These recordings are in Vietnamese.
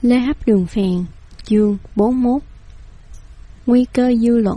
Lê Hấp Đường Phèn, chương 41. Nguy cơ dư luận.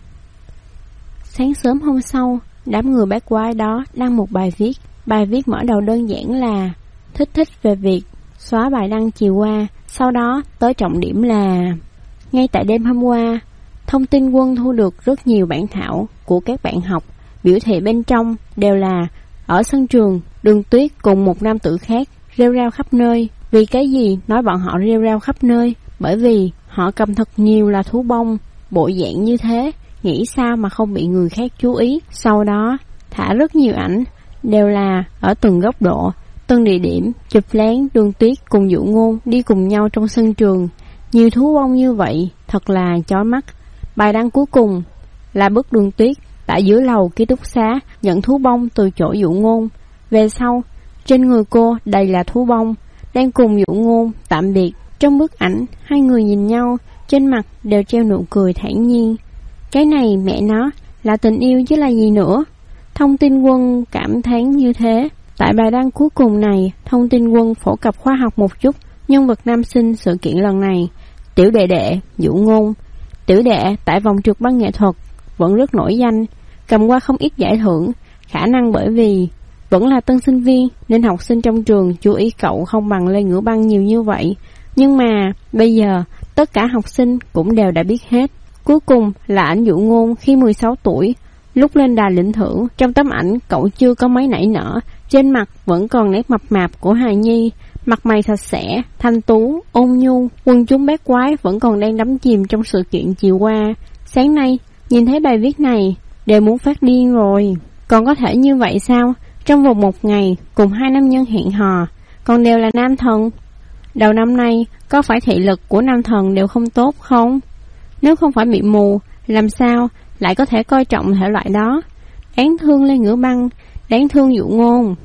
Sáng sớm hôm sau, đám người bát quái đó đăng một bài viết. Bài viết mở đầu đơn giản là thích về việc xóa bài đăng chiều qua. Sau đó tới trọng điểm là ngay tại đêm hôm qua, Thông tin Quân thu được rất nhiều bản thảo của các bạn học. Biểu thị bên trong đều là ở sân trường, Đường Tuyết cùng một nam tử khác rêu rao khắp nơi. Vì cái gì nói bọn họ rêu rao khắp nơi? Bởi vì họ cầm thật nhiều là thú bông, bộ dạng như thế, nghĩ sao mà không bị người khác chú ý. Sau đó thả rất nhiều ảnh, đều là ở từng góc độ, từng địa điểm, chụp lén Đường Tuyết cùng Dụ Ngôn đi cùng nhau trong sân trường. Nhiều thú bông như vậy, thật là chói mắt. Bài đăng cuối cùng là bức Đường Tuyết tại dưới lầu ký túc xá nhận thú bông từ chỗ Dụ Ngôn. Về sau, trên người cô đầy là thú bông, đang cùng Dụ Ngôn tạm biệt. Trong bức ảnh, hai người nhìn nhau, trên mặt đều treo nụ cười thản nhiên. Cái này mẹ nó là tình yêu chứ là gì nữa? Thông tin Quân cảm thán như thế. Tại bài đăng cuối cùng này, Thông tin Quân phổ cập khoa học một chút nhân vật nam sinh sự kiện lần này. Tiểu đệ đệ Dụ Ngôn. Tiểu đệ tại vòng trượt băng nghệ thuật vẫn rất nổi danh, cầm qua không ít giải thưởng. Khả năng bởi vì vẫn là tân sinh viên nên học sinh trong trường chú ý cậu không bằng Lê Ngữ Băng nhiều như vậy. Nhưng mà bây giờ tất cả học sinh cũng đều đã biết hết. Cuối cùng là ảnh Dụ Ngôn khi 16 tuổi, lúc lên đài lĩnh thưởng. Trong tấm ảnh cậu chưa có mấy nảy nở, trên mặt vẫn còn nét mập mạp của hài nhi, mặt mày sạch sẽ, thanh tú, ôn nhu. Quần chúng bát quái vẫn còn đang đắm chìm trong sự kiện chiều qua. Sáng nay nhìn thấy bài viết này đều muốn phát điên rồi. Còn có thể như vậy sao? Trong vòng một ngày cùng hai nam nhân hẹn hò, còn đều là nam thần. Đầu năm nay có phải thị lực của nam thần đều không tốt không? Nếu không phải bị mù, làm sao lại có thể coi trọng thể loại đó? Đáng thương Lê Ngữ Băng, đáng thương Dụ Ngôn.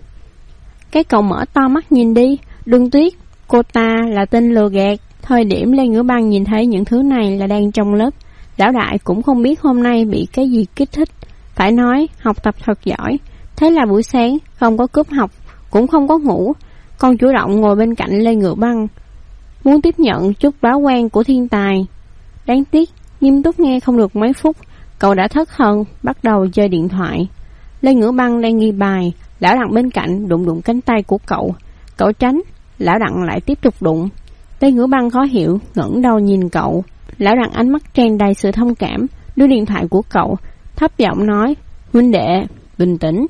Cái cậu mở to mắt nhìn đi, Đường Tuyết, cô ta là tên lừa gạt. Thời điểm Lê Ngữ Băng nhìn thấy những thứ này là đang trong lớp. Lão đại cũng không biết hôm nay bị cái gì kích thích, phải nói học tập thật giỏi. Thế là buổi sáng không có cúp học, cũng không có ngủ, còn chủ động ngồi bên cạnh Lê Ngữ Băng, muốn tiếp nhận chút báo quan của thiên tài. Đáng tiếc, nghiêm túc nghe không được mấy phút, cậu đã thất thần, bắt đầu chơi điện thoại. Lê Ngữ Băng đang ghi bài, lão đặng bên cạnh đụng cánh tay của cậu. Cậu tránh, lão đặng lại tiếp tục đụng. Lê Ngữ Băng khó hiểu, ngẩng đầu nhìn cậu. Lão đặng ánh mắt tràn đầy sự thông cảm, đưa điện thoại của cậu, thấp giọng nói, huynh đệ, bình tĩnh.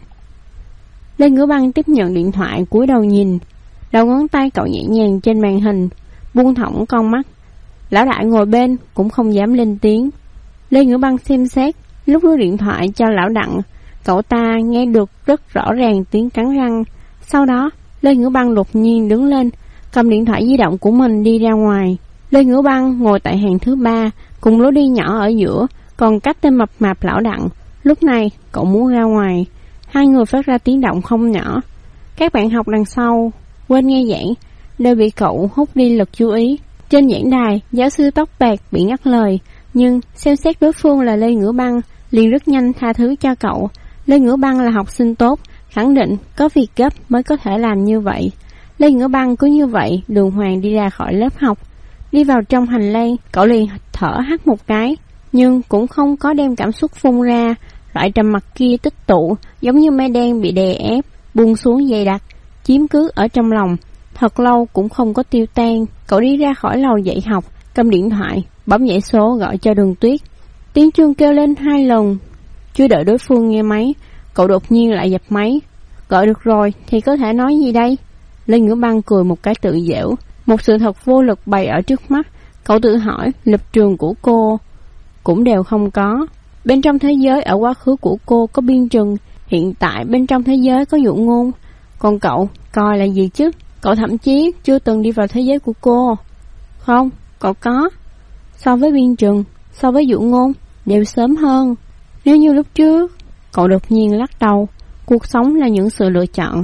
Lê Ngữ Băng tiếp nhận điện thoại, cúi đầu nhìn. Đầu ngón tay cậu nhẹ nhàng trên màn hình, buông thõng con mắt. Lão đại ngồi bên cũng không dám lên tiếng. Lê Ngữ Băng xem xét, lúc đưa điện thoại cho lão đặng, cậu ta nghe được rất rõ ràng tiếng cắn răng. Sau đó, Lê Ngữ Băng đột nhiên đứng lên, cầm điện thoại di động của mình đi ra ngoài. Lê Ngữ Băng ngồi tại hàng thứ 3, cùng lối đi nhỏ ở giữa, còn cách tên mập mạp lão đặng. Lúc này, cậu muốn ra ngoài. Hai người phát ra tiếng động không nhỏ. Các bạn học đằng sau quên nghe giảng đều bị cậu hút đi lực chú ý. Trên giảng đài, giáo sư tóc bạc bị ngắt lời, nhưng xem xét đối phương là Lê Ngữ Băng, liền rất nhanh tha thứ cho cậu. Lê Ngữ Băng là học sinh tốt, khẳng định có việc gấp mới có thể làm như vậy. Lê Ngữ Băng cứ như vậy đường hoàng đi ra khỏi lớp học. Đi vào trong hành lang, cậu liền thở hắt một cái, nhưng cũng không có đem cảm xúc phun ra. Loại trầm mặc kia tích tụ, giống như mây đen bị đè ép, buông xuống dày đặc, chiếm cứ ở trong lòng, thật lâu cũng không có tiêu tan. Cậu đi ra khỏi lầu dạy học, cầm điện thoại, bấm dãy số gọi cho Đường Tuyết. Tiếng chuông kêu lên 2 lần, chưa đợi đối phương nghe máy, cậu đột nhiên lại dập máy. Gọi được rồi thì có thể nói gì đây? Lê Ngữ Băng cười một cái tự giễu, một sự thật vô lực bày ở trước mắt. Cậu tự hỏi lập trường của cô cũng đều không có. Bên trong thế giới ở quá khứ của cô có Biên Trừng, hiện tại bên trong thế giới có Dụ Ngôn. Còn cậu coi là gì chứ? Cậu thậm chí chưa từng đi vào thế giới của cô. Không, cậu có. So với Biên Trừng, so với Dụ Ngôn, đều sớm hơn. Nếu như lúc trước, cậu đột nhiên lắc đầu. Cuộc sống là những sự lựa chọn.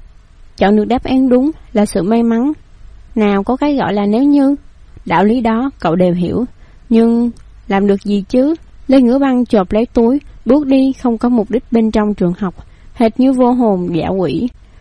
Chọn được đáp án đúng là sự may mắn. Nào có cái gọi là nếu như. Đạo lý đó cậu đều hiểu. Nhưng làm được gì chứ? Lê Ngữ Băng chộp lấy túi, bước đi không có mục đích bên trong trường học, hệt như vô hồn dã quỷ.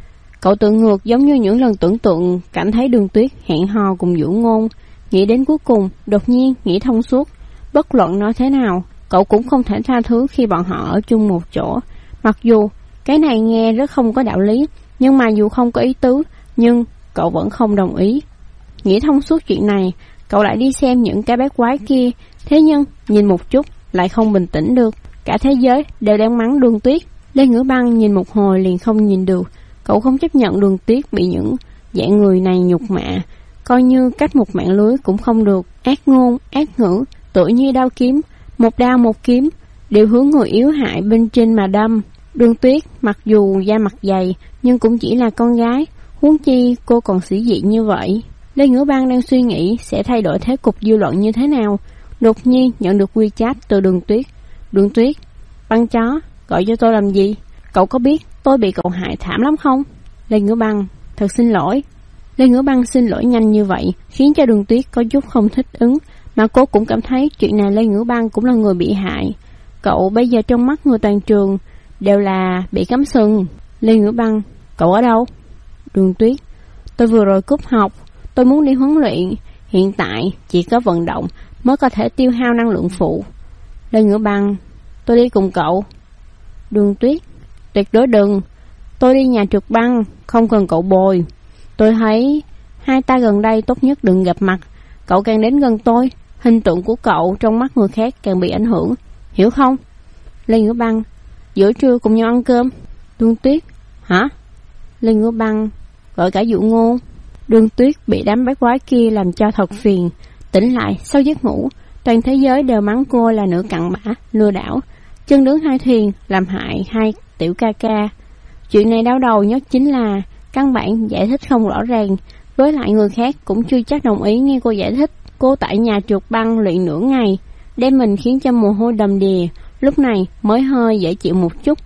Cậu tự ngược giống như những lần tưởng tượng cảm thấy Đường Tuyết hẹn hò cùng Vũ Ngôn. Nghĩ đến cuối cùng, đột nhiên nghĩ thông suốt. Bất luận nói thế nào, cậu cũng không thể tha thứ khi bọn họ ở chung một chỗ. Mặc dù cái này nghe rất không có đạo lý, nhưng mà dù không có ý tứ, nhưng cậu vẫn không đồng ý. Nghĩ thông suốt chuyện này, cậu lại đi xem những cái bé quái kia. Thế nhưng nhìn một chút lại không bình tĩnh được. Cả thế giới đều đang mắng Đường Tuyết. Lê Ngữ Băng nhìn một hồi liền không nhìn được. Cậu không chấp nhận Đường Tuyết bị những dạng người này nhục mạ, coi như cách một mạng lưới cũng không được. Ác ngôn, ác ngữ, tựa như đao kiếm, một đao một kiếm, đều hướng người yếu hại bên trên mà đâm. Đường Tuyết mặc dù da mặt dày, nhưng cũng chỉ là con gái, huống chi cô còn sĩ diện như vậy. Lê Ngữ Băng đang suy nghĩ sẽ thay đổi thế cục dư luận như thế nào. Đột nhiên nhận được WeChat từ Đường Tuyết. Đường Tuyết, Băng chó, gọi cho tôi làm gì? Cậu có biết tôi bị cậu hại thảm lắm không? Lê Ngữ Băng, thật xin lỗi. Lê Ngữ Băng xin lỗi nhanh như vậy khiến cho Đường Tuyết có chút không thích ứng, mà cô cũng cảm thấy chuyện này Lê Ngữ Băng cũng là người bị hại. Cậu bây giờ trong mắt người toàn trường đều là bị cắm sừng. Lê Ngữ Băng, cậu ở đâu? Đường Tuyết, tôi vừa rồi cúp học, tôi muốn đi huấn luyện. Hiện tại chỉ có vận động mới có thể tiêu hao năng lượng phụ. Lê Ngữ Băng, tôi đi cùng cậu. Đường Tuyết, tuyệt đối đừng. Tôi đi nhà trượt băng, không cần cậu bồi. Tôi thấy hai ta gần đây tốt nhất đừng gặp mặt. Cậu càng đến gần tôi, hình tượng của cậu trong mắt người khác càng bị ảnh hưởng, hiểu không? Lê Ngữ Băng, giữa trưa cùng nhau ăn cơm. Đường Tuyết, hả? Lê Ngữ Băng, gọi cả Vũ Ngôn. Đường Tuyết bị đám bát quái kia làm cho thật phiền. Tỉnh lại sau giấc ngủ, toàn thế giới đều mắng cô là nữ cặn bã, lừa đảo, chân đứng hai thuyền, làm hại hai tiểu ca ca. Chuyện này đau đầu nhất chính là căn bản giải thích không rõ ràng, với lại người khác cũng chưa chắc đồng ý nghe cô giải thích. Cô tại nhà trượt băng luyện nửa ngày, đem mình khiến cho mồ hôi đầm đìa, lúc này mới hơi dễ chịu một chút.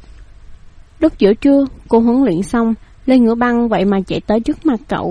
Lúc giữa trưa cô huấn luyện xong, Lê Ngữ Băng vậy mà chạy tới trước mặt cậu.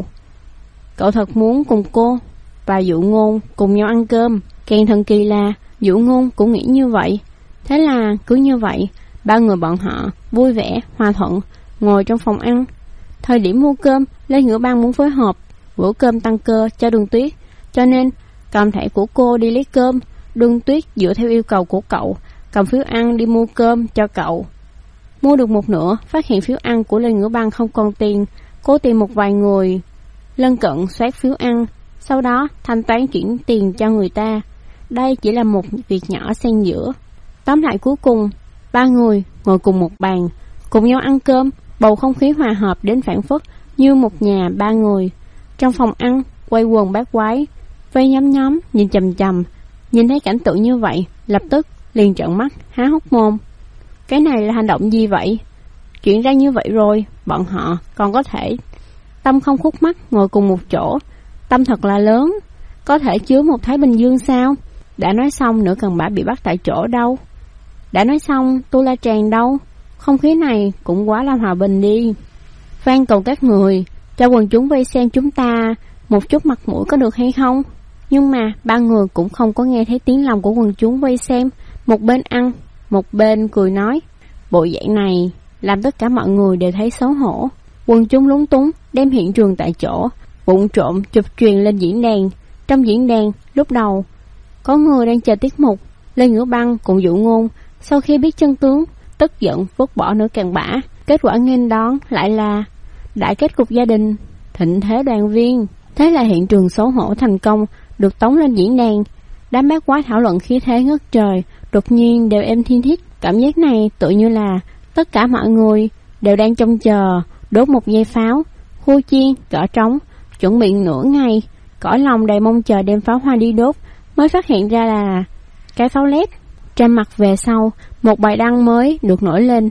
Cậu thật muốn cùng cô và Vũ Ngôn cùng nhau ăn cơm. Càng thần kỳ là Vũ Ngôn cũng nghĩ như vậy. Thế là cứ như vậy, ba người bọn họ vui vẻ, hòa thuận, ngồi trong phòng ăn. Thời điểm mua cơm, Lê Ngữ Băng muốn phối hợp bữa cơm tăng cơ cho Đường Tuyết, cho nên cầm thẻ của cô đi lấy cơm. Đường Tuyết dựa theo yêu cầu của cậu, cầm phiếu ăn đi mua cơm cho cậu. Mua được một nửa, phát hiện phiếu ăn của Lê Ngữ Băng không còn tiền. Cô tìm một vài người lân cận soát phiếu ăn, sau đó thanh toán chuyển tiền cho người ta. Đây chỉ là một việc nhỏ xen giữa. Tóm lại cuối cùng, ba người ngồi cùng một bàn, cùng nhau ăn cơm, bầu không khí hòa hợp đến phảng phất như một nhà ba người. Trong phòng ăn, quay quần bát quái, vây nhóm nhóm, nhìn chằm chằm. Nhìn thấy cảnh tượng như vậy, lập tức liền trợn mắt, há hốc mồm. Cái này là hành động gì vậy? Chuyện ra như vậy rồi, bọn họ còn có thể tâm không khúc mắc ngồi cùng một chỗ. Tâm thật là lớn, có thể chứa một Thái Bình Dương sao? Đã nói xong nửa cần bả bị bắt tại chỗ đâu? Đã nói xong Tu La Tràng đâu? Không khí này cũng quá là hòa bình đi. Van cầu các người, cho quần chúng vây xem chúng ta một chút mặt mũi có được hay không? Nhưng mà ba người cũng không có nghe thấy tiếng lòng của quần chúng vây xem. Một bên ăn, một bên cười nói. Bộ dạng này làm tất cả mọi người đều thấy xấu hổ. Quần chúng lúng túng đem hiện trường tại chỗ vụng trộm chụp truyền lên diễn đàn. Trong diễn đàn lúc đầu có người đang chờ tiết mục. Lê Ngữ Băng cùng Vũ Ngôn sau khi biết chân tướng tức giận vứt bỏ nửa cặn bã. Kết quả nghênh đón lại là đại kết cục gia đình, thịnh thế đoàn viên. Thế là hiện trường xấu hổ thành công được tống lên diễn đàn. Đám bát quái thảo luận khí thế ngất trời, đột nhiên đều êm thiên thiết. Cảm giác này tự như là tất cả mọi người đều đang trông chờ đốt một dây pháo, khu chiên, cỡ trống, chuẩn bị nửa ngày, cõi lòng đầy mong chờ đem pháo hoa đi đốt, mới phát hiện ra là cái pháo lép. Trên mặt về sau, một bài đăng mới được nổi lên.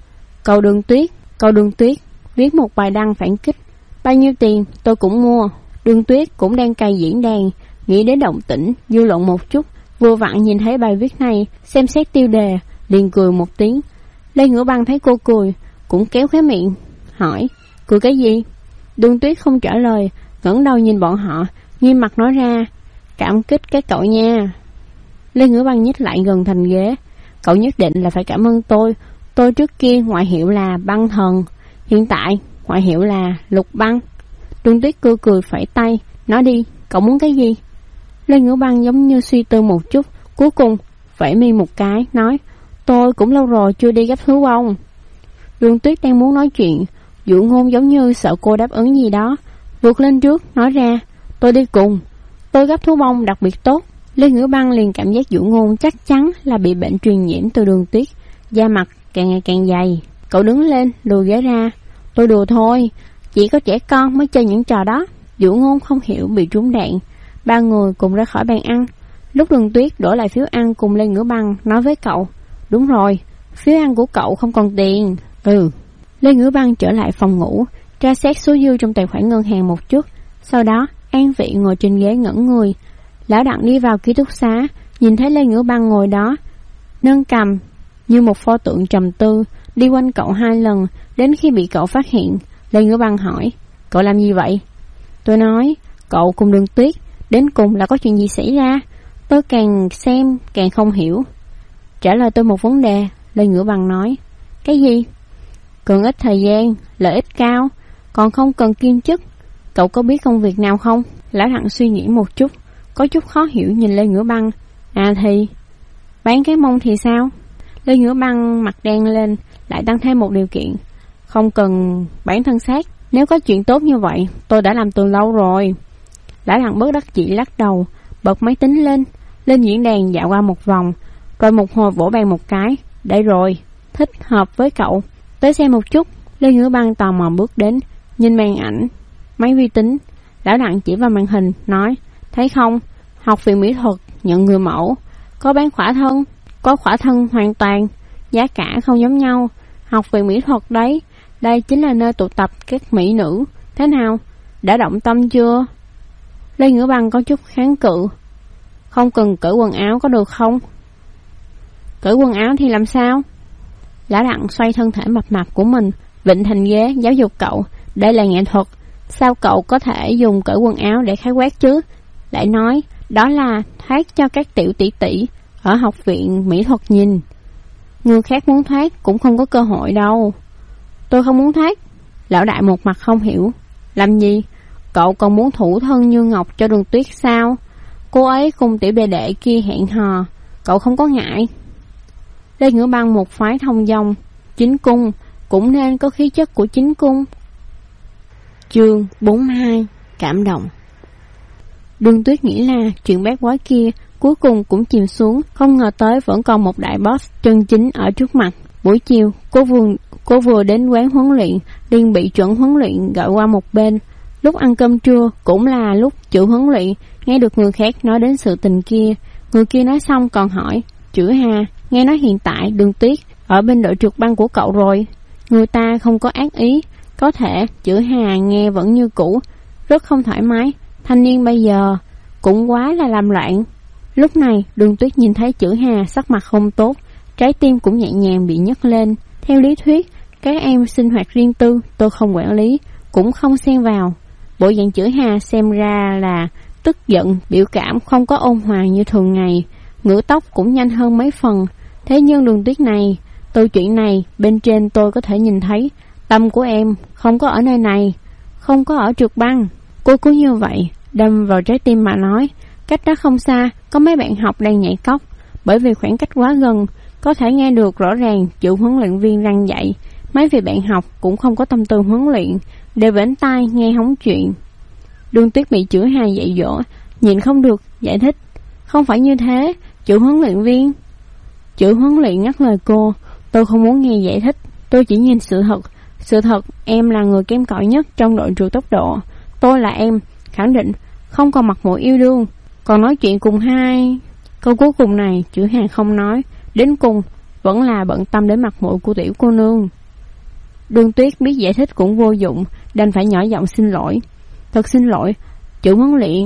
Cầu Đường Tuyết, viết một bài đăng phản kích. Bao nhiêu tiền tôi cũng mua. Đường Tuyết cũng đang cày diễn đàn, nghĩ đến động tĩnh, dư luận một chút, vừa vặn nhìn thấy bài viết này, xem xét tiêu đề, liền cười một tiếng. Lê Ngữ Băng thấy cô cười, cũng kéo khóe miệng, hỏi, cười cái gì? Đường Tuyết không trả lời, ngẩng đầu nhìn bọn họ, nghiêm mặt nói ra, cảm kích các cậu nha. Lê Ngữ Băng nhích lại gần thành ghế, cậu nhất định là phải cảm ơn tôi trước kia ngoại hiệu là Băng Thần, hiện tại ngoại hiệu là Lục Băng. Đường Tuyết cười phẩy tay, nói đi, cậu muốn cái gì? Lê Ngữ Băng giống như suy tư một chút, cuối cùng vẫy mi một cái, nói, tôi cũng lâu rồi chưa đi gấp thú bông. Đường Tuyết đang muốn nói chuyện, Dụ Ngôn giống như sợ cô đáp ứng gì đó, vượt lên trước, nói ra, tôi đi cùng, tôi gấp thú bông đặc biệt tốt. Lê Ngữ Băng liền cảm giác Dụ Ngôn chắc chắn là bị bệnh truyền nhiễm từ Đường Tuyết, da mặt càng ngày càng dày. Cậu đứng lên, lùi ghế ra, tôi đùa thôi, chỉ có trẻ con mới chơi những trò đó. Dụ Ngôn không hiểu bị trúng đạn. Ba người cùng ra khỏi bàn ăn. Lúc Đường Tuyết đổi lại phiếu ăn cùng Lê Ngữ Băng, nói với cậu, đúng rồi, phiếu ăn của cậu không còn tiền. Lê Ngữ Băng trở lại phòng ngủ, tra xét số dư trong tài khoản ngân hàng một chút, sau đó an vị ngồi trên ghế ngẩn người. Lão Đặng đi vào ký túc xá, nhìn thấy Lê Ngữ Băng ngồi đó, nâng cằm như một pho tượng trầm tư, đi quanh cậu 2 lần, đến khi bị cậu phát hiện. Lê Ngữ Băng hỏi, cậu làm gì vậy? Tôi nói, cậu cùng Đường Tuyết, đến cùng là có chuyện gì xảy ra? Tôi càng xem càng không hiểu. Trả lời tôi một vấn đề. Lê Ngữ Băng nói, cái gì? Cần ít thời gian, lợi ích cao, còn không cần kiêm chức. Cậu có biết công việc nào không? Lão Đặng suy nghĩ một chút, có chút khó hiểu nhìn Lê Ngữ Băng. À thì, bán cái mông thì sao? Lê Ngữ Băng mặt đen lên, lại tăng thêm một điều kiện, không cần bản thân xác. Nếu có chuyện tốt như vậy, tôi đã làm từ lâu rồi. Lão Đặng bất đắc dĩ lắc đầu, bật máy tính lên diễn đàn dạo qua một vòng, rồi một hồi vỗ bàn một cái. Đây rồi, thích hợp với cậu, tới xem một chút. Lê Ngữ Băng tò mò bước đến, nhìn màn ảnh máy vi tính. Lão Đặng chỉ vào màn hình, nói, thấy không, học viện mỹ thuật nhận người mẫu, có bán khỏa thân, có khỏa thân hoàn toàn, giá cả không giống nhau. Học viện mỹ thuật đấy, đây chính là nơi tụ tập các mỹ nữ. Thế nào, đã động tâm chưa? Lê Ngữ Băng có chút kháng cự, không cần cởi quần áo có được không? Cởi quần áo thì làm sao? Lão Đặng xoay thân thể mập mạp của mình, vịnh thành ghế giáo dục cậu, đây là nghệ thuật, sao cậu có thể dùng cởi quần áo để khái quát chứ? Lại nói, đó là thoát cho các tiểu tỷ tỷ ở học viện mỹ thuật nhìn. Người khác muốn thoát cũng không có cơ hội đâu. Tôi không muốn thoát. Lão Đại một mặt không hiểu. Làm gì? Cậu còn muốn thủ thân như ngọc cho Đường Tuyết sao? Cô ấy cùng tiểu đệ đệ kia hẹn hò, cậu không có ngại. Lê Ngữ Băng một phái thông dong, chính cung cũng nên có khí chất của chính cung. Chương 42 cảm động. Đường Tuyết nghĩ là chuyện bát quái kia cuối cùng cũng chìm xuống, không ngờ tới vẫn còn một đại boss chân chính ở trước mặt. Buổi chiều, cô vừa đến quán huấn luyện, liền bị chuẩn huấn luyện gọi qua một bên. Lúc ăn cơm trưa cũng là lúc chữ huấn luyện nghe được người khác nói đến sự tình kia. Người kia nói xong còn hỏi, Chữ Hà, nghe nói hiện tại Đường Tuyết ở bên đội trượt băng của cậu rồi. Người ta không có ác ý, có thể Chữ Hà nghe vẫn như cũ, rất không thoải mái. Thanh niên bây giờ cũng quá là làm loạn. Lúc này Đường Tuyết nhìn thấy Chữ Hà sắc mặt không tốt, trái tim cũng nhẹ nhàng bị nhấc lên. Theo lý thuyết, các em sinh hoạt riêng tư tôi không quản lý, cũng không xen vào. Bộ dạng Chữ Hà xem ra là tức giận, biểu cảm không có ôn hòa như thường ngày, ngữ tóc cũng nhanh hơn mấy phần. Thế nhưng Đường Tuyết này, từ chuyện này bên trên tôi có thể nhìn thấy tâm của em không có ở nơi này, không có ở trượt băng. Cô cứ như vậy đâm vào trái tim mà nói. Cách đó không xa có mấy bạn học đang nhảy cóc, bởi vì khoảng cách quá gần, có thể nghe được rõ ràng chữ huấn luyện viên răng dạy. Mấy vị bạn học cũng không có tâm tư huấn luyện, đều vểnh tai nghe hóng chuyện. Đường Tuyết bị Chữ Hà dạy dỗ, nhìn không được, giải thích, không phải như thế, chữ huấn luyện viên. Chữ huấn luyện ngắt lời cô, tôi không muốn nghe giải thích, tôi chỉ nhìn sự thật. Sự thật, em là người kém cỏi nhất trong đội trượt tốc độ. Tôi là em, khẳng định, không còn mặt mũi yêu đương. Còn nói chuyện cùng hai... Câu cuối cùng này, Chữ Hà không nói, đến cùng vẫn là bận tâm đến mặt mũi của tiểu cô nương. Đường Tuyết biết giải thích cũng vô dụng, đành phải nhỏ giọng xin lỗi. Thật xin lỗi, chữ huấn luyện,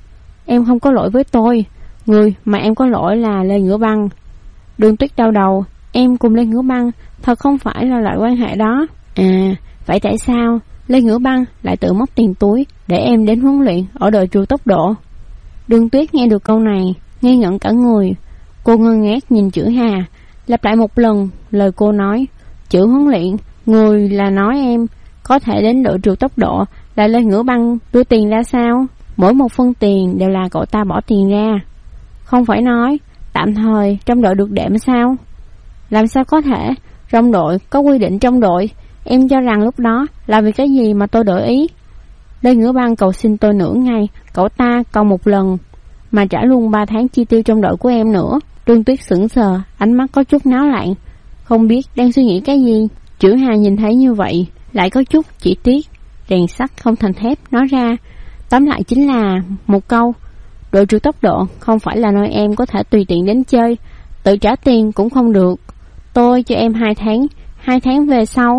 em không có lỗi với tôi, người mà em có lỗi là Lê Ngữ Băng. Đường Tuyết đau đầu, em cùng Lê Ngữ Băng thật không phải là loại quan hệ đó. À, vậy tại sao Lê Ngữ Băng lại tự móc tiền túi để em đến huấn luyện ở đội trượt tốc độ? Đường Tuyết nghe được câu này, ngây ngẩn cả người. Cô ngơ ngác nhìn Chữ Hà, lặp lại một lần lời cô nói. Chữ huấn luyện, người là nói em, có thể đến đội trượt tốc độ là Lê Ngữ Băng đưa tiền ra sao? Mỗi một phân tiền đều là cậu ta bỏ tiền ra. Không phải nói tạm thời trong đội được đệm sao? Làm sao có thể? Trong đội có quy định trong đội. Em cho rằng lúc đó là vì cái gì mà tôi đổi ý? Lê Ngữ Băng cầu xin tôi nửa ngày, cậu ta còn một lần mà trả luôn 3 tháng chi tiêu trong đội của em nữa. Trương Tuyết sững sờ, ánh mắt có chút náo loạn, không biết đang suy nghĩ cái gì. Chữ Hà nhìn thấy như vậy, lại có chút chỉ tiếc, rèn sắt không thành thép nói ra. Tóm lại chính là một câu: đội trượt tốc độ không phải là nơi em có thể tùy tiện đến chơi, tự trả tiền cũng không được. Tôi cho em 2 tháng, 2 tháng về sau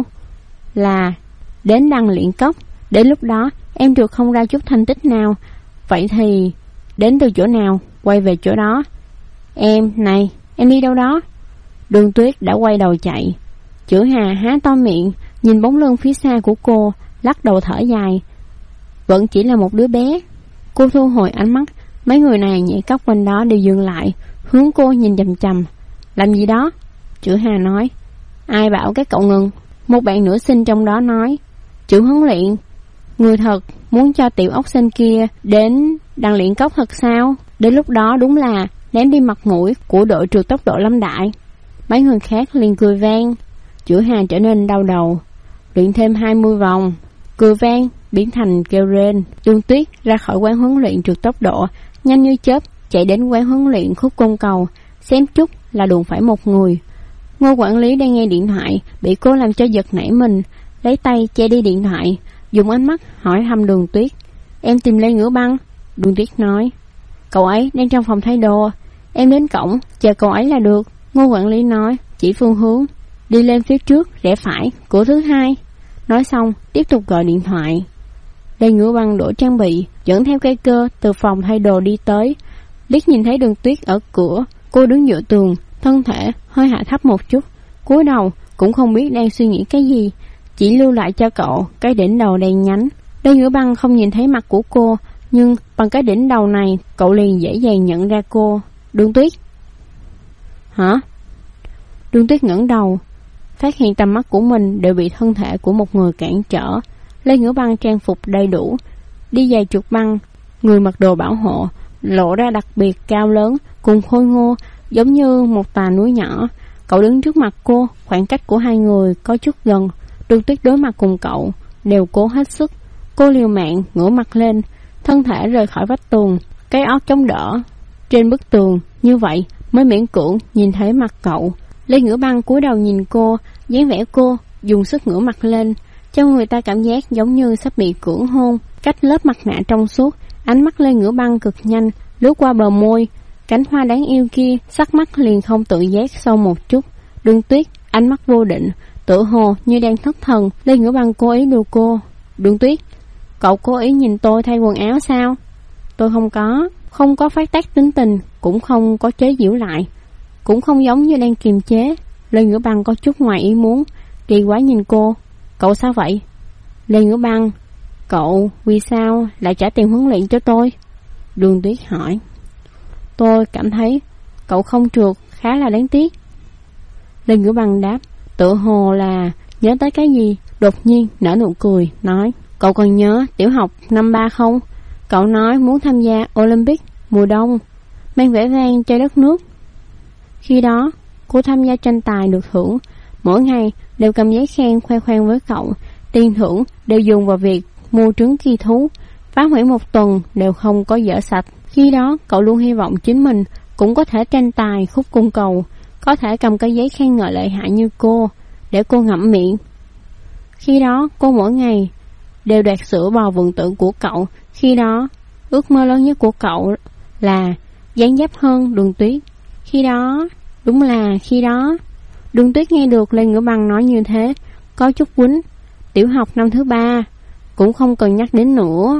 là đến đăng luyện cốc. Đến lúc đó em trượt không ra chút thành tích nào, vậy thì đến từ chỗ nào quay về chỗ đó. Em đi đâu đó? Đường Tuyết đã quay đầu chạy. Chữ Hà há to miệng nhìn bóng lưng phía xa của cô, lắc đầu thở dài. Vẫn chỉ là một đứa bé. Cô thu hồi ánh mắt. Mấy người này nhảy cóc quanh đó đều dừng lại, hướng cô nhìn chằm chằm. Làm gì đó? Chữ Hà nói. Ai bảo các cậu ngừng? Một bạn nữ sinh trong đó nói. Chữ huấn luyện, người thật muốn cho tiểu ốc sinh kia đến đăng luyện cốc thật sao? Đến lúc đó đúng là ném đi mặt mũi của đội trượt tốc độ Lâm Đại. Mấy người khác liền cười vang. Chữ Hà trở nên đau đầu. Luyện thêm 20 vòng. Cười vang biến thành kêu rên. Đường Tuyết ra khỏi quán huấn luyện trượt tốc độ, nhanh như chớp chạy đến quán huấn luyện khúc côn cầu, xém chút là đụng phải một người. Ngô quản lý đang nghe điện thoại, bị cô làm cho giật nảy mình, lấy tay che đi điện thoại, dùng ánh mắt hỏi thăm Đường Tuyết. Em tìm Lê Ngữ Băng. Đường Tuyết nói. Cậu ấy đang trong phòng thay đồ, em đến cổng chờ cậu ấy là được. Ngô quản lý nói, chỉ phương hướng, đi lên phía trước, rẽ phải, cửa thứ 2. Nói xong tiếp tục gọi điện thoại. Lê Ngữ Băng đổi trang bị, dẫn theo cây cơ từ phòng thay đồ đi tới. Liếc nhìn thấy Đường Tuyết ở cửa, cô đứng dựa tường, thân thể hơi hạ thấp một chút, cúi đầu cũng không biết đang suy nghĩ cái gì, chỉ lưu lại cho cậu cái đỉnh đầu đen nhánh. Lê Ngữ Băng không nhìn thấy mặt của cô, nhưng bằng cái đỉnh đầu này cậu liền dễ dàng nhận ra cô. Đường Tuyết. Hả? Đường Tuyết ngẩng đầu, phát hiện tầm mắt của mình đều bị thân thể của một người cản trở. Lê Ngữ Băng trang phục đầy đủ, đi giày trượt băng, người mặc đồ bảo hộ, lộ ra đặc biệt cao lớn cùng khôi ngô, giống như một tòa núi nhỏ. Cậu đứng trước mặt cô, khoảng cách của hai người có chút gần. Đường Tuyết đối mặt cùng cậu đều cố hết sức. Cô liều mạng ngửa mặt lên, thân thể rời khỏi vách tường, cái ót chống đỡ trên bức tường, như vậy mới miễn cưỡng nhìn thấy mặt cậu. Lê Ngữ Băng cúi đầu nhìn cô, dáng vẻ cô dùng sức ngửa mặt lên, cho người ta cảm giác giống như sắp bị cưỡng hôn. Cách lớp mặt nạ trong suốt, ánh mắt Lê Ngữ Băng cực nhanh lướt qua bờ môi cánh hoa đáng yêu kia, sắc mắt liền không tự giác sâu một chút. Đường Tuyết ánh mắt vô định, tựa hồ như đang thất thần. Lê Ngữ Băng cố ý đùa cô. Đường Tuyết, cậu cố ý nhìn tôi thay quần áo sao? Tôi không có phát tác tính tình, cũng không có chế giễu lại, cũng không giống như đang kiềm chế. Lê Ngữ Băng có chút ngoài ý muốn, kỳ quái nhìn cô. Cậu sao vậy? Lê Ngữ Băng, cậu vì sao lại trả tiền huấn luyện cho tôi? Đường Tuyết hỏi. Tôi cảm thấy cậu không trượt khá là đáng tiếc. Lê Ngữ Băng đáp, tựa hồ là nhớ tới cái gì, đột nhiên nở nụ cười, nói. Cậu còn nhớ tiểu học năm 3 không? Cậu nói muốn tham gia Olympic mùa đông, mang vẻ vang cho đất nước. Khi đó, cô tham gia tranh tài được thưởng, mỗi ngày đều cầm giấy khen khoe khoang với cậu. Tiền thưởng đều dùng vào việc mua trứng kỳ thú, phá hủy một tuần đều không có dỡ sạch. Khi đó, cậu luôn hy vọng chính mình cũng có thể tranh tài khúc cung cầu, có thể cầm cái giấy khen ngợi lợi hại như cô, để cô ngậm miệng. Khi đó, cô mỗi ngày đều đoạt sữa bò vườn tử của cậu. Khi đó, ước mơ lớn nhất của cậu là dáng dấp hơn Đường Tuyết. Khi đó, đúng là khi đó. Đường Tuyết nghe được Lê Ngữ Băng nói như thế, có chút quýnh. Tiểu học năm thứ 3 cũng không cần nhắc đến nữa.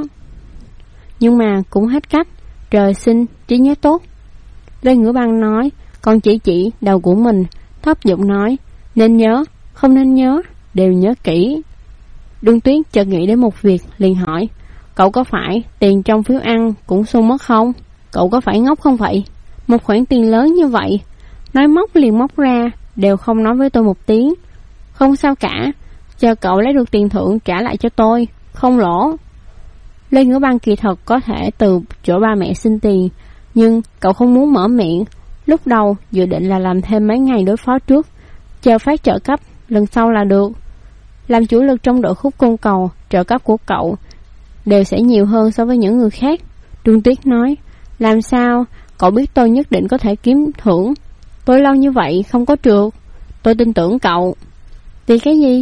Nhưng mà cũng hết cách, trời sinh trí nhớ tốt. Lê Ngữ Băng nói, còn chỉ đầu của mình, thấp giọng nói, nên nhớ, không nên nhớ, đều nhớ kỹ. Đường Tuyết chợt nghĩ đến một việc, liền hỏi, cậu có phải tiền trong phiếu ăn cũng xung mất không? Cậu có phải ngốc không vậy? Một khoản tiền lớn như vậy, nói móc liền móc ra, đều không nói với tôi một tiếng. Không sao cả, chờ cậu lấy được tiền thưởng trả lại cho tôi, không lỗ. Lê Ngữ Băng kỳ thật có thể từ chỗ ba mẹ xin tiền, nhưng cậu không muốn mở miệng. Lúc đầu dự định là làm thêm mấy ngày đối phó trước, chờ phát trợ cấp lần sau là được. Làm chủ lực trong đội khúc côn cầu, trợ cấp của cậu đều sẽ nhiều hơn so với những người khác. Đường Tuyết nói, làm sao cậu biết tôi nhất định có thể kiếm thưởng? Tôi lâu như vậy không có trượt, tôi tin tưởng cậu. Vì cái gì?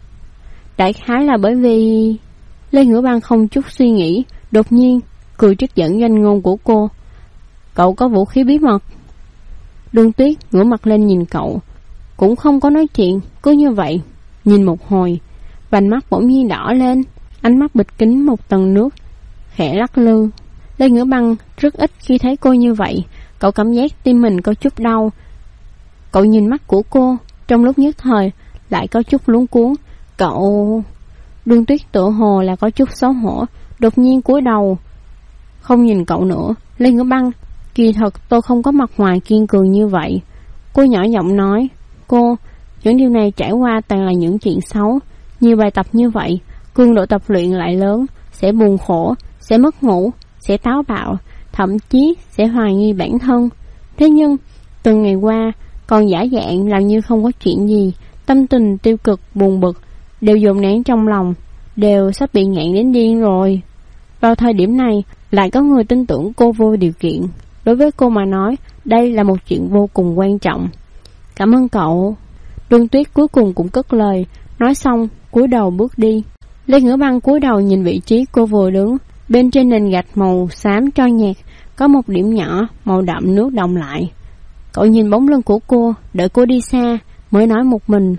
Đại khái là bởi vì... Lê Ngữ Băng không chút suy nghĩ, đột nhiên cười trích dẫn danh ngôn của cô. Cậu có vũ khí bí mật. Đường Tuyết ngửa mặt lên nhìn cậu, cũng không có nói chuyện, cứ như vậy nhìn một hồi, vành mắt bỗng nhiên đỏ lên, ánh mắt bịt kín một tầng nước, khẽ lắc lư. Lê Ngữ Băng rất ít khi thấy cô như vậy, cậu cảm giác tim mình có chút đau. Cậu nhìn mắt của cô, trong lúc nhất thời lại có chút luống cuống. Cậu... Đường Tuyết tựa hồ là có chút xấu hổ, đột nhiên cúi đầu, không nhìn cậu nữa. Lê Ngữ Băng, kỳ thật tôi không có mặt ngoài kiên cường như vậy. Cô nhỏ giọng nói, cô, những điều này trải qua toàn là những chuyện xấu. Nhiều bài tập như vậy, cường độ tập luyện lại lớn, sẽ buồn khổ, sẽ mất ngủ, sẽ táo bạo, thậm chí sẽ hoài nghi bản thân. Thế nhưng, từng ngày qua, còn giả dạng làm như không có chuyện gì, tâm tình tiêu cực, buồn bực đều dồn nén trong lòng, đều sắp bị nghẹn đến điên rồi. Vào thời điểm này, lại có người tin tưởng cô vô điều kiện. Đối với cô mà nói, đây là một chuyện vô cùng quan trọng. Cảm ơn cậu. Đường Tuyết cuối cùng cũng cất lời, nói xong, cúi đầu bước đi. Lê Ngữ Băng cúi đầu nhìn vị trí cô vừa đứng, bên trên nền gạch màu xám tro nhạt, có một điểm nhỏ màu đậm nước đọng lại. Cậu nhìn bóng lưng của cô, đợi cô đi xa, mới nói một mình.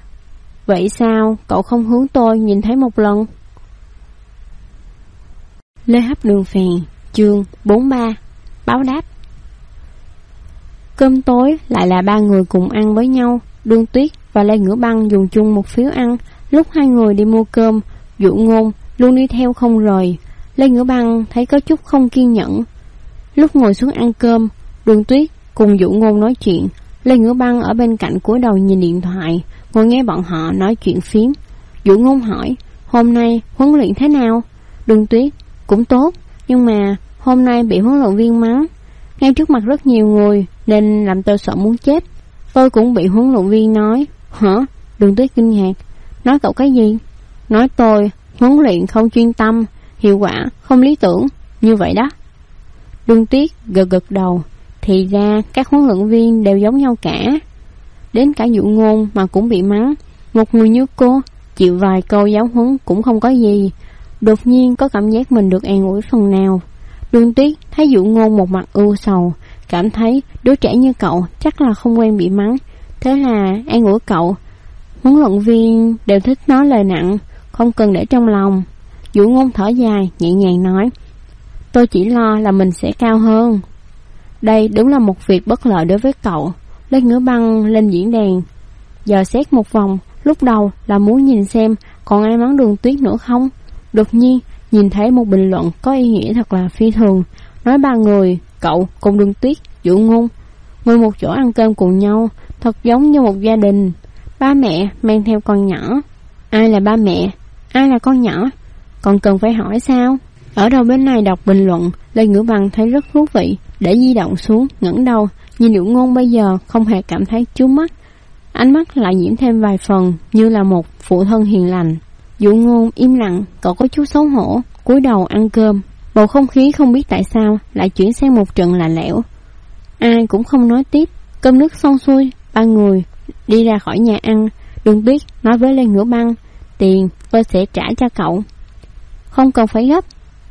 Vậy sao cậu không hướng tôi nhìn thấy một lần? Lê Hấp Đường Phèn, chương 43, báo đáp. Cơm tối lại là ba người cùng ăn với nhau. Đường Tuyết và Lê Ngữ Băng dùng chung một phiếu ăn. Lúc hai người đi mua cơm, Dụ Ngôn luôn đi theo không rời. Lê Ngữ Băng thấy có chút không kiên nhẫn. Lúc ngồi xuống ăn cơm, Đường Tuyết cùng Dụ Ngôn nói chuyện. Lê Ngữ Băng ở bên cạnh cúi đầu nhìn điện thoại, ngồi nghe bọn họ nói chuyện phiếm. Dụ Ngôn hỏi, hôm nay huấn luyện thế nào? Đường Tuyết, cũng tốt, nhưng mà hôm nay bị huấn luyện viên mắng ngay trước mặt rất nhiều người, nên làm tôi sợ muốn chết. Tôi cũng bị huấn luyện viên nói. Hả? Đường Tuyết kinh ngạc. Nói cậu cái gì? Nói tôi huấn luyện không chuyên tâm, hiệu quả không lý tưởng, như vậy đó. Đường Tuyết gật gật đầu. Thì ra các huấn luyện viên đều giống nhau cả. Đến cả Dụ Ngôn mà cũng bị mắng. Một người như cô chịu vài câu giáo huấn cũng không có gì. Đột nhiên có cảm giác mình được an ủi phần nào. Đường Tuyết thấy Dụ Ngôn một mặt ưu sầu, cảm thấy đứa trẻ như cậu chắc là không quen bị mắng, thế là an ủi cậu. Huấn luyện viên đều thích nói lời nặng, không cần để trong lòng. Dụ Ngôn thở dài, nhẹ nhàng nói, tôi chỉ lo là mình sẽ cao hơn. Đây đúng là một việc bất lợi đối với cậu. Lê Ngữ Băng lên diễn đàn, giờ xét một vòng, lúc đầu là muốn nhìn xem còn ai mắng Đường Tuyết nữa không. Đột nhiên nhìn thấy một bình luận có ý nghĩa thật là phi thường, nói ba người, cậu cùng Đường Tuyết, Dụ Ngôn ngồi một chỗ ăn cơm cùng nhau, thật giống như một gia đình. Ba mẹ mang theo con nhỏ. Ai là ba mẹ, ai là con nhỏ, còn cần phải hỏi sao? Ở đầu bên này đọc bình luận, Lê Ngữ Băng thấy rất thú vị, để di động xuống, ngẩng đầu nhìn Dụ Ngôn bây giờ không hề cảm thấy chướng mắt, ánh mắt lại nhiễm thêm vài phần như là một phụ thân hiền lành. Dụ Ngôn im lặng, cậu có chút xấu hổ, cúi đầu ăn cơm. Bầu không khí không biết tại sao lại chuyển sang một trận lạnh lẽo. Ai cũng không nói tiếp. Cơm nước xong xuôi, ba người đi ra khỏi nhà ăn. Đường Tuyết nói với Lê Ngữ Băng, tiền tôi sẽ trả cho cậu, không cần phải gấp.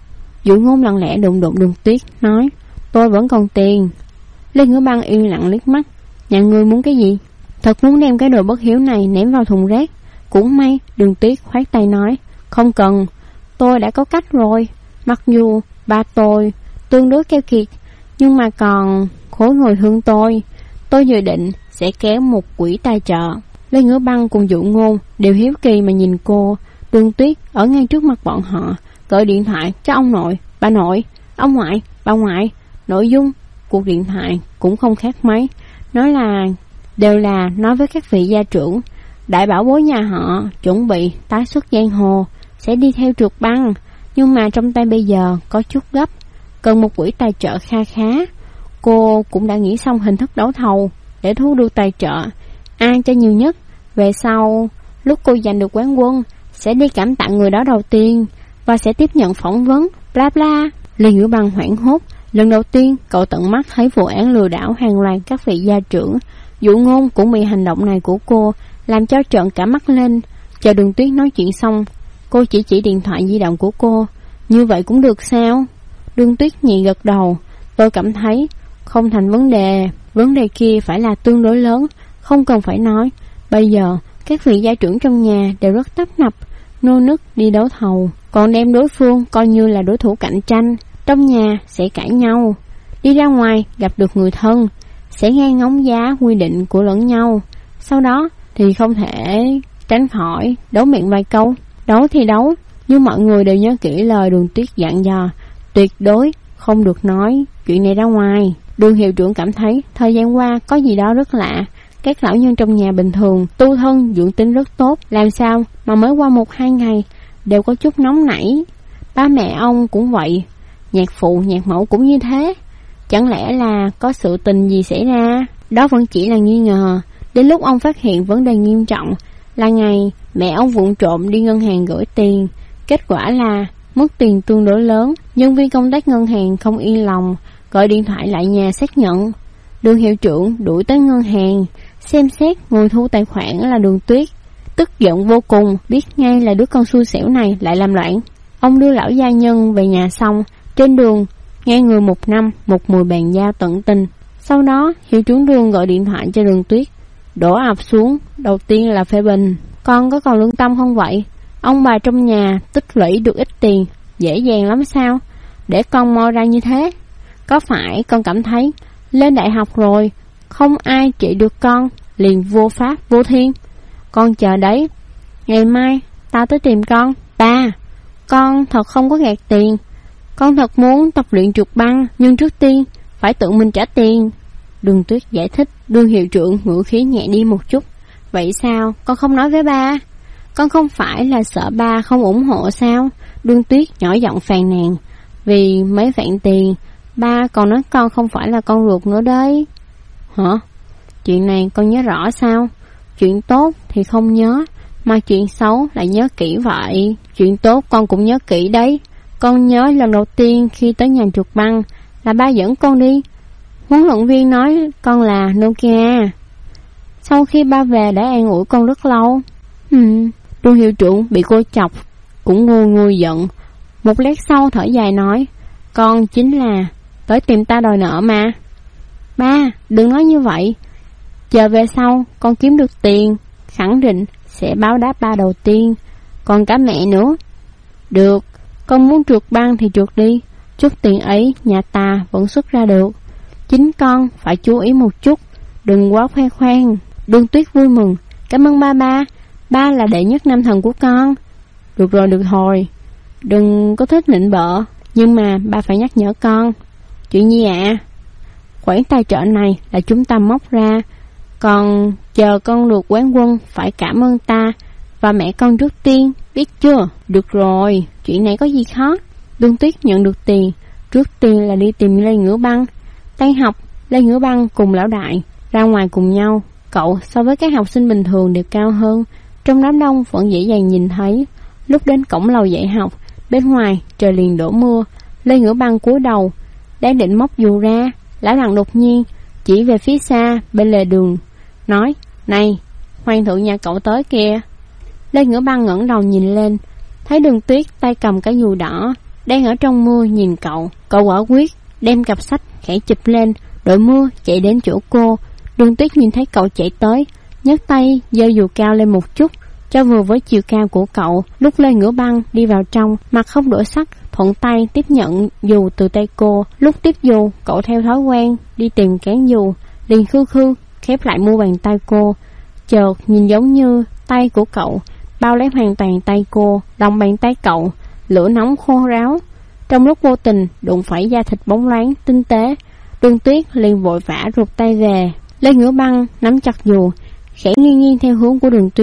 Dụ Ngôn lặng lẽ đụng đụng Đường Tuyết, nói, tôi vẫn còn tiền. Lê Ngữ Băng yên lặng liếc mắt, nhà ngươi muốn cái gì? Thật muốn đem cái đồ bất hiếu này ném vào thùng rác. Cũng may, Đường Tuyết khoát tay nói, không cần, tôi đã có cách rồi. Mặc dù ba tôi tương đối keo kiệt, nhưng mà còn khối người thương tôi dự định sẽ kéo một quỹ tài trợ. Lê Ngữ Băng cùng Dụ Ngôn đều hiếu kỳ mà nhìn cô. Đường Tuyết ở ngay trước mặt bọn họ, gọi điện thoại cho ông nội, bà nội, ông ngoại, bà ngoại. Nội dung cuộc điện thoại cũng không khác mấy, đều là nói với các vị gia trưởng. đại bảo bối nhà họ chuẩn bị tái xuất giang hồ, sẽ đi theo trượt băng, nhưng mà trong tay bây giờ có chút gấp, cần một quỹ tài trợ kha khá. Cô cũng đã nghĩ xong hình thức đấu thầu để thu được tài trợ, ai cho nhiều nhất. Về sau, lúc cô giành được quán quân, sẽ đi cảm tạ người đó đầu tiên và sẽ tiếp nhận phỏng vấn, bla bla. Lê Ngữ Băng hoảng hốt, lần đầu tiên cậu tận mắt thấy vụ án lừa đảo hàng loạt các vị gia trưởng. Dụ Ngôn cũng bị hành động này của cô làm cho trợn cả mắt lên. Chờ Đường Tuyết nói chuyện xong, cô chỉ điện thoại di động của cô. Như vậy cũng được sao? Đường Tuyết nhẹ gật đầu. Tôi cảm thấy không thành vấn đề kia phải là tương đối lớn, không cần phải nói. Bây giờ các vị gia trưởng trong nhà đều rất tấp nập, nô nức đi đấu thầu, còn đem đối phương coi như là đối thủ cạnh tranh. Trong nhà sẽ cãi nhau, đi ra ngoài gặp được người thân, sẽ nghe ngóng giá quy định của lẫn nhau. Sau đó thì không thể tránh khỏi đấu miệng vài câu. Đấu thì đấu, nhưng mọi người đều nhớ kỹ lời Đường Tuyết dặn dò, tuyệt đối không được nói chuyện này ra ngoài. Đường hiệu trưởng cảm thấy thời gian qua có gì đó rất lạ. Các lão nhân trong nhà bình thường tu thân dưỡng tính rất tốt, làm sao mà mới qua 1-2 ngày đều có chút nóng nảy. Ba mẹ ông cũng vậy, nhạc phụ nhạc mẫu cũng như thế. Chẳng lẽ là có sự tình gì xảy ra? Đó vẫn chỉ là nghi ngờ. Đến lúc ông phát hiện vấn đề nghiêm trọng là ngày mẹ ông vụng trộm đi ngân hàng gửi tiền. Kết quả là mất tiền tương đối lớn. Nhân viên công tác ngân hàng không yên lòng, gọi điện thoại lại nhà xác nhận. Đường hiệu trưởng đuổi tới ngân hàng, xem xét người thu tài khoản là Đường Tuyết. Tức giận vô cùng, biết ngay là đứa con xui xẻo này lại làm loạn. Ông đưa lão gia nhân về nhà xong, trên đường nghe người một năm một mùi bàn giao tận tình. Sau đó hiệu trưởng Đường gọi điện thoại cho Đường Tuyết, đổ ập xuống. Đầu tiên là phê bình, con có còn lương tâm không vậy? Ông bà trong nhà tích lũy được ít tiền dễ dàng lắm sao, để con mo ra như thế? Có phải con cảm thấy lên đại học rồi không ai trị được con liền vô pháp vô thiên? Con chờ đấy, ngày mai ta tới tìm con. Ba, con thật không có gạt tiền, con thật muốn tập luyện trượt băng, nhưng trước tiên phải tự mình trả tiền. Đường Tuyết giải thích. Đường hiệu trưởng ngữ khí nhẹ đi một chút. Vậy sao con không nói với ba? Con không phải là sợ ba không ủng hộ sao? Đường Tuyết nhỏ giọng phàn nàn. Vì mấy vạn tiền, ba còn nói con không phải là con ruột nữa đấy. Hả? Chuyện này con nhớ rõ sao? Chuyện tốt thì không nhớ, mà chuyện xấu lại nhớ kỹ vậy. Chuyện tốt con cũng nhớ kỹ đấy. Con nhớ lần đầu tiên khi tới nhà trượt băng là ba dẫn con đi. Huấn luyện viên nói con là Nokia. Sau khi ba về đã an ủi con rất lâu. Đường hiệu trưởng bị cô chọc cũng nguôi giận. Một lát sau thở dài nói, con chính là tới tìm ta đòi nợ mà. Ba, đừng nói như vậy. Chờ về sau con kiếm được tiền, khẳng định sẽ báo đáp ba đầu tiên, còn cả mẹ nữa. Được, con muốn trượt băng thì trượt đi, chút tiền ấy nhà ta vẫn xuất ra được. Chính con phải chú ý một chút, đừng quá khoe khoang. Đường Tuyết vui mừng, cảm ơn ba. Ba là đệ nhất nam thần của con. Được rồi, đừng có thích nịnh bợ, nhưng mà ba phải nhắc nhở con. Chuyện gì ạ? Khoản tài trợ này là chúng ta móc ra, còn chờ con được quán quân phải cảm ơn ta và mẹ con trước tiên, biết chưa? Được rồi, chuyện này có gì khó. Đường Tuyết nhận được tiền, trước tiên là đi tìm Lê Ngữ Băng. Tan học, Lê Ngữ Băng cùng lão đại ra ngoài cùng nhau. Cậu so với các học sinh bình thường đều cao hơn, trong đám đông vẫn dễ dàng nhìn thấy. Lúc đến cổng lầu dạy học, bên ngoài trời liền đổ mưa. Lê Ngữ Băng cúi đầu, đang định móc dù ra, lão đặng đột nhiên chỉ về phía xa bên lề đường, nói, này, hoàng thượng nhà cậu tới kìa. Lê Ngữ Băng ngẩng đầu nhìn lên, thấy Đường Tuyết tay cầm cái dù đỏ, đang ở trong mưa nhìn cậu. Cậu quả quyết đem cặp sách khẽ chụp lên, đội mưa chạy đến chỗ cô. Đường Tuyết nhìn thấy cậu chạy tới, nhấc tay giơ dù cao lên một chút, cho vừa với chiều cao của cậu. Lúc Lê Ngữ Băng đi vào trong, mặt không đổi sắc, thuận tay tiếp nhận dù từ tay cô. Lúc tiếp dù, cậu theo thói quen đi tìm cán dù, liền khư khép lại mu bàn tay cô. Chợt nhìn giống như tay của cậu bao lấy hoàn toàn tay cô. Lòng bàn tay cậu lửa nóng khô ráo, trong lúc vô tình đụng phải da thịt bóng loáng tinh tế. Đường Tuyết liền vội vã rụt tay về. Lê Ngữ Băng nắm chặt dù, khẽ nghiêng theo hướng của Đường Tuyết,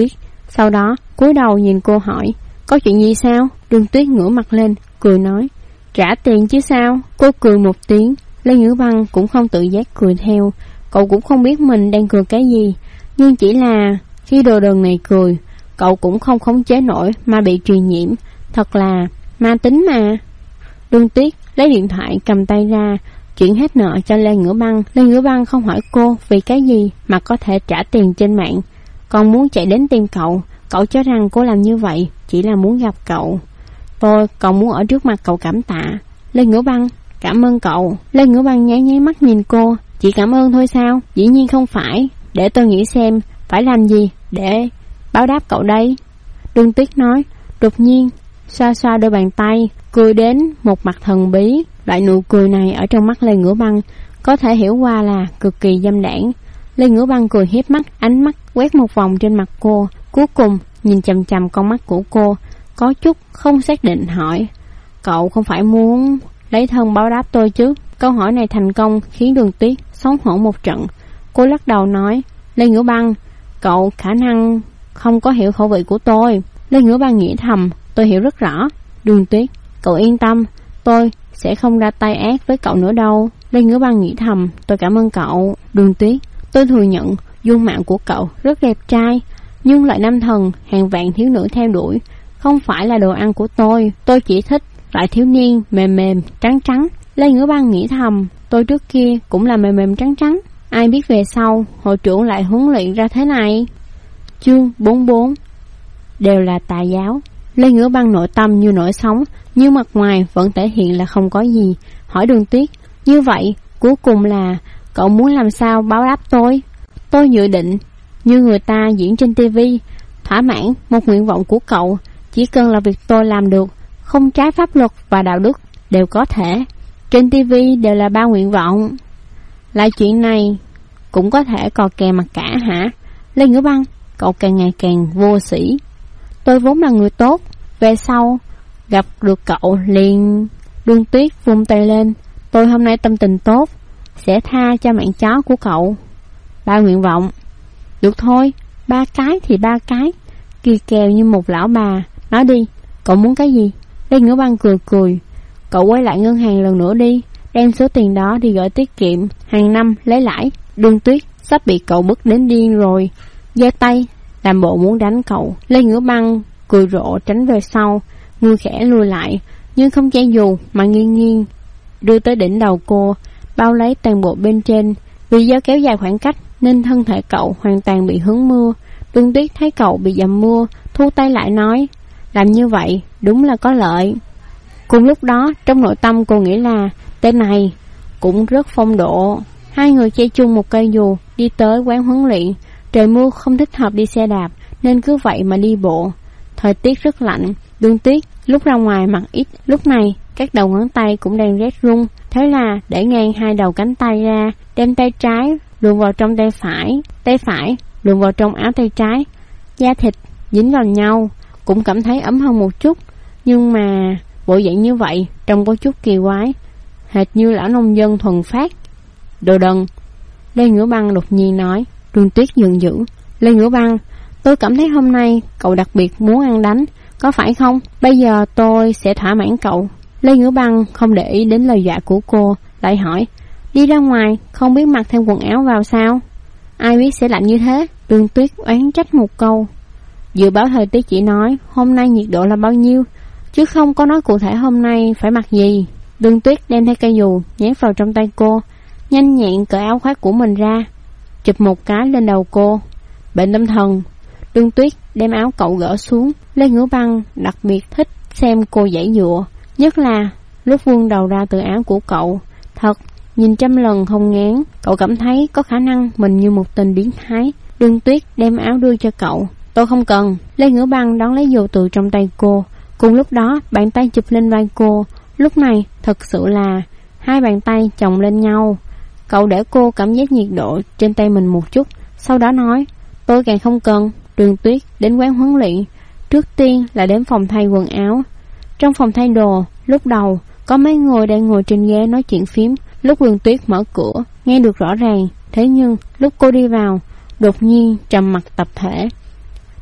Sau đó cúi đầu nhìn cô hỏi, có chuyện gì sao? Đường Tuyết ngửa mặt lên, cười nói, trả tiền chứ sao? Cô cười một tiếng, Lê Ngữ Băng cũng không tự giác cười theo. Cậu cũng không biết mình đang cười cái gì, nhưng chỉ là khi đồ đần này cười, cậu cũng không khống chế nổi mà bị truyền nhiễm. Thật là ma tính mà. Đường Tuyết lấy điện thoại cầm tay ra, chuyển hết nợ cho Lê Ngữ Băng. Lê Ngữ Băng không hỏi cô vì cái gì mà có thể trả tiền trên mạng, còn muốn chạy đến tìm cậu. Cậu cho rằng cô làm như vậy chỉ là muốn gặp cậu. Tôi còn muốn ở trước mặt cậu cảm tạ. Lê Ngữ Băng, cảm ơn cậu. Lê Ngữ Băng nháy nháy mắt nhìn cô, chỉ cảm ơn thôi sao? Dĩ nhiên không phải. Để tôi nghĩ xem phải làm gì để báo đáp cậu đây. Đường Tuyết nói, đột nhiên xoa xoa đôi bàn tay, cười đến một mặt thần bí. Loại nụ cười này ở trong mắt Lê Ngữ Băng có thể hiểu qua là cực kỳ dâm đãng. Lê Ngữ Băng cười hiếp mắt, ánh mắt quét một vòng trên mặt cô, cuối cùng nhìn chằm chằm con mắt của cô, có chút không xác định hỏi, cậu không phải muốn lấy thân báo đáp tôi chứ? Câu hỏi này thành công khiến Đường Tuyết xấu hổ một trận. Cô lắc đầu nói, Lê Ngữ Băng, cậu khả năng không có hiểu khẩu vị của tôi. Lê Ngữ Băng nghĩ thầm, tôi hiểu rất rõ. Đường Tuyết, cậu yên tâm, tôi sẽ không ra tay ác với cậu nữa đâu. Lê Ngữ Băng nghĩ thầm, tôi cảm ơn cậu. Đường Tuyết, tôi thừa nhận dung mạo của cậu rất đẹp trai, nhưng loại nam thần hàng vạn thiếu nữ theo đuổi không phải là đồ ăn của tôi. Tôi chỉ thích loại thiếu niên mềm mềm trắng trắng. Lê Ngữ Băng nghĩ thầm, tôi trước kia cũng là mềm mềm trắng trắng, ai biết về sau hội trưởng lại huấn luyện ra thế này. Chương 44. Đều là tà giáo. Lê Ngữ Băng nội tâm như nổi sóng, nhưng mặt ngoài vẫn thể hiện là không có gì. Hỏi Đường Tuyết, như vậy cuối cùng là cậu muốn làm sao báo đáp tôi? Tôi dự định như người ta diễn trên TV, thỏa mãn một nguyện vọng của cậu. Chỉ cần là việc tôi làm được, không trái pháp luật và đạo đức, đều có thể. Trên TV đều là 3 nguyện vọng. Lại chuyện này cũng có thể cò kè mặt cả hả? Lê Ngữ Băng, cậu càng ngày càng vô sĩ. Tôi vốn là người tốt, về sau gặp được cậu liền. Đường Tuyết vung tay lên, tôi hôm nay tâm tình tốt, sẽ tha cho mạng chó của cậu. 3 nguyện vọng. Được thôi, 3 cái thì 3 cái. Kỳ kèo như một lão bà. Nói đi, cậu muốn cái gì? Lê Ngữ Băng cười cười, cậu quay lại ngân hàng lần nữa đi, đem số tiền đó đi gửi tiết kiệm, hàng năm lấy lãi. Đường Tuyết sắp bị cậu bức đến điên rồi, giơ tay làm bộ muốn đánh cậu. Lê Ngữ Băng cười rộ tránh về sau, người khẽ lùi lại, nhưng không che dù mà nghiêng nghiêng đưa tới đỉnh đầu cô, bao lấy toàn bộ bên trên. Vì do kéo dài khoảng cách nên thân thể cậu hoàn toàn bị hứng mưa. Đường Tuyết thấy cậu bị dầm mưa, thu tay lại nói, làm như vậy đúng là có lợi. Cùng lúc đó trong nội tâm cô nghĩ là tên này cũng rất phong độ. Hai người chơi chung một cây dù đi tới quán huấn luyện. Trời mưa không thích hợp đi xe đạp nên cứ vậy mà đi bộ. Thời tiết rất lạnh. Đường Tuyết lúc ra ngoài mặc ít, lúc này các đầu ngón tay cũng đang rét run. Thế là để ngang hai đầu cánh tay ra, đem tay trái luồn vào trong tay phải luồn vào trong áo tay trái. Da thịt dính vào nhau, cũng cảm thấy ấm hơn một chút. Nhưng mà bộ dạng như vậy trông có chút kỳ quái, hệt như lão nông dân thuần phát. Đồ đần. Lê Ngữ Băng đột nhiên nói. Đường Tuyết giận dữ. Lê Ngữ Băng, tôi cảm thấy hôm nay cậu đặc biệt muốn ăn đánh, có phải không? Bây giờ tôi sẽ thỏa mãn cậu. Lê Ngữ Băng không để ý đến lời dọa của cô, lại hỏi, đi ra ngoài không biết mặc thêm quần áo vào sao? Ai biết sẽ lạnh như thế? Đường Tuyết oán trách một câu. Dự báo thời tiết chỉ nói hôm nay nhiệt độ là bao nhiêu, chứ không có nói cụ thể hôm nay phải mặc gì. Đường Tuyết đem theo cây dù nhét vào trong tay cô, nhanh nhẹn cởi áo khoác của mình ra, chụp một cái lên đầu cô. Bệnh tâm thần. Đường Tuyết đem áo cậu gỡ xuống. Lê Ngữ Băng đặc biệt thích xem cô giãy giụa, nhất là lúc vươn đầu ra từ áo của cậu. Thật, nhìn trăm lần không ngán. Cậu cảm thấy có khả năng mình như một tên biến thái. Đường Tuyết đem áo đưa cho cậu. Tôi không cần. Lê Ngữ Băng đón lấy dù từ trong tay cô. Cùng lúc đó bàn tay chụp lên vai cô. Lúc này thật sự là hai bàn tay chồng lên nhau. Cậu để cô cảm giác nhiệt độ trên tay mình một chút, sau đó nói, tôi càng không cần. Đường Tuyết đến quán huấn luyện, trước tiên là đến phòng thay quần áo. Trong phòng thay đồ, lúc đầu có mấy người đang ngồi trên ghế nói chuyện phím. Lúc Đường Tuyết mở cửa, nghe được rõ ràng. Thế nhưng lúc cô đi vào, đột nhiên trầm mặc tập thể.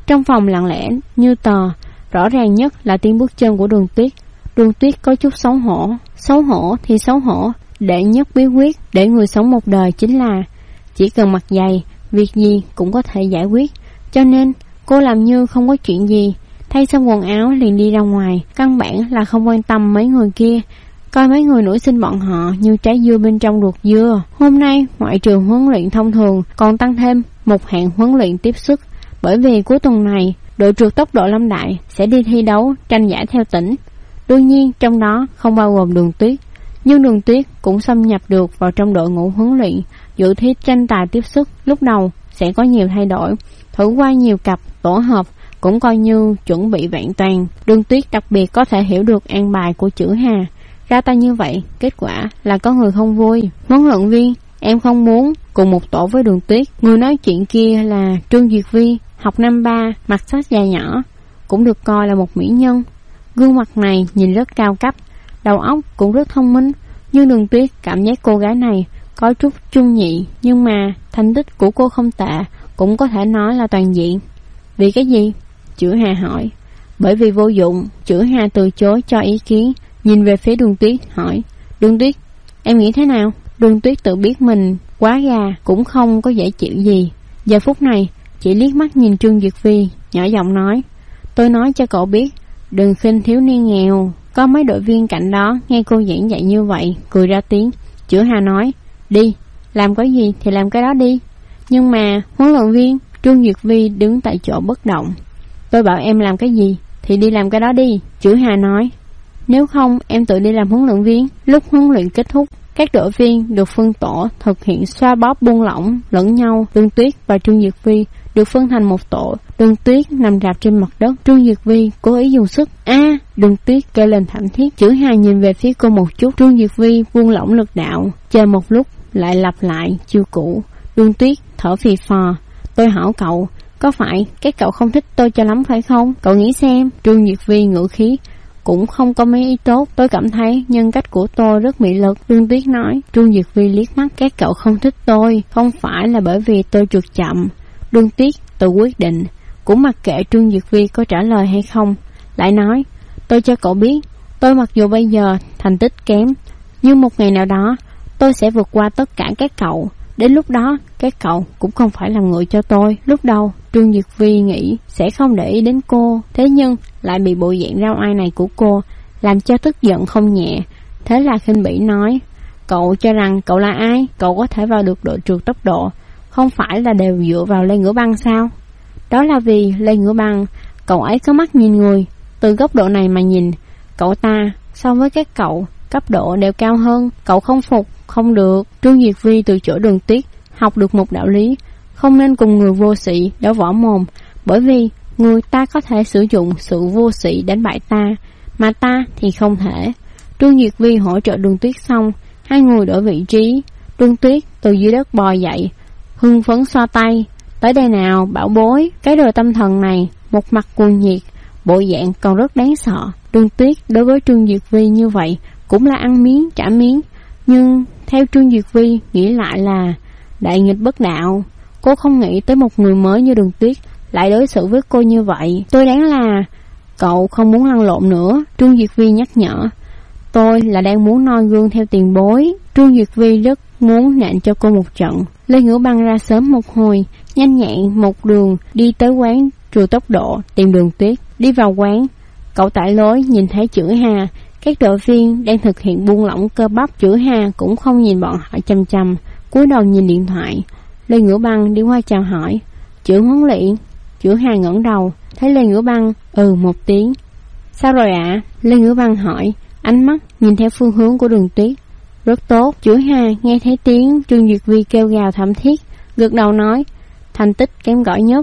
Trong phòng lặng lẽ như tờ, rõ ràng nhất là tiếng bước chân của Đường Tuyết. Đường Tuyết có chút xấu hổ. Xấu hổ thì xấu hổ, đệ nhất bí quyết để người sống một đời chính là chỉ cần mặc giày, việc gì cũng có thể giải quyết. Cho nên cô làm như không có chuyện gì, thay xong quần áo liền đi ra ngoài, căn bản là không quan tâm mấy người kia, coi mấy người nữ sinh bọn họ như trái dưa bên trong ruột dưa. Hôm nay ngoại trừ huấn luyện thông thường còn tăng thêm một hạng huấn luyện tiếp sức, bởi vì cuối tuần này đội trượt tốc độ Lâm Đại sẽ đi thi đấu tranh giải theo tỉnh. Đương nhiên trong đó không bao gồm Đường Tuyết, nhưng Đường Tuyết cũng xâm nhập được vào trong đội ngũ huấn luyện. Dự thi tranh tài tiếp sức lúc đầu sẽ có nhiều thay đổi, thử qua nhiều cặp tổ hợp, cũng coi như chuẩn bị vẹn toàn. Đường Tuyết đặc biệt có thể hiểu được an bài của Chữ Hà, ra tay như vậy, kết quả là có người không vui. Huấn luyện viên, em không muốn cùng một tổ với Đường Tuyết. Người nói chuyện kia là Trương Duyệt Vi, học năm 3, mặt sắc dài nhỏ, cũng được coi là một mỹ nhân. Gương mặt này nhìn rất cao cấp, đầu óc cũng rất thông minh, nhưng Đường Tuyết cảm giác cô gái này có chút trung nhị, nhưng mà thành tích của cô không tệ, cũng có thể nói là toàn diện. Vì cái gì? Chữ Hà hỏi. Bởi vì vô dụng. Chữ Hà từ chối cho ý kiến, nhìn về phía Đường Tuyết hỏi, Đường Tuyết, em nghĩ thế nào? Đường Tuyết tự biết mình quá gà, cũng không có dễ chịu gì. Giờ phút này chỉ liếc mắt nhìn Trương Duyệt Vi, nhỏ giọng nói, tôi nói cho cậu biết, đừng khinh thiếu niên nghèo. Có mấy đội viên cạnh đó nghe cô giảng dạy như vậy, cười ra tiếng. Chữ Hà nói, đi, làm cái gì thì làm cái đó đi. Nhưng mà huấn luyện viên. Trương Duyệt Vi đứng tại chỗ bất động. Tôi bảo em làm cái gì thì đi làm cái đó đi. Chữ Hà nói, nếu không em tự đi làm huấn luyện viên. Lúc huấn luyện kết thúc, các đội viên được phân tổ thực hiện xoa bóp buông lỏng lẫn nhau. Đường Tuyết và Trương Duyệt Vi được phân thành một tổ. Đường Tuyết nằm rạp trên mặt đất, Trương Duyệt Vi cố ý dùng sức. Đường Tuyết kêu lên thảm thiết. Chữ Hà nhìn về phía cô một chút. Trương Duyệt Vi buông lỏng lực đạo, chờ một lúc lại lặp lại chiêu cũ. Đường Tuyết thở phì phò. Tôi hỏi cậu, có phải các cậu không thích tôi cho lắm phải không? Cậu nghĩ xem. Trương Duyệt Vi ngữ khí cũng không có mấy ý tốt. Tôi cảm thấy nhân cách của tôi rất mị lực. Đường Tuyết nói. Trương Duyệt Vi liếc mắt. Các cậu không thích tôi không phải là bởi vì tôi trượt chậm. Đường Tuyết tự quyết định, cũng mặc kệ Trương Duyệt Vi có trả lời hay không. Lại nói, tôi cho cậu biết, tôi mặc dù bây giờ thành tích kém, nhưng một ngày nào đó tôi sẽ vượt qua tất cả các cậu. Đến lúc đó các cậu cũng không phải làm người cho tôi. Lúc đầu Trương Duyệt Vi nghĩ sẽ không để ý đến cô, thế nhưng lại bị bộ dạng rau ai này của cô làm cho tức giận không nhẹ. Thế là khinh bỉ nói, cậu cho rằng cậu là ai? Cậu có thể vào được đội trượt tốc độ không phải là đều dựa vào Lê Ngữ Băng sao? Đó là vì Lê Ngữ Băng, cậu ấy có mắt nhìn người. Từ góc độ này mà nhìn, cậu ta so với các cậu cấp độ đều cao hơn. Cậu không phục, không được. Trương Duyệt Vi từ chỗ Đường Tuyết học được một đạo lý, không nên cùng người vô sĩ đấu võ mồm, bởi vì người ta có thể sử dụng sự vô sĩ đánh bại ta, mà ta thì không thể. Trương Duyệt Vi hỗ trợ Đường Tuyết xong, hai người đổi vị trí. Đường Tuyết từ dưới đất bò dậy, hưng phấn xoa tay, tới đây nào bảo bối. Cái đồ tâm thần này một mặt cuồng nhiệt, bộ dạng còn rất đáng sợ. Đường Tuyết đối với Trương Duyệt Vi như vậy cũng là ăn miếng trả miếng, nhưng theo Trương Duyệt Vi nghĩ lại là đại nghịch bất đạo. Cô không nghĩ tới một người mới như Đường Tuyết lại đối xử với cô như vậy. Tôi đoán là cậu không muốn lăn lộn nữa. Trương Duyệt Vi nhắc nhở. Tôi là đang muốn noi gương theo tiền bối. Trương Duyệt Vi rất muốn nện cho cô một trận. Lê Ngữ Băng ra sớm một hồi, nhanh nhẹn một đường đi tới quán trượt tốc độ tìm Đường Tuyết. Đi vào quán, cậu tải lối nhìn thấy Chữ Hà, các đội viên đang thực hiện buông lỏng cơ bắp. Chữ Hà cũng không nhìn bọn họ chằm chằm, cúi đầu nhìn điện thoại. Lê Ngữ Băng đi qua chào hỏi. Chữ huấn luyện. Chữ Hà ngẩng đầu, thấy Lê Ngữ Băng một tiếng. Sao rồi ạ? Lê Ngữ Băng hỏi, ánh mắt nhìn theo phương hướng của Đường Tuyết. Rất tốt. Chữ Hà nghe thấy tiếng Trương Duyệt Vi kêu gào thảm thiết, gật đầu nói, thành tích kém cỏi nhất,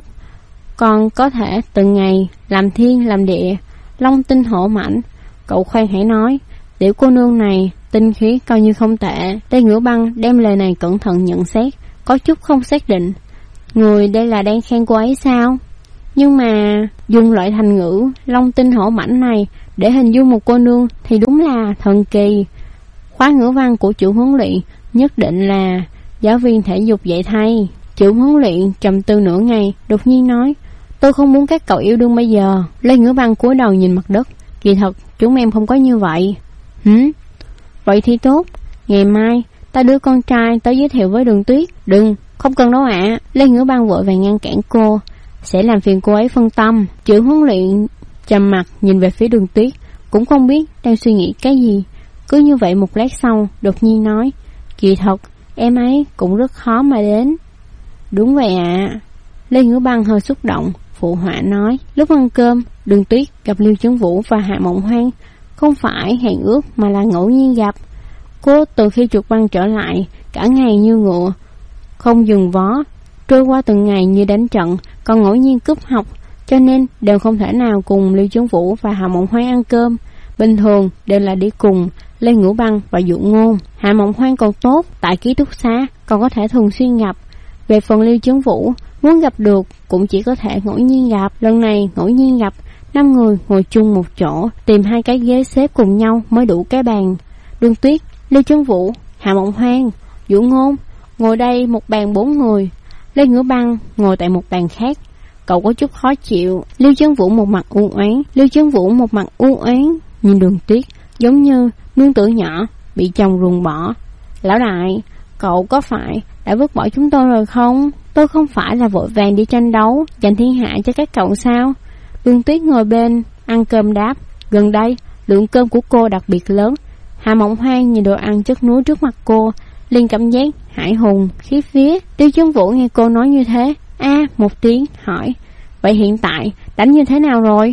còn có thể từng ngày làm thiên làm địa, long tinh hổ mãnh. Cậu khoan hãy nói, tiểu cô nương này tinh khí coi như không tệ. Lê Ngữ Băng đem lời này cẩn thận nhận xét, có chút không xác định. Người đây là đang khen cô ấy sao? Nhưng mà dùng loại thành ngữ long tinh hổ mãnh này để hình dung một cô nương thì đúng là thần kỳ. Khóa ngữ văn của chủ huấn luyện nhất định là giáo viên thể dục dạy thay. Chủ huấn luyện trầm tư nửa ngày, đột nhiên nói, Tôi không muốn các cậu yêu đương bây giờ. Lê Ngữ Băng cúi đầu nhìn mặt đất. Kỳ thật chúng em không có như vậy. Vậy thì tốt. Ngày mai ta đưa con trai tới giới thiệu với Đường Tuyết. Đừng, không cần đâu ạ. Lê Ngữ Băng vội vàng ngăn cản cô. Sẽ làm phiền cô ấy phân tâm. Chữ huấn luyện trầm mặt nhìn về phía Đường Tuyết, cũng không biết đang suy nghĩ cái gì. Cứ như vậy một lát sau, đột nhiên nói, kỳ thật em ấy cũng rất khó mà đến. Đúng vậy ạ. Lê Ngữ Băng hơi xúc động, phụ họa nói. Lúc ăn cơm, Đường Tuyết gặp Lưu Chấn Vũ và Hạ Mộng Hoan. Không phải hẹn ước mà là ngẫu nhiên gặp. Cô từ khi trượt băng trở lại, cả ngày như ngựa, không dừng vó, trôi qua từng ngày như đánh trận, còn ngẫu nhiên cúp học, cho nên đều không thể nào cùng Lưu Chấn Vũ và Hạ Mộng Hoan ăn cơm. Bình thường đều là đi cùng Lê Ngữ Băng và Dụ Ngôn. Hạ Mộng Hoan còn tốt, tại ký túc xá còn có thể thường xuyên gặp. Về phần Lưu Chấn Vũ, muốn gặp được cũng chỉ có thể ngẫu nhiên gặp. Lần này ngẫu nhiên gặp, 5 người ngồi chung một chỗ, tìm 2 cái ghế xếp cùng nhau mới đủ cái bàn. Đường Tuyết, Lưu Chấn Vũ, Hạ Mộng Hoan, Dụ Ngôn ngồi đây một bàn 4 người. Lê Ngữ Băng ngồi tại một bàn khác. Cậu có chút khó chịu. Lưu Chấn Vũ một mặt u oán nhìn Đường Tuyết, giống như nương tử nhỏ bị chồng ruồng bỏ. Lão đại, cậu có phải đã vứt bỏ chúng tôi rồi không? Tôi không phải là vội vàng đi tranh đấu giành thiên hạ cho các cậu sao? Đường Tuyết ngồi bên ăn cơm đáp. Gần đây lượng cơm của cô đặc biệt lớn. Hạ Mộng Hoan nhìn đồ ăn chất núi trước mặt cô, liền cảm giác hải hùng khí vía. Lưu Chấn Vũ nghe cô nói như thế, một tiếng hỏi, vậy hiện tại đánh như thế nào rồi?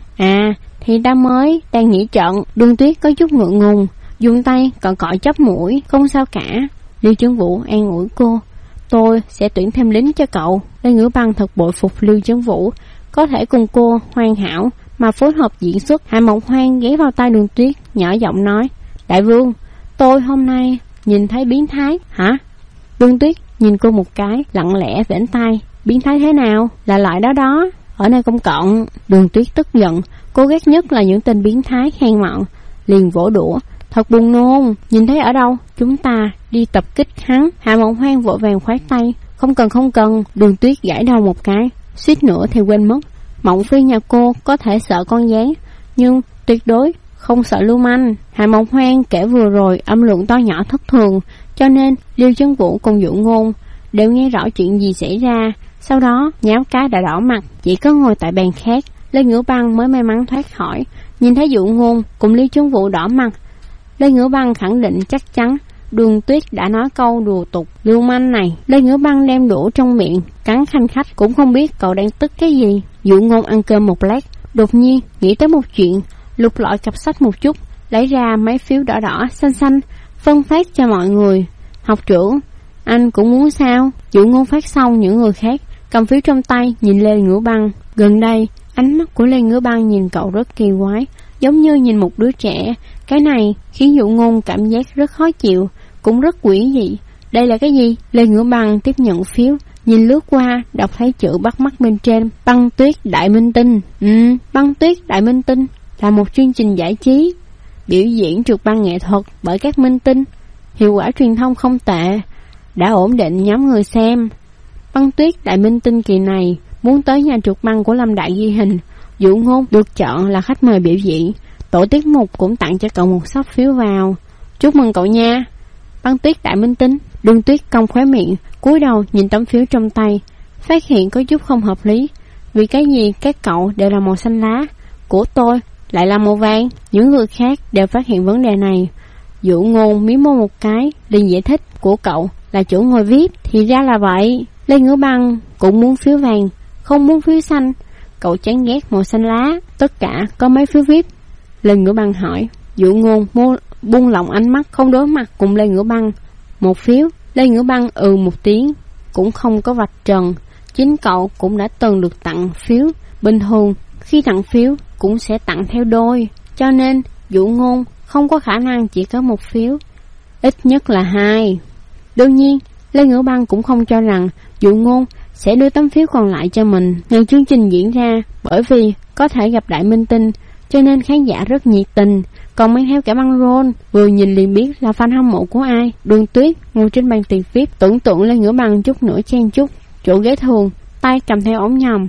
Thì ta mới đang nghỉ trận. Đường Tuyết có chút ngượng ngùng, dùng tay cọ cọ chóp mũi. Không sao cả. Lưu Chấn Vũ an ủi cô, tôi sẽ tuyển thêm lính cho cậu. Lê Ngữ Băng thật bội phục Lưu Chấn Vũ, có thể cùng cô hoàn hảo mà phối hợp diễn xuất. Hạ Mộng Hoan ghé vào tay Đường Tuyết, nhỏ giọng nói, đại vương, tôi hôm nay nhìn thấy biến thái. Hả? Đường Tuyết nhìn cô một cái, lặng lẽ vểnh tai. Biến thái thế nào? Là loại đó, ở nơi công cộng. Đường Tuyết tức giận, cô ghét nhất là những tên biến thái hèn mọn, liền vỗ đũa. Thật buồn nôn, nhìn thấy ở đâu? Chúng ta đi tập kích hắn. Hạ Mộng Hoan vội vàng khoát tay. Không cần. Đường Tuyết gãi đầu một cái, suýt nữa thì quên mất. Mộng Phi nhà cô có thể sợ con gián, nhưng tuyệt đối không sợ lưu manh. Hạ Mộng Hoan kể vừa rồi âm lượng to nhỏ thất thường, cho nên Lưu Chấn Vũ cùng Dụ Ngôn đều nghe rõ chuyện gì xảy ra. Sau đó nháo cái đã đỏ mặt. Chỉ có ngồi tại bàn khác, Lê Ngữ Băng mới may mắn thoát khỏi. Nhìn thấy Dụ Ngôn cùng Lưu Chấn Vũ đỏ mặt, Lê Ngữ Băng khẳng định chắc chắn Đường Tuyết đã nói câu đùa tục lưu manh này. Lê Ngữ Băng đem đũa trong miệng cắn khanh khách, cũng không biết cậu đang tức cái gì. Dụ Ngôn ăn cơm một lát, đột nhiên nghĩ tới một chuyện, lục lọi cặp sách một chút, lấy ra mấy phiếu đỏ đỏ xanh xanh phân phát cho mọi người. Học trưởng, anh cũng muốn sao? Dụ Ngôn phát xong những người khác, cầm phiếu trong tay nhìn Lê Ngữ Băng. Gần đây ánh mắt của Lê Ngữ Băng nhìn cậu rất kỳ quái, giống như nhìn một đứa trẻ. Cái này khiến Dụ Ngôn cảm giác rất khó chịu, cũng rất quỷ dị. Đây là cái gì? Lê Ngữ Băng tiếp nhận phiếu, nhìn lướt qua, đọc thấy chữ bắt mắt bên trên, Băng Tuyết Đại Minh Tinh. Băng Tuyết Đại Minh Tinh là một chương trình giải trí, biểu diễn trượt băng nghệ thuật bởi các minh tinh. Hiệu quả truyền thông không tệ, đã ổn định nhóm người xem. Băng Tuyết Đại Minh Tinh kỳ này muốn tới nhà trượt băng của Lâm Đại ghi hình. Dụ Ngôn được chọn là khách mời biểu diễn, tổ tiết mục cũng tặng cho cậu một xấp phiếu vào. Chúc mừng cậu nha. Băng Tuyết Đại Minh Tinh. Đường Tuyết cong khóe miệng, cúi đầu nhìn tấm phiếu trong tay, phát hiện có chút không hợp lý. Vì cái gì các cậu đều là màu xanh lá, của tôi lại là màu vàng? Những người khác đều phát hiện vấn đề này. Dụ Ngôn mí môi một cái, liền giải thích, của cậu là chỗ ngồi VIP. Thì ra là vậy. Lê Ngữ Băng cũng muốn phiếu vàng, không muốn phiếu xanh. Cậu chán ghét màu xanh lá. Tất cả có mấy phiếu VIP? Lê Ngữ Băng hỏi. Dụ Ngôn buông lỏng ánh mắt, không đối mặt cùng Lê Ngữ Băng. Một phiếu. Lê Ngữ Băng một tiếng, cũng không có vạch trần. Chính cậu cũng đã từng được tặng phiếu. Bình thường khi tặng phiếu cũng sẽ tặng theo đôi, cho nên Dụ Ngôn không có khả năng chỉ có một phiếu, ít nhất là 2. Đương nhiên Lê Ngữ Băng cũng không cho rằng Dụ Ngôn sẽ đưa tấm phiếu còn lại cho mình. Ngày chương trình diễn ra, bởi vì có thể gặp Đại Minh Tinh, cho nên khán giả rất nhiệt tình, còn mang theo cả băng rôn, vừa nhìn liền biết là fan hâm mộ của ai. Đường Tuyết ngồi trên bàn tiệc VIP, tưởng tượng Lê Ngữ Băng chút nữa chen chút chỗ ghế thường, tay cầm theo ống nhòm,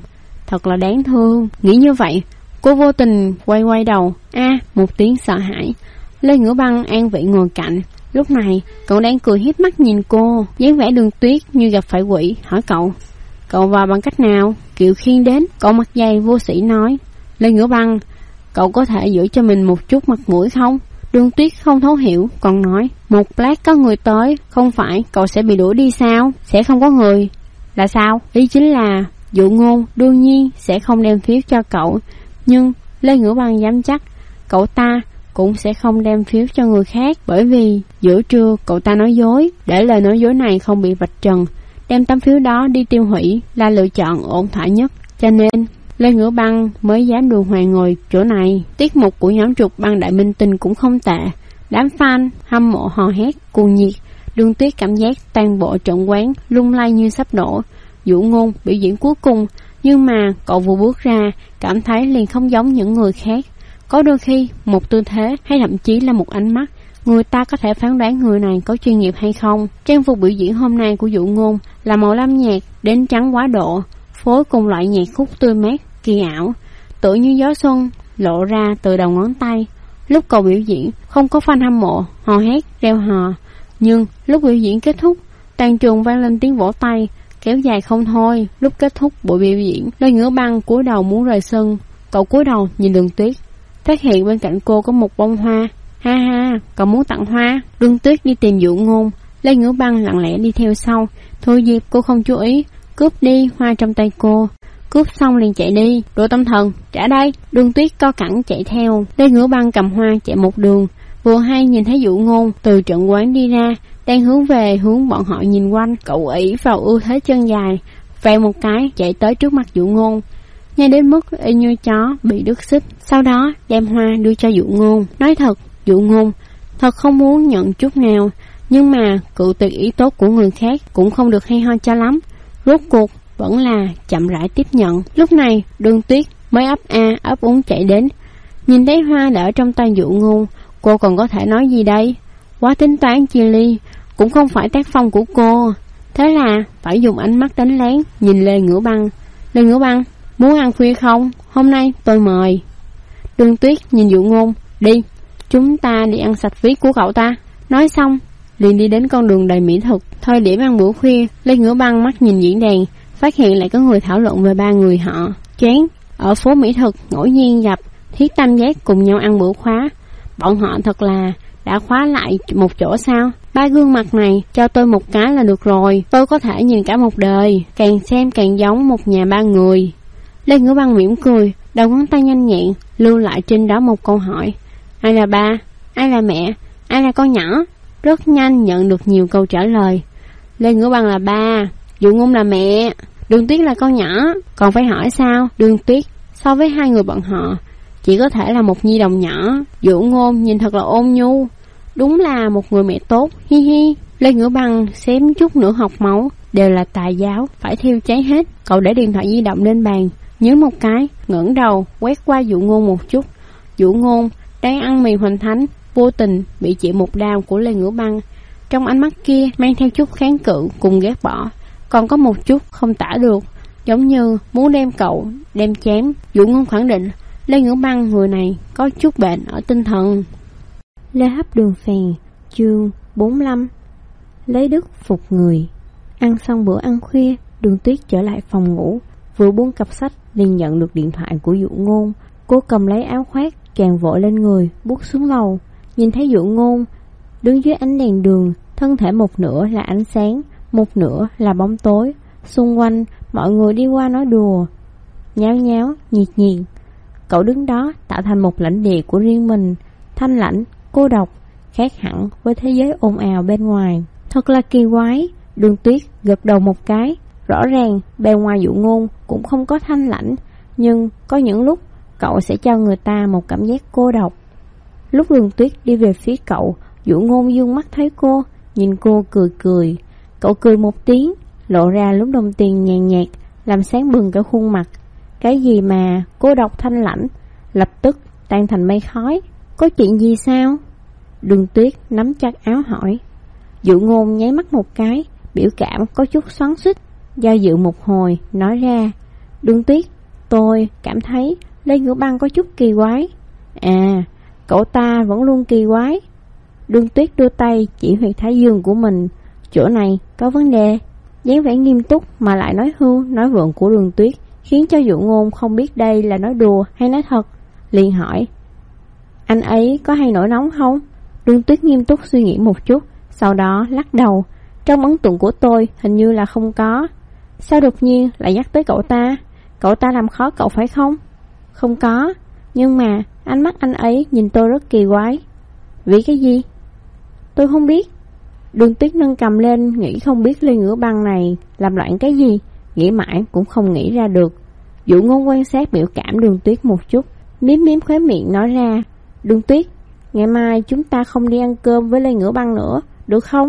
thật là đáng thương. Nghĩ như vậy, cô vô tình quay đầu. Một tiếng sợ hãi. Lê Ngữ Băng an vị ngồi cạnh. Lúc này, cậu đang cười hiếp mắt nhìn cô, dáng vẻ Đường Tuyết như gặp phải quỷ, hỏi cậu vào bằng cách nào? Kiều Khiên đến. Cậu mặt dày vô sĩ nói, Lê Ngữ Băng, cậu có thể giữ cho mình một chút mặt mũi không? Đường Tuyết không thấu hiểu, còn nói, một lát có người tới, không phải cậu sẽ bị đuổi đi sao? Sẽ không có người. Là sao? Ý chính là Dụ Ngôn đương nhiên sẽ không đem phiếu cho cậu, nhưng Lê Ngữ Băng dám chắc cậu ta cũng sẽ không đem phiếu cho người khác, bởi vì giữa trưa cậu ta nói dối. Để lời nói dối này không bị vạch trần, đem tấm phiếu đó đi tiêu hủy là lựa chọn ổn thỏa nhất. Cho nên Lê Ngữ Băng mới dám đường hoàng ngồi chỗ này. Tiết mục của nhóm Trục Băng Đại Minh Tinh cũng không tệ, đám fan hâm mộ hò hét cuồng nhiệt. Đường Tuyết cảm giác toàn bộ trận quán lung lay như sắp nổ. Dụ Ngôn biểu diễn cuối cùng, nhưng mà cậu vừa bước ra cảm thấy liền không giống những người khác. Có đôi khi một tư thế hay thậm chí là một ánh mắt, người ta có thể phán đoán người này có chuyên nghiệp hay không. Trang phục biểu diễn hôm nay của Dụ Ngôn là màu lam nhạt đến trắng quá độ, phối cùng loại nhạc khúc tươi mát kỳ ảo, tựa như gió xuân lộ ra từ đầu ngón tay. Lúc cậu biểu diễn không có fan hâm mộ hò hét reo hò, nhưng lúc biểu diễn kết thúc, toàn trường vang lên tiếng vỗ tay kéo dài không thôi. Lúc kết thúc buổi biểu diễn, Lê Ngữ Băng cúi đầu muốn rời sân. Cậu cúi đầu nhìn Đường Tuyết, phát hiện bên cạnh cô có một bông hoa. Ha, cậu muốn tặng hoa? Đường Tuyết đi tìm Dụ Ngôn, Lê Ngữ Băng lặng lẽ đi theo sau. Thôi dịp cô không chú ý, cướp đi hoa trong tay cô. Cướp xong liền chạy đi. Đồ tâm thần, trả đây. Đường Tuyết co cẳng chạy theo. Lê Ngữ Băng cầm hoa chạy một đường. Vừa hay nhìn thấy Dụ Ngôn từ trận quán đi ra, đang hướng bọn họ nhìn quanh. Cậu ỷ vào ưu thế chân dài, vèo một cái chạy tới trước mặt Dụ Ngôn, nhanh đến mức y như chó bị đứt xích. Sau đó đem hoa đưa cho Dụ Ngôn. Nói thật, Dụ Ngôn thật không muốn nhận chút nào, nhưng mà cự tuyệt ý tốt của người khác cũng không được hay ho cho lắm. Rốt cuộc vẫn là chậm rãi tiếp nhận. Lúc này Đường Tuyết mới ấp úng chạy đến, nhìn thấy hoa đã ở trong tay Dụ Ngôn, cô còn có thể nói gì đây? Quá tính toán chia ly cũng không phải tác phong của cô, thế là phải dùng ánh mắt đánh lén nhìn Lê Ngữ Băng. Lê Ngữ Băng, muốn ăn khuya không? Hôm nay tôi mời. Đường Tuyết nhìn Dụ Ngôn, đi, chúng ta đi ăn sạch ví của cậu ta. Nói xong liền đi đến con đường đầy mỹ thực. Thời điểm ăn bữa khuya, Lê Ngữ Băng mắt nhìn diễn đàn, phát hiện lại có người thảo luận về ba người họ. Chán, ở phố mỹ thực ngẫu nhiên gặp Thiết Tam Giác cùng nhau ăn bữa khóa. Bọn họ thật là đã khóa lại một chỗ sao? Ba gương mặt này cho tôi một cái là được rồi, tôi có thể nhìn cả một đời, càng xem càng giống một nhà ba người. Lê Ngữ Băng mỉm cười, đầu ngón tay nhanh nhẹn lưu lại trên đó một câu hỏi: ai là ba, ai là mẹ, ai là con nhỏ? Rất nhanh nhận được nhiều câu trả lời. Lê Ngữ Băng là ba, Dụ Ngôn là mẹ, Đường Tuyết là con nhỏ. Còn phải hỏi sao? Đường Tuyết so với hai người bọn họ chỉ có thể là một nhi đồng nhỏ. Dụ Ngôn nhìn thật là ôn nhu, đúng là một người mẹ tốt, hi hi. Lê Ngữ Băng xém chút nữa học máu, đều là tà giáo, phải thiêu cháy hết. Cậu để điện thoại di động lên bàn, nhớ một cái, ngẩng đầu quét qua Dụ Ngôn một chút. Dụ Ngôn đang ăn mì hoành thánh, vô tình bị chịu một đao của Lê Ngữ Băng. Trong ánh mắt kia mang theo chút kháng cự cùng ghét bỏ, còn có một chút không tả được, giống như muốn đem cậu đem chém. Dụ Ngôn khẳng định Lê Ngữ Băng người này có chút bệnh ở tinh thần. Lê Hấp Đường Phèn, chương 45. Lấy đức phục người. Ăn xong bữa ăn khuya, Đường Tuyết trở lại phòng ngủ, vừa buông cặp sách liền nhận được điện thoại của Dụ Ngôn. Cô cầm lấy áo khoác tràn vội lên người, bước xuống lầu, nhìn thấy Dụ Ngôn đứng dưới ánh đèn đường, thân thể một nửa là ánh sáng, một nửa là bóng tối. Xung quanh mọi người đi qua nói đùa, nháo nháo, nhiệt nhiệt. Cậu đứng đó tạo thành một lãnh địa của riêng mình, thanh lãnh, cô độc, khác hẳn với thế giới ồn ào bên ngoài. Thật là kỳ quái. Đường Tuyết gật đầu một cái. Rõ ràng bên ngoài Dụ Ngôn cũng không có thanh lãnh, nhưng có những lúc cậu sẽ cho người ta một cảm giác cô độc. Lúc Đường Tuyết đi về phía cậu, Dụ Ngôn dương mắt thấy cô, nhìn cô cười cười. Cậu cười một tiếng, lộ ra lúc đồng tiền nhàn nhạt, làm sáng bừng cả khuôn mặt. Cái gì mà cô độc thanh lãnh, lập tức tan thành mây khói. Có chuyện gì sao? Đường Tuyết nắm chặt áo hỏi. Dụ Ngôn nháy mắt một cái, biểu cảm có chút xoắn xít, do dự một hồi nói ra. Đường Tuyết, Tôi cảm thấy Lê Ngữ Băng có chút kỳ quái. À, cậu ta vẫn luôn kỳ quái. Đường Tuyết đưa tay chỉ huyệt thái dương của mình. Chỗ này có vấn đề. Dáng vẻ nghiêm túc mà lại nói hưu nói vượng của Đường Tuyết khiến cho Dụ Ngôn không biết đây là nói đùa hay nói thật, liền hỏi: anh ấy có hay nổi nóng không? Đường Tuyết nghiêm túc suy nghĩ một chút, sau đó lắc đầu. Trong ấn tượng của tôi hình như là không có. Sao đột nhiên lại nhắc tới cậu ta? Cậu ta làm khó cậu phải không? Không có, nhưng mà ánh mắt anh ấy nhìn tôi rất kỳ quái. Vì cái gì? Tôi không biết. Đường Tuyết nâng cầm lên, nghĩ không biết Lê Ngữ Băng này làm loạn cái gì, nghĩ mãi cũng không nghĩ ra được. Dụ Ngôn quan sát biểu cảm Đường Tuyết một chút, miếm khóe miệng nói ra: Đường Tuyết, ngày mai chúng ta không đi ăn cơm với Lê Ngữ Băng nữa, được không?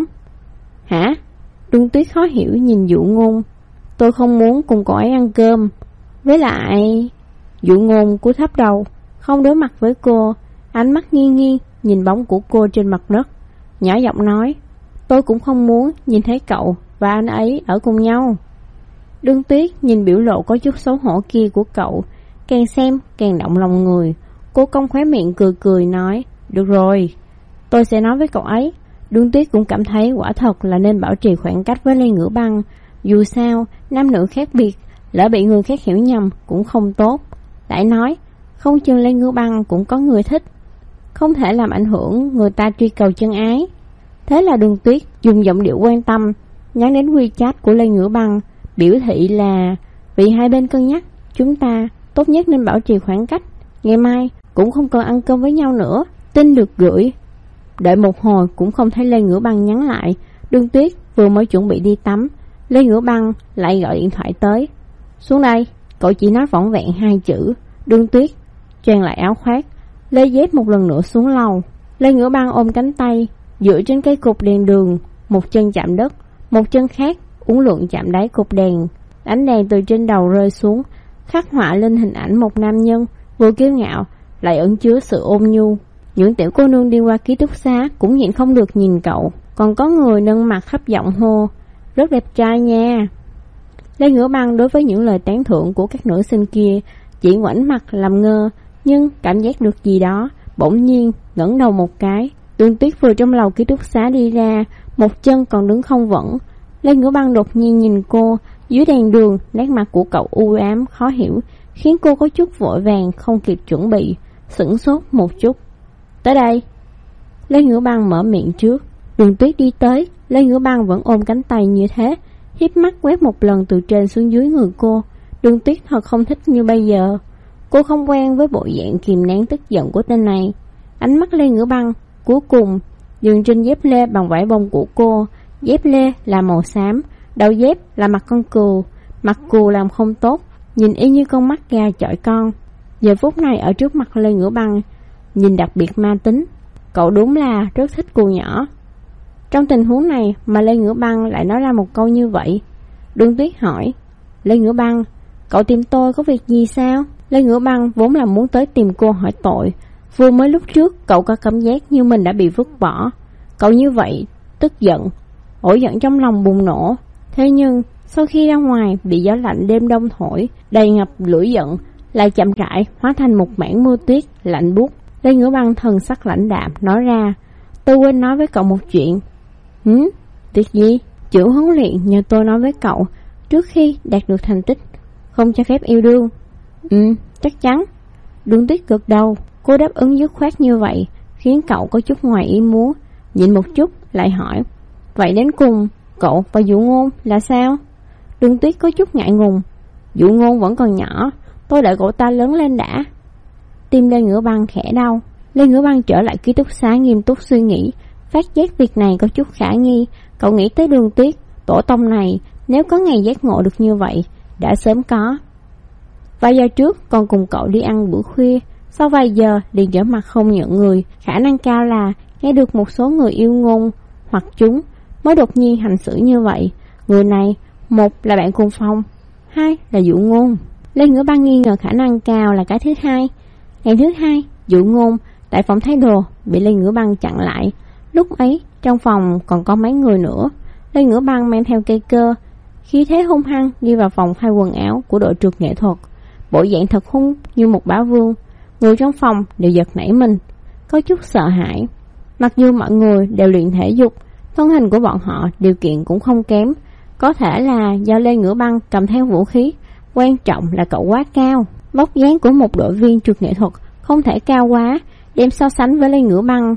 Hả? Đường Tuyết khó hiểu nhìn Dụ Ngôn. Tôi không muốn cùng cậu ấy ăn cơm. Với lại... Dụ Ngôn cúi thấp đầu, không đối mặt với cô, ánh mắt nghiêng nghiêng nhìn bóng của cô trên mặt đất, nhỏ giọng nói: tôi cũng không muốn nhìn thấy cậu và anh ấy ở cùng nhau. Đường Tuyết nhìn biểu lộ có chút xấu hổ kia của cậu, càng xem càng động lòng người. Cô cong khóe miệng cười cười nói: được rồi, tôi sẽ nói với cậu ấy. Đường Tuyết cũng cảm thấy quả thật là nên bảo trì khoảng cách với Lê Ngữ Băng. Dù sao, nam nữ khác biệt, lỡ bị người khác hiểu nhầm cũng không tốt. Lại nói, không chừng Lê Ngữ Băng cũng có người thích, không thể làm ảnh hưởng người ta truy cầu chân ái. Thế là Đường Tuyết dùng giọng điệu quan tâm nhắn đến WeChat của Lê Ngữ Băng, biểu thị là vì hai bên cân nhắc, chúng ta tốt nhất nên bảo trì khoảng cách. Ngày mai cũng không cần ăn cơm với nhau nữa. Tin được gửi. Đợi một hồi cũng không thấy Lê Ngữ Băng nhắn lại. Đường Tuyết vừa mới chuẩn bị đi tắm, Lê Ngữ Băng lại gọi điện thoại tới. Xuống đây. Cậu chỉ nói vỏn vẹn 2 chữ. Đường Tuyết choàng lại áo khoác, lê dép một lần nữa xuống lầu. Lê Ngữ Băng ôm cánh tay dựa trên cây cột đèn đường, một chân chạm đất, một chân khác uốn lượn chạm đáy cột đèn. Ánh đèn từ trên đầu rơi xuống, khắc họa lên hình ảnh một nam nhân vừa kiêu ngạo lại ẩn chứa sự ôn nhu. Những tiểu cô nương đi qua ký túc xá cũng nhịn không được nhìn cậu. Còn có người nâng mặt thấp giọng hô: rất đẹp trai nha. Lê Ngữ Băng đối với những lời tán thưởng của các nữ sinh kia chỉ ngoảnh mặt làm ngơ, nhưng cảm giác được gì đó, bỗng nhiên ngẩng đầu một cái. Đường Tuyết vừa trong lầu ký túc xá đi ra, một chân còn đứng không vững. Lê Ngữ Băng đột nhiên nhìn cô, dưới đèn đường, nét mặt của cậu u ám khó hiểu, khiến cô có chút vội vàng không kịp chuẩn bị, sửng sốt một chút. Tới đây. Lê Ngữ Băng mở miệng trước. Đường Tuyết đi tới, Lê Ngữ Băng vẫn ôm cánh tay như thế, híp mắt quét một lần từ trên xuống dưới người cô. Đường Tuyết thật không thích như bây giờ. Cô không quen với bộ dạng kìm nén tức giận của tên này. Ánh mắt Lê Ngữ Băng cuối cùng dừng trên dép lê bằng vải bông của cô. Dép lê là màu xám, đầu dép là mặt con cừu. Mặt cừu làm không tốt, nhìn y như con mắt gà chọi con. Giờ phút này ở trước mặt Lê Ngữ Băng, nhìn đặc biệt ma tính. Cậu đúng là rất thích cừu nhỏ. Trong tình huống này mà Lê Ngữ Băng lại nói ra một câu như vậy. Đường Tuyết hỏi: Lê Ngữ Băng, cậu tìm tôi có việc gì sao? Lê Ngữ Băng vốn là muốn tới tìm cô hỏi tội. Vừa mới lúc trước cậu có cảm giác như mình đã bị vứt bỏ. Cậu như vậy, tức giận, ổi giận trong lòng bùng nổ. Thế nhưng sau khi ra ngoài bị gió lạnh đêm đông thổi, đầy ngập lửa giận, lại chậm rãi hóa thành một mảng mưa tuyết lạnh buốt. Lê Ngữ Băng thần sắc lãnh đạm nói ra: tôi quên nói với cậu một chuyện. Việc gì? Trưởng huấn luyện nhờ tôi nói với cậu trước khi đạt được thành tích, không cho phép yêu đương. Chắc chắn. Đường Tuyết gật đầu. Cô đáp ứng dứt khoát như vậy khiến cậu có chút ngoài ý muốn. Nhìn một chút lại hỏi: vậy đến cùng cậu và Dụ Ngôn là sao? Đường Tuyết có chút ngại ngùng. Dụ Ngôn vẫn còn nhỏ, tôi đợi cậu ta lớn lên đã. Tim Lê Ngữ Băng khẽ đau. Lê Ngữ Băng trở lại ký túc xá nghiêm túc suy nghĩ, phát giác việc này có chút khả nghi. Cậu nghĩ tới Đường Tuyết, tổ tông này nếu có ngày giác ngộ được như vậy đã sớm có. Vài giờ trước còn cùng cậu đi ăn bữa khuya, sau vài giờ liền trở mặt không nhận người. Khả năng cao là nghe được một số người yêu Ngôn hoặc chúng mới đột nhiên hành xử như vậy. Người này, một là bạn cùng phòng, hai là Dụ Ngôn. Lê Ngữ Băng nghi ngờ khả năng cao là cái thứ hai. Ngày thứ hai, Dụ Ngôn tại phòng thay đồ bị Lê Ngữ Băng chặn lại. Lúc ấy trong phòng còn có mấy người nữa. Lê Ngữ Băng mang theo cây cơ, khí thế hung hăng đi vào phòng thay quần áo của đội trượt nghệ thuật. bộ dạng thật hung như một bá vương. Người trong phòng đều giật nảy mình, có chút sợ hãi. Mặc dù mọi người đều luyện thể dục, thân hình của bọn họ điều kiện cũng không kém. Có thể là do Lê Ngữ Băng cầm theo vũ khí, quan trọng là cậu quá cao. Vóc dáng của một đội viên trượt nghệ thuật không thể cao quá, đem so sánh với Lê Ngữ Băng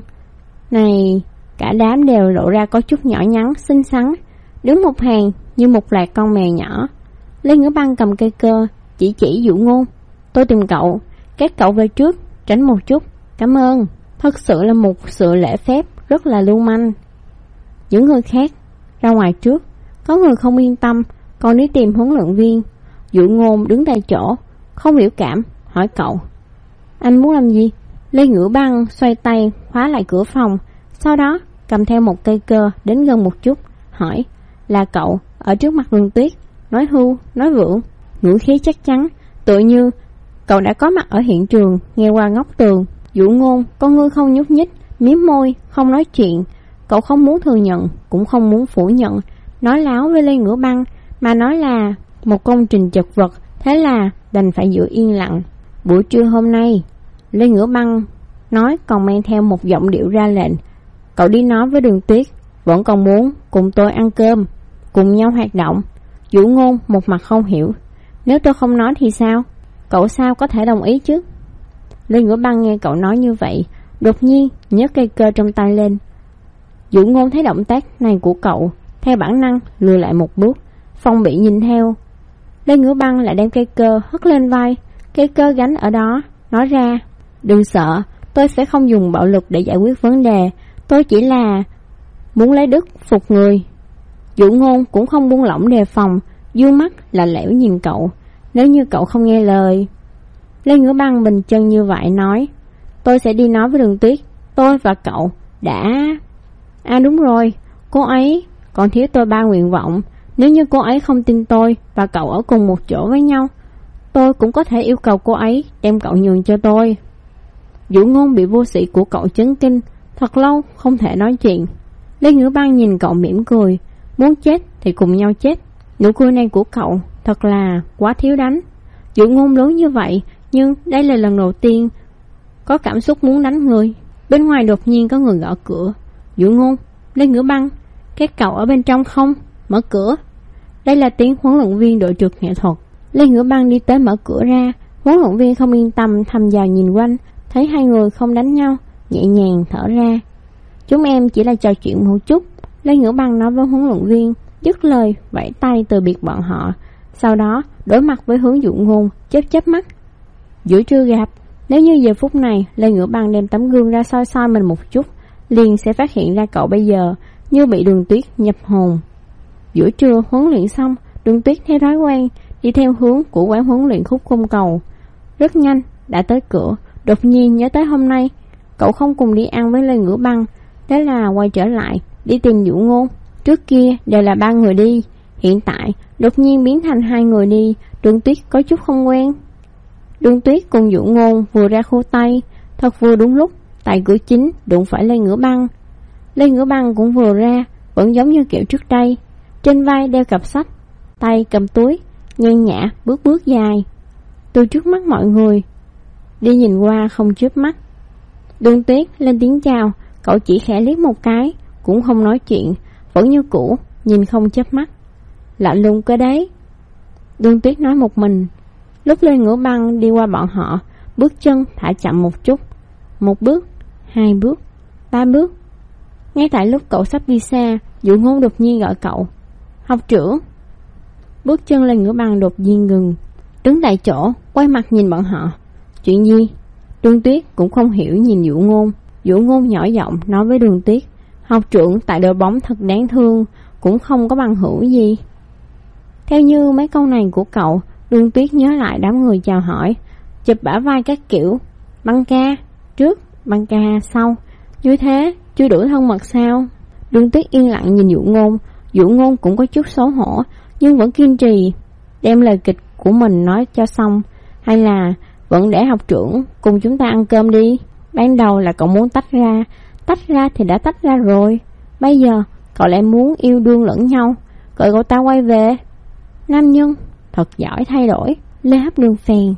này, cả đám đều lộ ra có chút nhỏ nhắn, xinh xắn, đứng một hàng như một loạt con mèo nhỏ. Lê Ngữ Băng cầm cây cơ, chỉ Dụ Ngôn. Tôi tìm cậu, các cậu về trước, tránh một chút, cảm ơn. Thật sự là một sự lễ phép rất là lưu manh. Những người khác ra ngoài trước, có người không yên tâm, còn đi tìm huấn luyện viên. Dụ Ngôn đứng tại chỗ, không biểu cảm, hỏi cậu: anh muốn làm gì? Lê Ngữ Băng xoay tay khóa lại cửa phòng, sau đó cầm theo một cây cơ đến gần một chút, hỏi: là cậu ở trước mặt Đường Tuyết, nói hưu, nói vượng, ngữ khí chắc chắn, tựa như cậu đã có mặt ở hiện trường, nghe qua góc tường. Dụ Ngôn con ngươi không nhúc nhích, mím môi, không nói chuyện. Cậu không muốn thừa nhận, cũng không muốn phủ nhận, nói láo với Lê Ngữ Băng, mà nói là một công trình chật vật, thế là đành phải giữ yên lặng. Buổi trưa hôm nay, Lê Ngữ Băng nói, còn mang theo một giọng điệu ra lệnh: cậu đi nói với Đường Tuyết, vẫn còn muốn cùng tôi ăn cơm, cùng nhau hoạt động. Dụ Ngôn một mặt không hiểu: nếu tôi không nói thì sao? Cậu sao có thể đồng ý chứ? Lê Ngữ Băng nghe cậu nói như vậy, đột nhiên nhấc cây cơ trong tay lên. Dụ Ngôn thấy động tác này của cậu, theo bản năng lùi lại một bước, phong bị nhìn theo. Lê Ngữ Băng lại đem cây cơ hất lên vai, cây cơ gánh ở đó, nói ra: đừng sợ, tôi sẽ không dùng bạo lực để giải quyết vấn đề, tôi chỉ là muốn lấy đức phục người. Dụ Ngôn cũng không buông lỏng đề phòng, dương mắt là lẽo nhìn cậu: nếu như cậu không nghe lời. Lê Ngữ Băng bình chân như vậy nói: tôi sẽ đi nói với Đường Tuyết, tôi và cậu đã... đúng rồi, cô ấy còn thiếu tôi 3 nguyện vọng. Nếu như cô ấy không tin tôi và cậu ở cùng một chỗ với nhau, tôi cũng có thể yêu cầu cô ấy đem cậu nhường cho tôi. Dụ Ngôn bị vô sĩ của cậu chấn kinh, thật lâu không thể nói chuyện. Lê Ngữ Băng nhìn cậu mỉm cười: muốn chết thì cùng nhau chết. Nụ cười này của cậu thật là quá thiếu đánh. Dụ Ngôn lớn như vậy, nhưng đây là lần đầu tiên có cảm xúc muốn đánh người. Bên ngoài đột nhiên có người gõ cửa. Dụ Ngôn, Lê Ngữ Băng, các cậu ở bên trong không? Mở cửa. Đây là tiếng huấn luyện viên đội trượt nghệ thuật. Lê Ngữ Băng đi tới mở cửa ra. Huấn luyện viên không yên tâm thăm dò nhìn quanh, thấy hai người không đánh nhau, nhẹ nhàng thở ra. Chúng em chỉ là trò chuyện một chút, Lê Ngữ Băng nói với huấn luyện viên, dứt lời vẫy tay từ biệt bọn họ. Sau đó đối mặt với hướng Dụ Ngôn, chớp mắt. Giữa trưa gặp, nếu như giờ phút này Lê Ngữ Băng đem tấm gương ra soi soi mình một chút, liền sẽ phát hiện ra cậu bây giờ như bị Đường Tuyết nhập hồn. Giữa trưa huấn luyện xong, Đường Tuyết theo thói quen đi theo hướng của quán huấn luyện Khúc Cung Cầu. Rất nhanh đã tới cửa, đột nhiên nhớ tới hôm nay cậu không cùng đi ăn với Lê Ngữ Băng, thế là quay trở lại đi tìm Dụ Ngôn. Trước kia đều là 3 người đi, hiện tại đột nhiên biến thành 2 người đi, Đường Tuyết có chút không quen. Đường Tuyết cùng Dụ Ngôn vừa ra khu Tây, thật vừa đúng lúc tại cửa chính đụng phải Lê Ngữ Băng. Lê Ngữ Băng cũng vừa ra, vẫn giống như kiểu trước đây, trên vai đeo cặp sách, tay cầm túi, nhan nhã bước dài từ trước mắt mọi người, đi nhìn qua không chớp mắt. Đường Tuyết lên tiếng chào, cậu chỉ khẽ liếc một cái, cũng không nói chuyện, vẫn như cũ, nhìn không chớp mắt. Lạnh lùng cơ đấy. Đường Tuyết nói một mình. Lúc Lê Ngữ Băng đi qua bọn họ, bước chân thả chậm một chút. 1 bước, 2 bước, 3 bước. Ngay tại lúc cậu sắp đi xa, Dụ Ngôn đột nhiên gọi cậu: học trưởng. Bước chân Lê Ngữ Băng đột nhiên ngừng, đứng tại chỗ, quay mặt nhìn bọn họ. Chuyện gì? Đường Tuyết cũng không hiểu nhìn Dụ Ngôn. Dụ Ngôn nhỏ giọng nói với Đường Tuyết: học trưởng tại đội bóng thật đáng thương, cũng không có bằng hữu gì. Theo như mấy câu này của cậu, Đường Tuyết nhớ lại đám người chào hỏi, chụp bả vai các kiểu. Băng ca trước, băng ca sau, như thế chưa đủ thân mật sao? Đường Tuyết yên lặng nhìn Dụ Ngôn. Dụ Ngôn cũng có chút xấu hổ, nhưng vẫn kiên trì đem lời kịch của mình nói cho xong. Hay là vẫn để học trưởng cùng chúng ta ăn cơm đi. Ban đầu là cậu muốn tách ra thì đã tách ra rồi, bây giờ cậu lại muốn yêu đương lẫn nhau, gọi cậu ta quay về. Nam nhân thật giỏi thay đổi. Lê Hấp Đường phèn.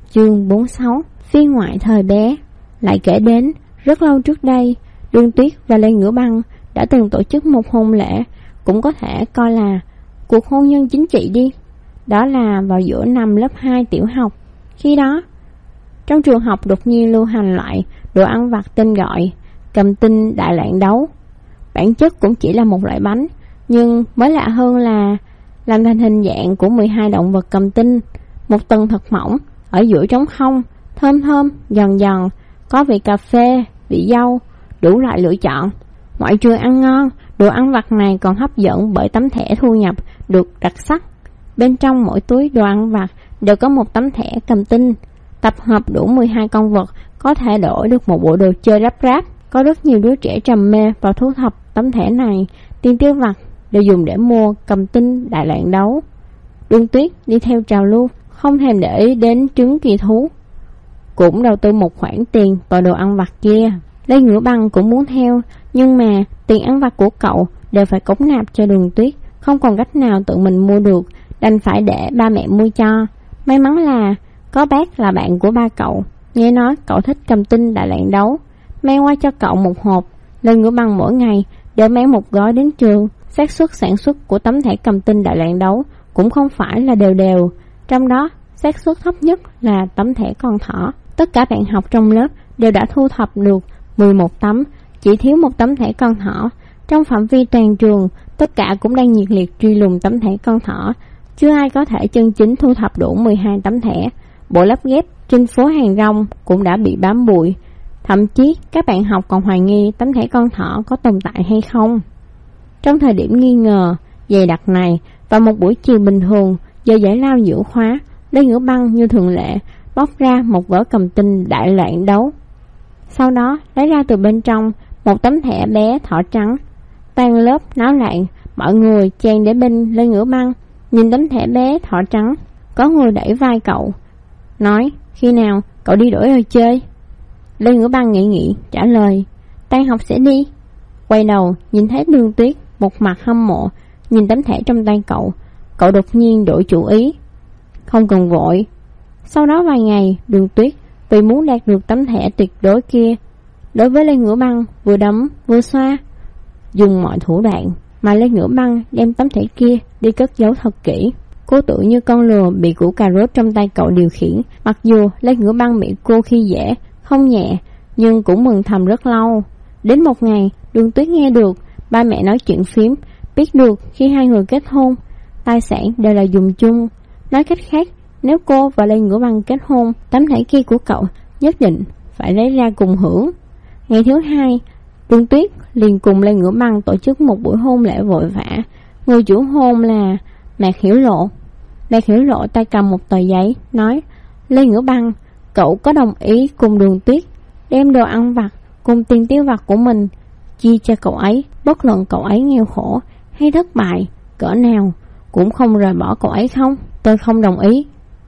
Chương 46. Phiên ngoại thời bé. Lại kể đến, rất lâu trước đây, Đường Tuyết và Lê Ngữ Băng đã từng tổ chức một hôn lễ, cũng có thể coi là cuộc hôn nhân chính trị đi. Đó là vào giữa năm lớp 2 tiểu học. Khi đó, trong trường học đột nhiên lưu hành lại đồ ăn vặt tên gọi cầm tinh đại loạn đấu. Bản chất cũng chỉ là một loại bánh, nhưng mới lạ hơn là làm thành hình dạng của 12 động vật cầm tinh, một tầng thật mỏng, ở giữa trống không, thơm thơm, giòn giòn, có vị cà phê, vị dâu, đủ loại lựa chọn. Ngoại trừ ăn ngon, đồ ăn vặt này còn hấp dẫn bởi tấm thẻ thu nhập được đặc sắc. Bên trong mỗi túi đồ ăn vặt đều có một tấm thẻ cầm tinh, tập hợp đủ 12 con vật, có thể đổi được một bộ đồ chơi ráp ráp. Có rất nhiều đứa trẻ trầm mê vào thu thập tấm thẻ này, tiền tiêu vặt đều dùng để mua cầm tinh đại loạn đấu. Đường Tuyết đi theo trào lưu, không thèm để ý đến trứng kỳ thú, cũng đầu tư một khoản tiền vào đồ ăn vặt kia. Lê Ngữ Băng cũng muốn theo, nhưng mà tiền ăn vặt của cậu đều phải cống nạp cho Đường Tuyết, không còn cách nào tự mình mua được, đành phải để ba mẹ mua cho. May mắn là có bác là bạn của ba cậu, nghe nói cậu thích cầm tinh đại loạn đấu, mang qua cho cậu một hộp. Lê Ngữ Băng mỗi ngày đều mang một gói đến trường. Xác suất sản xuất của tấm thẻ cầm tinh đại loạn đấu cũng không phải là đều đều, trong đó xác suất thấp nhất là tấm thẻ con thỏ. Tất cả bạn học trong lớp đều đã thu thập được 11 tấm, chỉ thiếu một tấm thẻ con thỏ. Trong phạm vi toàn trường, tất cả cũng đang nhiệt liệt truy lùng tấm thẻ con thỏ, chưa ai có thể chân chính thu thập đủ 12 tấm thẻ. Bộ lắp ghép trên phố Hàng Rong cũng đã bị bám bụi, thậm chí các bạn học còn hoài nghi tấm thẻ con thỏ có tồn tại hay không. Trong thời điểm nghi ngờ dày đặc này, vào một buổi chiều bình thường, giờ giải lao giữa khóa, Lê Ngữ Băng như thường lệ bóc ra một gói cầm tinh đại loạn đấu. Sau đó lấy ra từ bên trong một tấm thẻ bé thỏ trắng. Toàn lớp náo loạn, mọi người chen đến bên Lê Ngữ Băng, nhìn tấm thẻ bé thỏ trắng. Có người đẩy vai cậu, nói: khi nào cậu đi đổi rồi chơi? Lê Ngữ Băng nghĩ trả lời: tan học sẽ đi. Quay đầu nhìn thấy Đường Tuyết một mặt hâm mộ nhìn tấm thẻ trong tay cậu, cậu đột nhiên đổi chủ ý: không cần vội. Sau đó vài ngày, Đường Tuyết vì muốn đạt được tấm thẻ tuyệt đối kia, đối với Lê Ngữ Băng vừa đấm vừa xoa, dùng mọi thủ đoạn, mà Lê Ngữ Băng đem tấm thẻ kia đi cất giấu thật kỹ. Cô tự như con lừa bị củ cà rốt trong tay cậu điều khiển. Mặc dù Lê Ngữ Băng bị cô khi dễ không nhẹ, nhưng cũng mừng thầm rất lâu. Đến một ngày, Đường Tuyết nghe được ba mẹ nói chuyện phím, biết được khi hai người kết hôn, tài sản đều là dùng chung. Nói cách khác, nếu cô và Lê Ngữ Băng kết hôn, tấm thẻ kia của cậu nhất định phải lấy ra cùng hưởng. Ngày thứ hai, Đường Tuyết liền cùng Lê Ngữ Băng tổ chức một buổi hôn lễ vội vã. Người chủ hôn là Mạc Hiểu Lộ. Mạc Hiểu Lộ tay cầm một tờ giấy, nói: Lê Ngữ Băng, cậu có đồng ý cùng Đường Tuyết đem đồ ăn vặt cùng tiền tiêu vặt của mình chia cho cậu ấy, bất luận cậu ấy nghèo khổ hay thất bại cỡ nào, cũng không rời bỏ cậu ấy không? Tôi không đồng ý.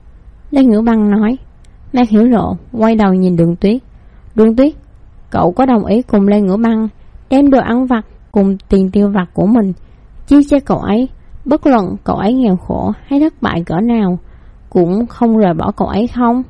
Lê Ngữ Băng nói. Mạc Hiểu Lộ quay đầu nhìn Đường Tuyết. Đường Tuyết, cậu có đồng ý cùng Lê Ngữ Băng đem đồ ăn vặt cùng tiền tiêu vặt của mình chia cho cậu ấy, bất luận cậu ấy nghèo khổ hay thất bại cỡ nào, cũng không rời bỏ cậu ấy không?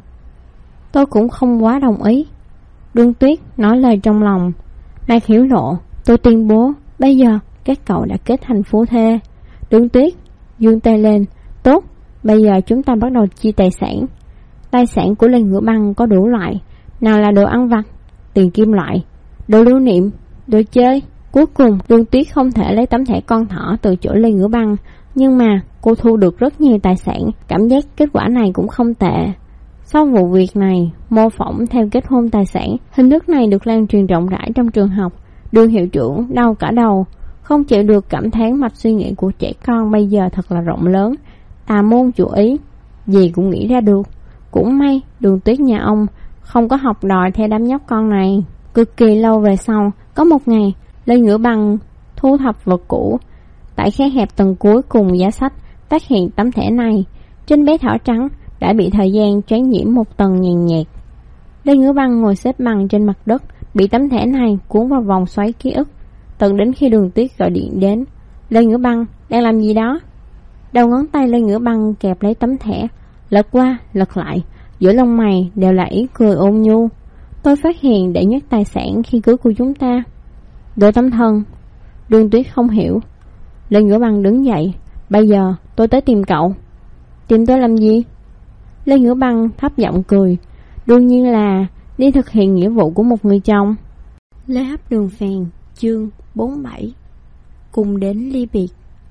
Tôi cũng không quá đồng ý. Đường Tuyết nói lời trong lòng. Mạc Hiểu Lộ, tôi tuyên bố bây giờ các cậu đã kết thành phu thê. Đường Tuyết giương tay lên. Tốt, bây giờ chúng ta bắt đầu chia tài sản. Tài sản của Lê Ngữ Băng có đủ loại, nào là đồ ăn vặt, tiền kim loại, đồ lưu niệm, đồ chơi. Cuối cùng Đường Tuyết không thể lấy tấm thẻ con thỏ từ chỗ Lê Ngữ Băng, nhưng mà cô thu được rất nhiều tài sản. Cảm giác kết quả này cũng không tệ. Sau vụ việc này, mô phỏng theo kết hôn tài sản, hình thức này được lan truyền rộng rãi trong trường học. Đường hiệu trưởng đau cả đầu, không chịu được, cảm thán mạch suy nghĩ của trẻ con bây giờ thật là rộng lớn, tà môn chủ ý, gì cũng nghĩ ra được. Cũng may Đường Tuyết nhà ông không có học đòi theo đám nhóc con này. Cực kỳ lâu về sau, có một ngày, Lê Ngữ Băng thu thập vật cũ tại khe hẹp tầng cuối cùng giá sách, phát hiện tấm thẻ này. Trên bé thỏ trắng đã bị thời gian choáng nhiễm một tầng nhàn nhạt. Lê Ngữ Băng ngồi xếp bằng trên mặt đất, bị tấm thẻ này cuốn vào vòng xoáy ký ức, tận đến khi Đường Tuyết gọi điện đến. Lê Ngữ Băng đang làm gì đó? Đầu ngón tay Lê Ngữ Băng kẹp lấy tấm thẻ, lật qua lật lại, giữa lông mày đều là ý cười ôn nhu. Tôi phát hiện đệ nhất tài sản khi cưới của chúng ta. Đôi tấm thân. Đường Tuyết không hiểu. Lê Ngữ Băng đứng dậy. Bây giờ tôi tới tìm cậu. Tìm tôi làm gì? Lê Ngữ Băng thấp giọng cười. Đương nhiên là đi thực hiện nghĩa vụ của một người chồng. Lê Hấp Đường Phèn, chương 47. Cùng đến ly biệt.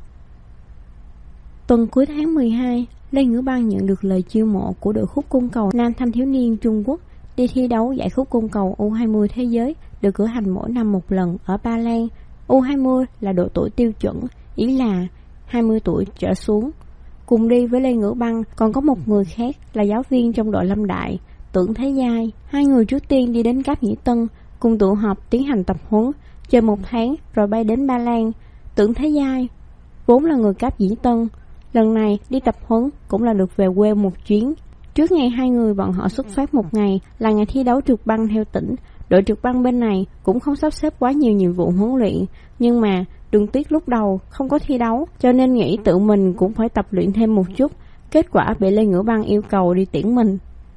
Tuần cuối tháng 12, Lê Ngữ Băng nhận được lời chiêu mộ của đội khúc côn cầu nam thanh thiếu niên Trung Quốc đi thi đấu giải khúc côn cầu U20 thế giới được cử hành mỗi năm một lần ở Ba Lan. U20 là độ tuổi tiêu chuẩn, ý là 20 tuổi trở xuống. Cùng đi với Lê Ngữ Băng còn có một người khác là giáo viên trong đội Lâm Đại, Tưởng Thế Giai. Hai người trước tiên đi đến Cáp Nhĩ Tân cùng tụ họp tiến hành tập huấn, chơi 1 tháng rồi bay đến Ba Lan. Tưởng Thế Giai vốn là người Cáp Nhĩ Tân, lần này đi tập huấn cũng là được về quê một chuyến. Trước ngày hai người bọn họ xuất phát một ngày là ngày thi đấu trượt băng theo tỉnh. Đội trượt băng bên này cũng không sắp xếp quá nhiều nhiệm vụ huấn luyện, nhưng mà Đường Tuyết lúc đầu không có thi đấu cho nên nghĩ tự mình cũng phải tập luyện thêm một chút. Kết quả bị Lê Ngữ Băng yêu cầu đi tiễn mình.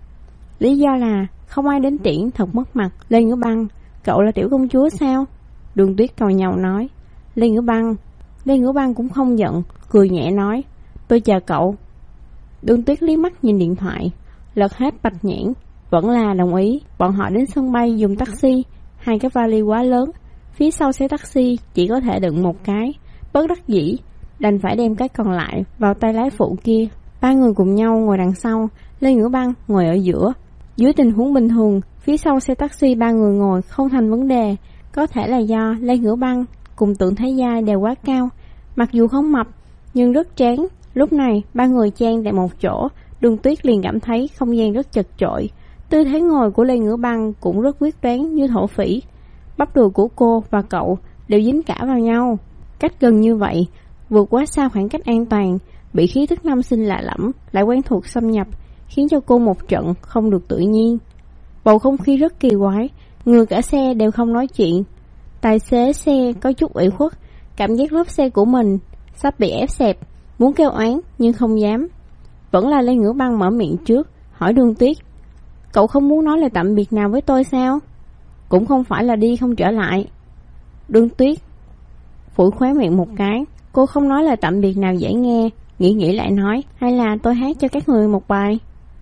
Lý do là không ai đến tiễn thật mất mặt. Lê Ngữ Băng, cậu là tiểu công chúa sao? Đường Tuyết cầu nhàu nói. Lê Ngữ Băng cũng không giận, cười nhẹ nói, tôi chờ cậu. Đường Tuyết liếc mắt nhìn điện thoại, lật hết bạch nhãn, vẫn là đồng ý. Bọn họ đến sân bay dùng taxi, 2 cái vali quá lớn, phía sau xe taxi chỉ có thể đựng 1 cái. Bất đắc dĩ, đành phải đem cái còn lại vào tay lái phụ kia. 3 người cùng nhau ngồi đằng sau, Lê Ngữ Băng ngồi ở giữa. Dưới tình huống bình thường, phía sau xe taxi 3 người ngồi không thành vấn đề. Có thể là do Lê Ngữ Băng cùng Tưởng Thế Giai đều quá cao, mặc dù không mập nhưng rất tráng. Lúc này 3 người chen tại một chỗ, Đường Tuyết liền cảm thấy không gian rất chật chội. Tư thế ngồi của Lê Ngữ Băng cũng rất quyết đoán như thổ phỉ. Bắp đùi của cô và cậu đều dính cả vào nhau. Cách gần như vậy, vượt quá xa khoảng cách an toàn, bị khí thức nam sinh lạ lẫm lại quen thuộc xâm nhập, khiến cho cô một trận không được tự nhiên. Bầu không khí rất kỳ quái, người cả xe đều không nói chuyện. Tài xế xe có chút ủy khuất, cảm giác lốp xe của mình sắp bị ép xẹp, muốn kêu oán nhưng không dám. Vẫn là Lê Ngữ Băng mở miệng trước, hỏi Đường Tuyết, cậu không muốn nói lời tạm biệt nào với tôi sao? Cũng không phải là đi không trở lại. Đường Tuyết phủi khóe miệng một cái, cô không nói lời tạm biệt nào dễ nghe, nghĩ lại nói, hay là tôi hát cho các người một bài.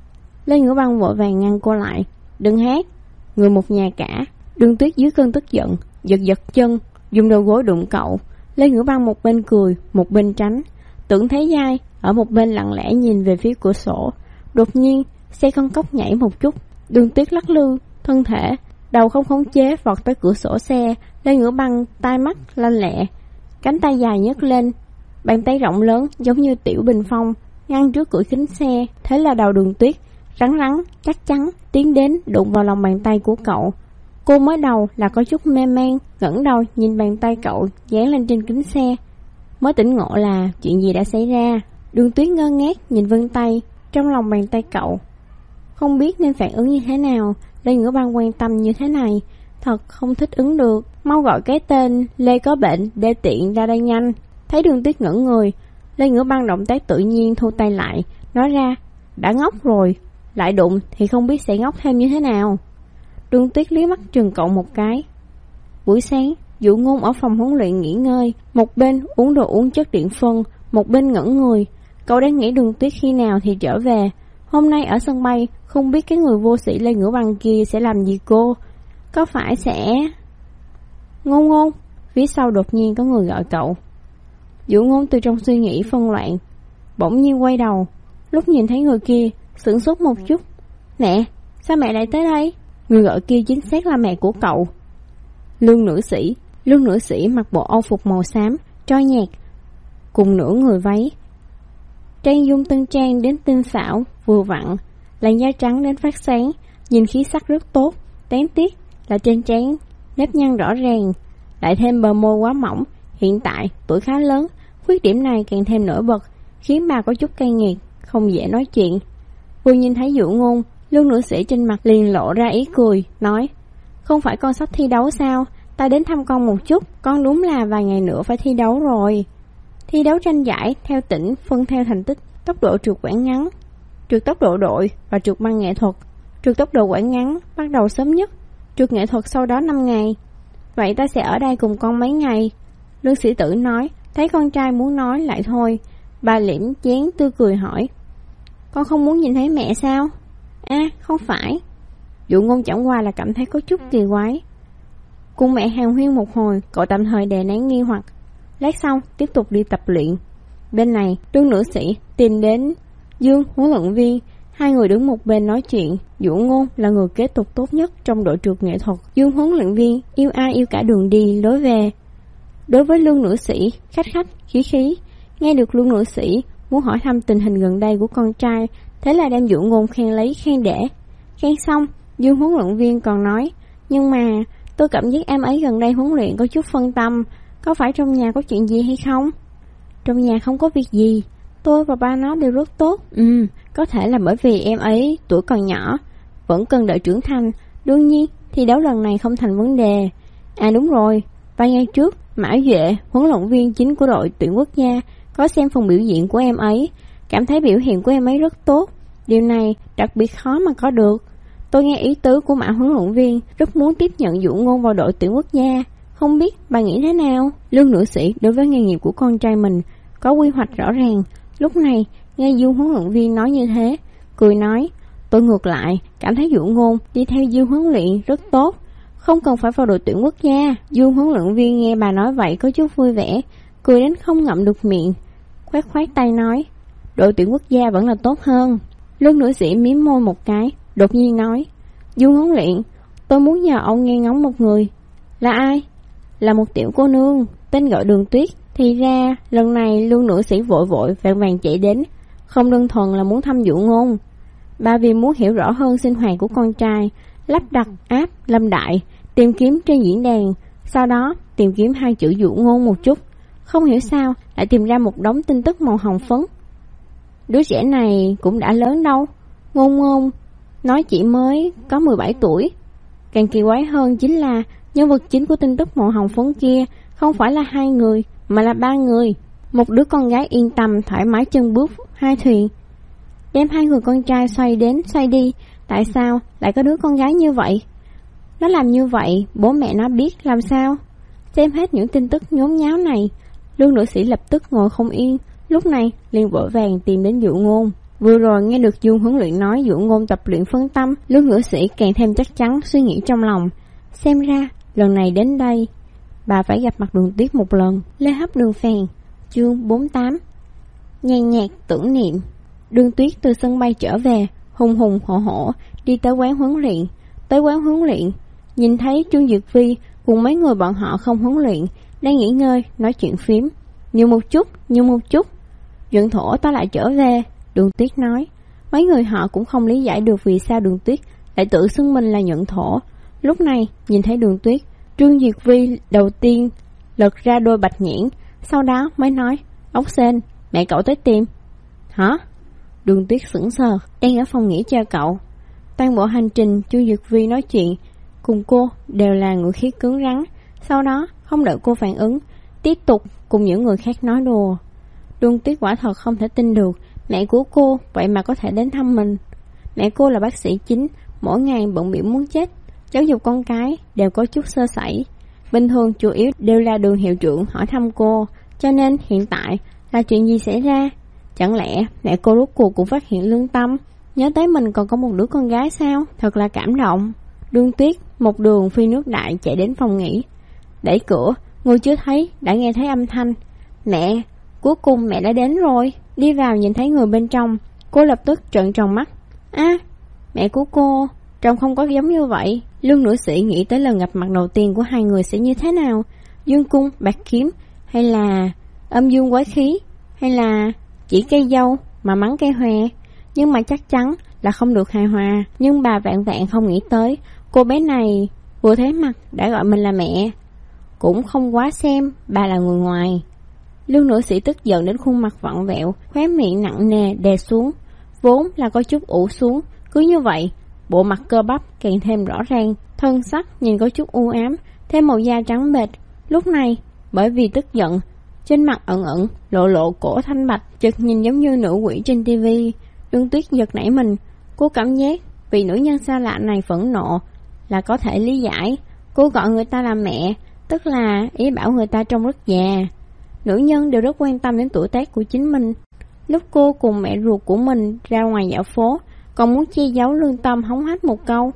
Lê Ngữ Băng vội vàng ngăn cô lại, đừng hát, người một nhà cả. Đường Tuyết dưới cơn tức giận giật chân, dùng đầu gối đụng cậu. Lê Ngữ Băng một bên cười, một bên tránh. Tưởng Thế Giai ở một bên lặng lẽ nhìn về phía cửa sổ. Đột nhiên xe con cóc nhảy một chút, Đường Tuyết lắc lư thân thể, đầu không khống chế vọt tới cửa sổ xe. Lê Ngữ Băng tai mắt lanh lẹ, cánh tay dài nhấc lên, bàn tay rộng lớn giống như tiểu bình phong ngăn trước cửa kính xe. Thế là đầu Đường Tuyết rắn chắc chắn tiến đến đụng vào lòng bàn tay của cậu. Cô mới đầu là có chút mê man, ngẩng đầu nhìn bàn tay cậu dán lên trên kính xe, mới tỉnh ngộ là chuyện gì đã xảy ra. Đường Tuyết ngơ ngác nhìn vân tay trong lòng bàn tay cậu, không biết nên phản ứng như thế nào. Lê Ngữ Băng quan tâm như thế này thật không thích ứng được, mau gọi cái tên Lê có bệnh đê tiện ra đây nhanh. Thấy Đường Tuyết ngẩn người, Lê Ngữ Băng động tác tự nhiên thu tay lại, nói ra, đã ngốc rồi, lại đụng thì không biết sẽ ngốc thêm như thế nào. Đường Tuyết liếc mắt chừng cậu một cái. Buổi sáng, Dụ Ngôn ở phòng huấn luyện nghỉ ngơi, một bên uống đồ uống chất điện phân, một bên ngẩn người. Cậu đang nghĩ Đường Tuyết khi nào thì trở về. Hôm nay ở sân bay, không biết cái người vô sĩ Lê Ngữ Băng kia sẽ làm gì cô. Có phải sẽ... Ngôn, phía sau đột nhiên có người gọi cậu. Dụ Ngôn từ trong suy nghĩ phân loạn, bỗng nhiên quay đầu. Lúc nhìn thấy người kia, sửng sốt một chút. Mẹ, sao mẹ lại tới đây? Người gọi kia chính xác là mẹ của cậu, Lương nữ sĩ mặc bộ âu phục màu xám trói nhạt, cùng nửa người váy, trang dung tân trang đến tinh xảo vừa vặn, làn da trắng đến phát sáng, nhìn khí sắc rất tốt. Đáng tiếc là trên trán nếp nhăn rõ ràng, lại thêm bờ môi quá mỏng. Hiện tại tuổi khá lớn, khuyết điểm này càng thêm nổi bật, khiến bà có chút cay nghiệt, không dễ nói chuyện. Vừa nhìn thấy Dụ Ngôn, Lương nữ sĩ trên mặt liền lộ ra ý cười, nói, không phải con sắp thi đấu sao? Ta đến thăm con một chút. Con đúng là vài ngày nữa phải thi đấu rồi. Thi đấu tranh giải theo tỉnh, phân theo thành tích, tốc độ trượt quãng ngắn. trượt tốc độ đội và trượt băng nghệ thuật. Trượt tốc độ quãng ngắn bắt đầu sớm nhất, trượt nghệ thuật sau đó 5 ngày. Vậy ta sẽ ở đây cùng con mấy ngày? Lương Sĩ Tử nói, thấy con trai muốn nói lại thôi. Bà liễm chén tươi cười hỏi, con không muốn nhìn thấy mẹ sao? Không phải. Dụ Ngôn chẳng qua là cảm thấy có chút kỳ quái. Cùng mẹ hàn huyên một hồi, cậu tạm thời đè nén nghi hoặc. Lát sau tiếp tục đi tập luyện. Bên này, Lương Nữ Sĩ tìm đến Dương huấn luyện viên. Hai người đứng một bên nói chuyện. Dụ Ngôn là người kế tục tốt nhất trong đội trượt nghệ thuật. Dương huấn luyện viên yêu ai yêu cả đường đi lối về. Đối với Lương Nữ Sĩ, khách khí khí. Nghe được Lương Nữ Sĩ muốn hỏi thăm tình hình gần đây của con trai, thế là đem Dụ Ngôn khen lấy khen để. Khen xong, Dương huấn luyện viên còn nói, nhưng mà tôi cảm giác em ấy gần đây huấn luyện có chút phân tâm. Có phải trong nhà có chuyện gì hay không? Trong nhà không có việc gì, tôi và ba nó đều rất tốt. Có thể là bởi vì em ấy tuổi còn nhỏ, vẫn cần đợi trưởng thành. Đương nhiên, thi đấu lần này không thành vấn đề. Đúng rồi, vài ngày trước, Mã Duệ, huấn luyện viên chính của đội tuyển quốc gia, có xem phần biểu diễn của em ấy, cảm thấy biểu hiện của em ấy rất tốt. Điều này đặc biệt khó mà có được. Tôi nghe ý tứ của Mã huấn luyện viên, rất muốn tiếp nhận Dụ Ngôn vào đội tuyển quốc gia. Không biết bà nghĩ thế nào? Lương Nữ Sĩ đối với nghề nghiệp của con trai mình có quy hoạch rõ ràng. Lúc này nghe Dương huấn luyện viên nói như thế, cười nói, tôi ngược lại cảm thấy Dụ Ngôn đi theo Dương huấn luyện rất tốt, không cần phải vào đội tuyển quốc gia. Dương huấn luyện viên nghe bà nói vậy có chút vui vẻ, cười đến không ngậm được miệng, khoát khoát tay nói, đội tuyển quốc gia vẫn là tốt hơn. Lương Nữ Sĩ mím môi một cái, đột nhiên nói, Dương huấn luyện, tôi muốn nhờ ông nghe ngóng một người. Là ai? Là một tiểu cô nương, tên gọi Đường Tuyết. Thì ra, lần này Lương Nữ Sĩ vội vội vàng vàng chạy đến, không đơn thuần là muốn thăm Dụ Ngôn. Bà vì muốn hiểu rõ hơn sinh hoạt của con trai, lắp đặt app Lâm Đại, tìm kiếm trên diễn đàn, sau đó tìm kiếm hai chữ Dụ Ngôn một chút. Không hiểu sao, lại tìm ra một đống tin tức màu hồng phấn. Đứa trẻ này cũng đã lớn đâu. Ngôn nói chỉ mới có 17 tuổi. Càng kỳ quái hơn chính là nhân vật chính của tin tức màu hồng phấn kia không phải là 2 người, mà là 3 người. Một đứa con gái yên tâm thoải mái chân bước 2 thuyền, đem 2 người con trai xoay đến xoay đi. Tại sao lại có đứa con gái như vậy? Nó làm như vậy, bố mẹ nó biết làm sao? Xem hết những tin tức nhốn nháo này, Lương Nữ Sĩ lập tức ngồi không yên. Lúc này liền vội vàng tìm đến Dụ Ngôn. Vừa rồi nghe được Dương huấn luyện nói Dụ Ngôn tập luyện phân tâm, Lương Nữ Sĩ càng thêm chắc chắn suy nghĩ trong lòng. Xem ra lần này đến đây bà phải gặp mặt Đường Tuyết một lần. Lê Hấp Đường Phèn, chương 48. Nhàn nhạt tưởng niệm. Đường Tuyết từ sân bay trở về, hùng hùng hổ hổ đi tới quán huấn luyện. Tới quán huấn luyện, nhìn thấy Trương Dược Vi cùng mấy người bọn họ không huấn luyện đang nghỉ ngơi nói chuyện phím. Nhiều một chút. Dượng Thổ ta lại trở về, Đường Tuyết nói. Mấy người họ cũng không lý giải được vì sao Đường Tuyết lại tự xưng mình là Nhuận Thổ. Lúc này nhìn thấy Đường Tuyết, Trương Diệt Vi đầu tiên lật ra đôi bạch nhãn, sau đó mới nói, Ốc Sên, mẹ cậu tới tìm. Hả? Đường Tuyết sững sờ, đang ở phòng nghỉ chờ cậu. Toàn bộ hành trình Trương Diệt Vi nói chuyện cùng cô đều là ngữ khí cứng rắn. Sau đó không đợi cô phản ứng, tiếp tục cùng những người khác nói đùa. Đường Tuyết quả thật không thể tin được mẹ của cô vậy mà có thể đến thăm mình. Mẹ cô là bác sĩ chính, mỗi ngày bận bịu muốn chết, giáo dục con cái đều có chút sơ sẩy. Bình thường chủ yếu đều là Đường hiệu trưởng hỏi thăm cô, cho nên hiện tại là chuyện gì xảy ra? Chẳng lẽ mẹ cô rốt cuộc cũng phát hiện lương tâm, nhớ tới mình còn có một đứa con gái sao? Thật là cảm động. Đường Tuyết một đường phi nước đại chạy đến phòng nghỉ, đẩy cửa, người chưa thấy đã nghe thấy âm thanh. Mẹ, cuối cùng mẹ đã đến rồi. Đi vào nhìn thấy người bên trong, cô lập tức trợn tròn mắt. Mẹ của cô trông không có giống như vậy. Lương Nữ Sĩ nghĩ tới lần gặp mặt đầu tiên của hai người sẽ như thế nào. Dương cung bạc kiếm, hay là âm dương quái khí, hay là chỉ cây dâu mà mắng cây hòe. Nhưng mà chắc chắn là không được hài hòa. Nhưng bà vạn vạn không nghĩ tới cô bé này vừa thấy mặt đã gọi mình là mẹ, cũng không quá xem bà là người ngoài. Lương Nữ Sĩ tức giận đến khuôn mặt vặn vẹo, khóe miệng nặng nề đè xuống, vốn là có chút ủ xuống. Cứ như vậy, bộ mặt cơ bắp càng thêm rõ ràng, thân sắc nhìn có chút u ám, thêm màu da trắng bệch. Lúc này, bởi vì tức giận, trên mặt ẩn ẩn lộ cổ thanh bạch, chợt nhìn giống như nữ quỷ trên tivi. Đường Tuyết giật nảy mình. Cô cảm giác vì nữ nhân xa lạ này phẫn nộ là có thể lý giải. Cô gọi người ta là mẹ, tức là ý bảo người ta trông rất già. Nữ nhân đều rất quan tâm đến tuổi tác của chính mình. Lúc cô cùng mẹ ruột của mình ra ngoài dạo phố, còn muốn che giấu lương tâm hống hách một câu: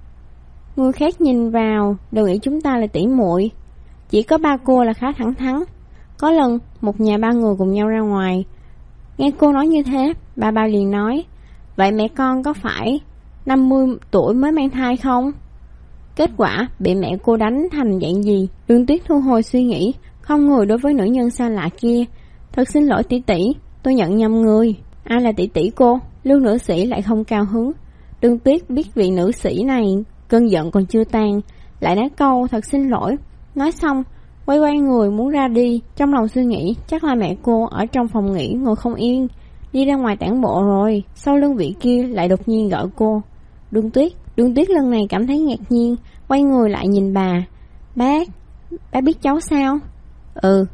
người khác nhìn vào đều nghĩ chúng ta là tỷ muội. Chỉ có ba cô là khá thẳng thắn. Có lần một nhà ba người cùng nhau ra ngoài, nghe cô nói như thế, ba liền nói: vậy mẹ con có phải 50 tuổi mới mang thai không? Kết quả bị mẹ cô đánh thành dạng gì? Đường Tuyết thu hồi suy nghĩ, không ngồi đối với nữ nhân xa lạ kia. Thật xin lỗi tỷ tỷ, tôi nhận nhầm người. Ai là tỷ tỷ cô? Lưu nữ sĩ lại không cao hứng. Đường Tuyết biết vị nữ sĩ này cơn giận còn chưa tan, lại nói câu thật xin lỗi. Nói xong quay người muốn ra đi, trong lòng suy nghĩ chắc là mẹ cô ở trong phòng nghỉ ngồi không yên, đi ra ngoài tản bộ rồi. Sau lưng vị kia lại đột nhiên gọi cô: Đường Tuyết. Đường Tuyết lần này cảm thấy ngạc nhiên, quay người lại nhìn bà: bác biết cháu sao? Ừ.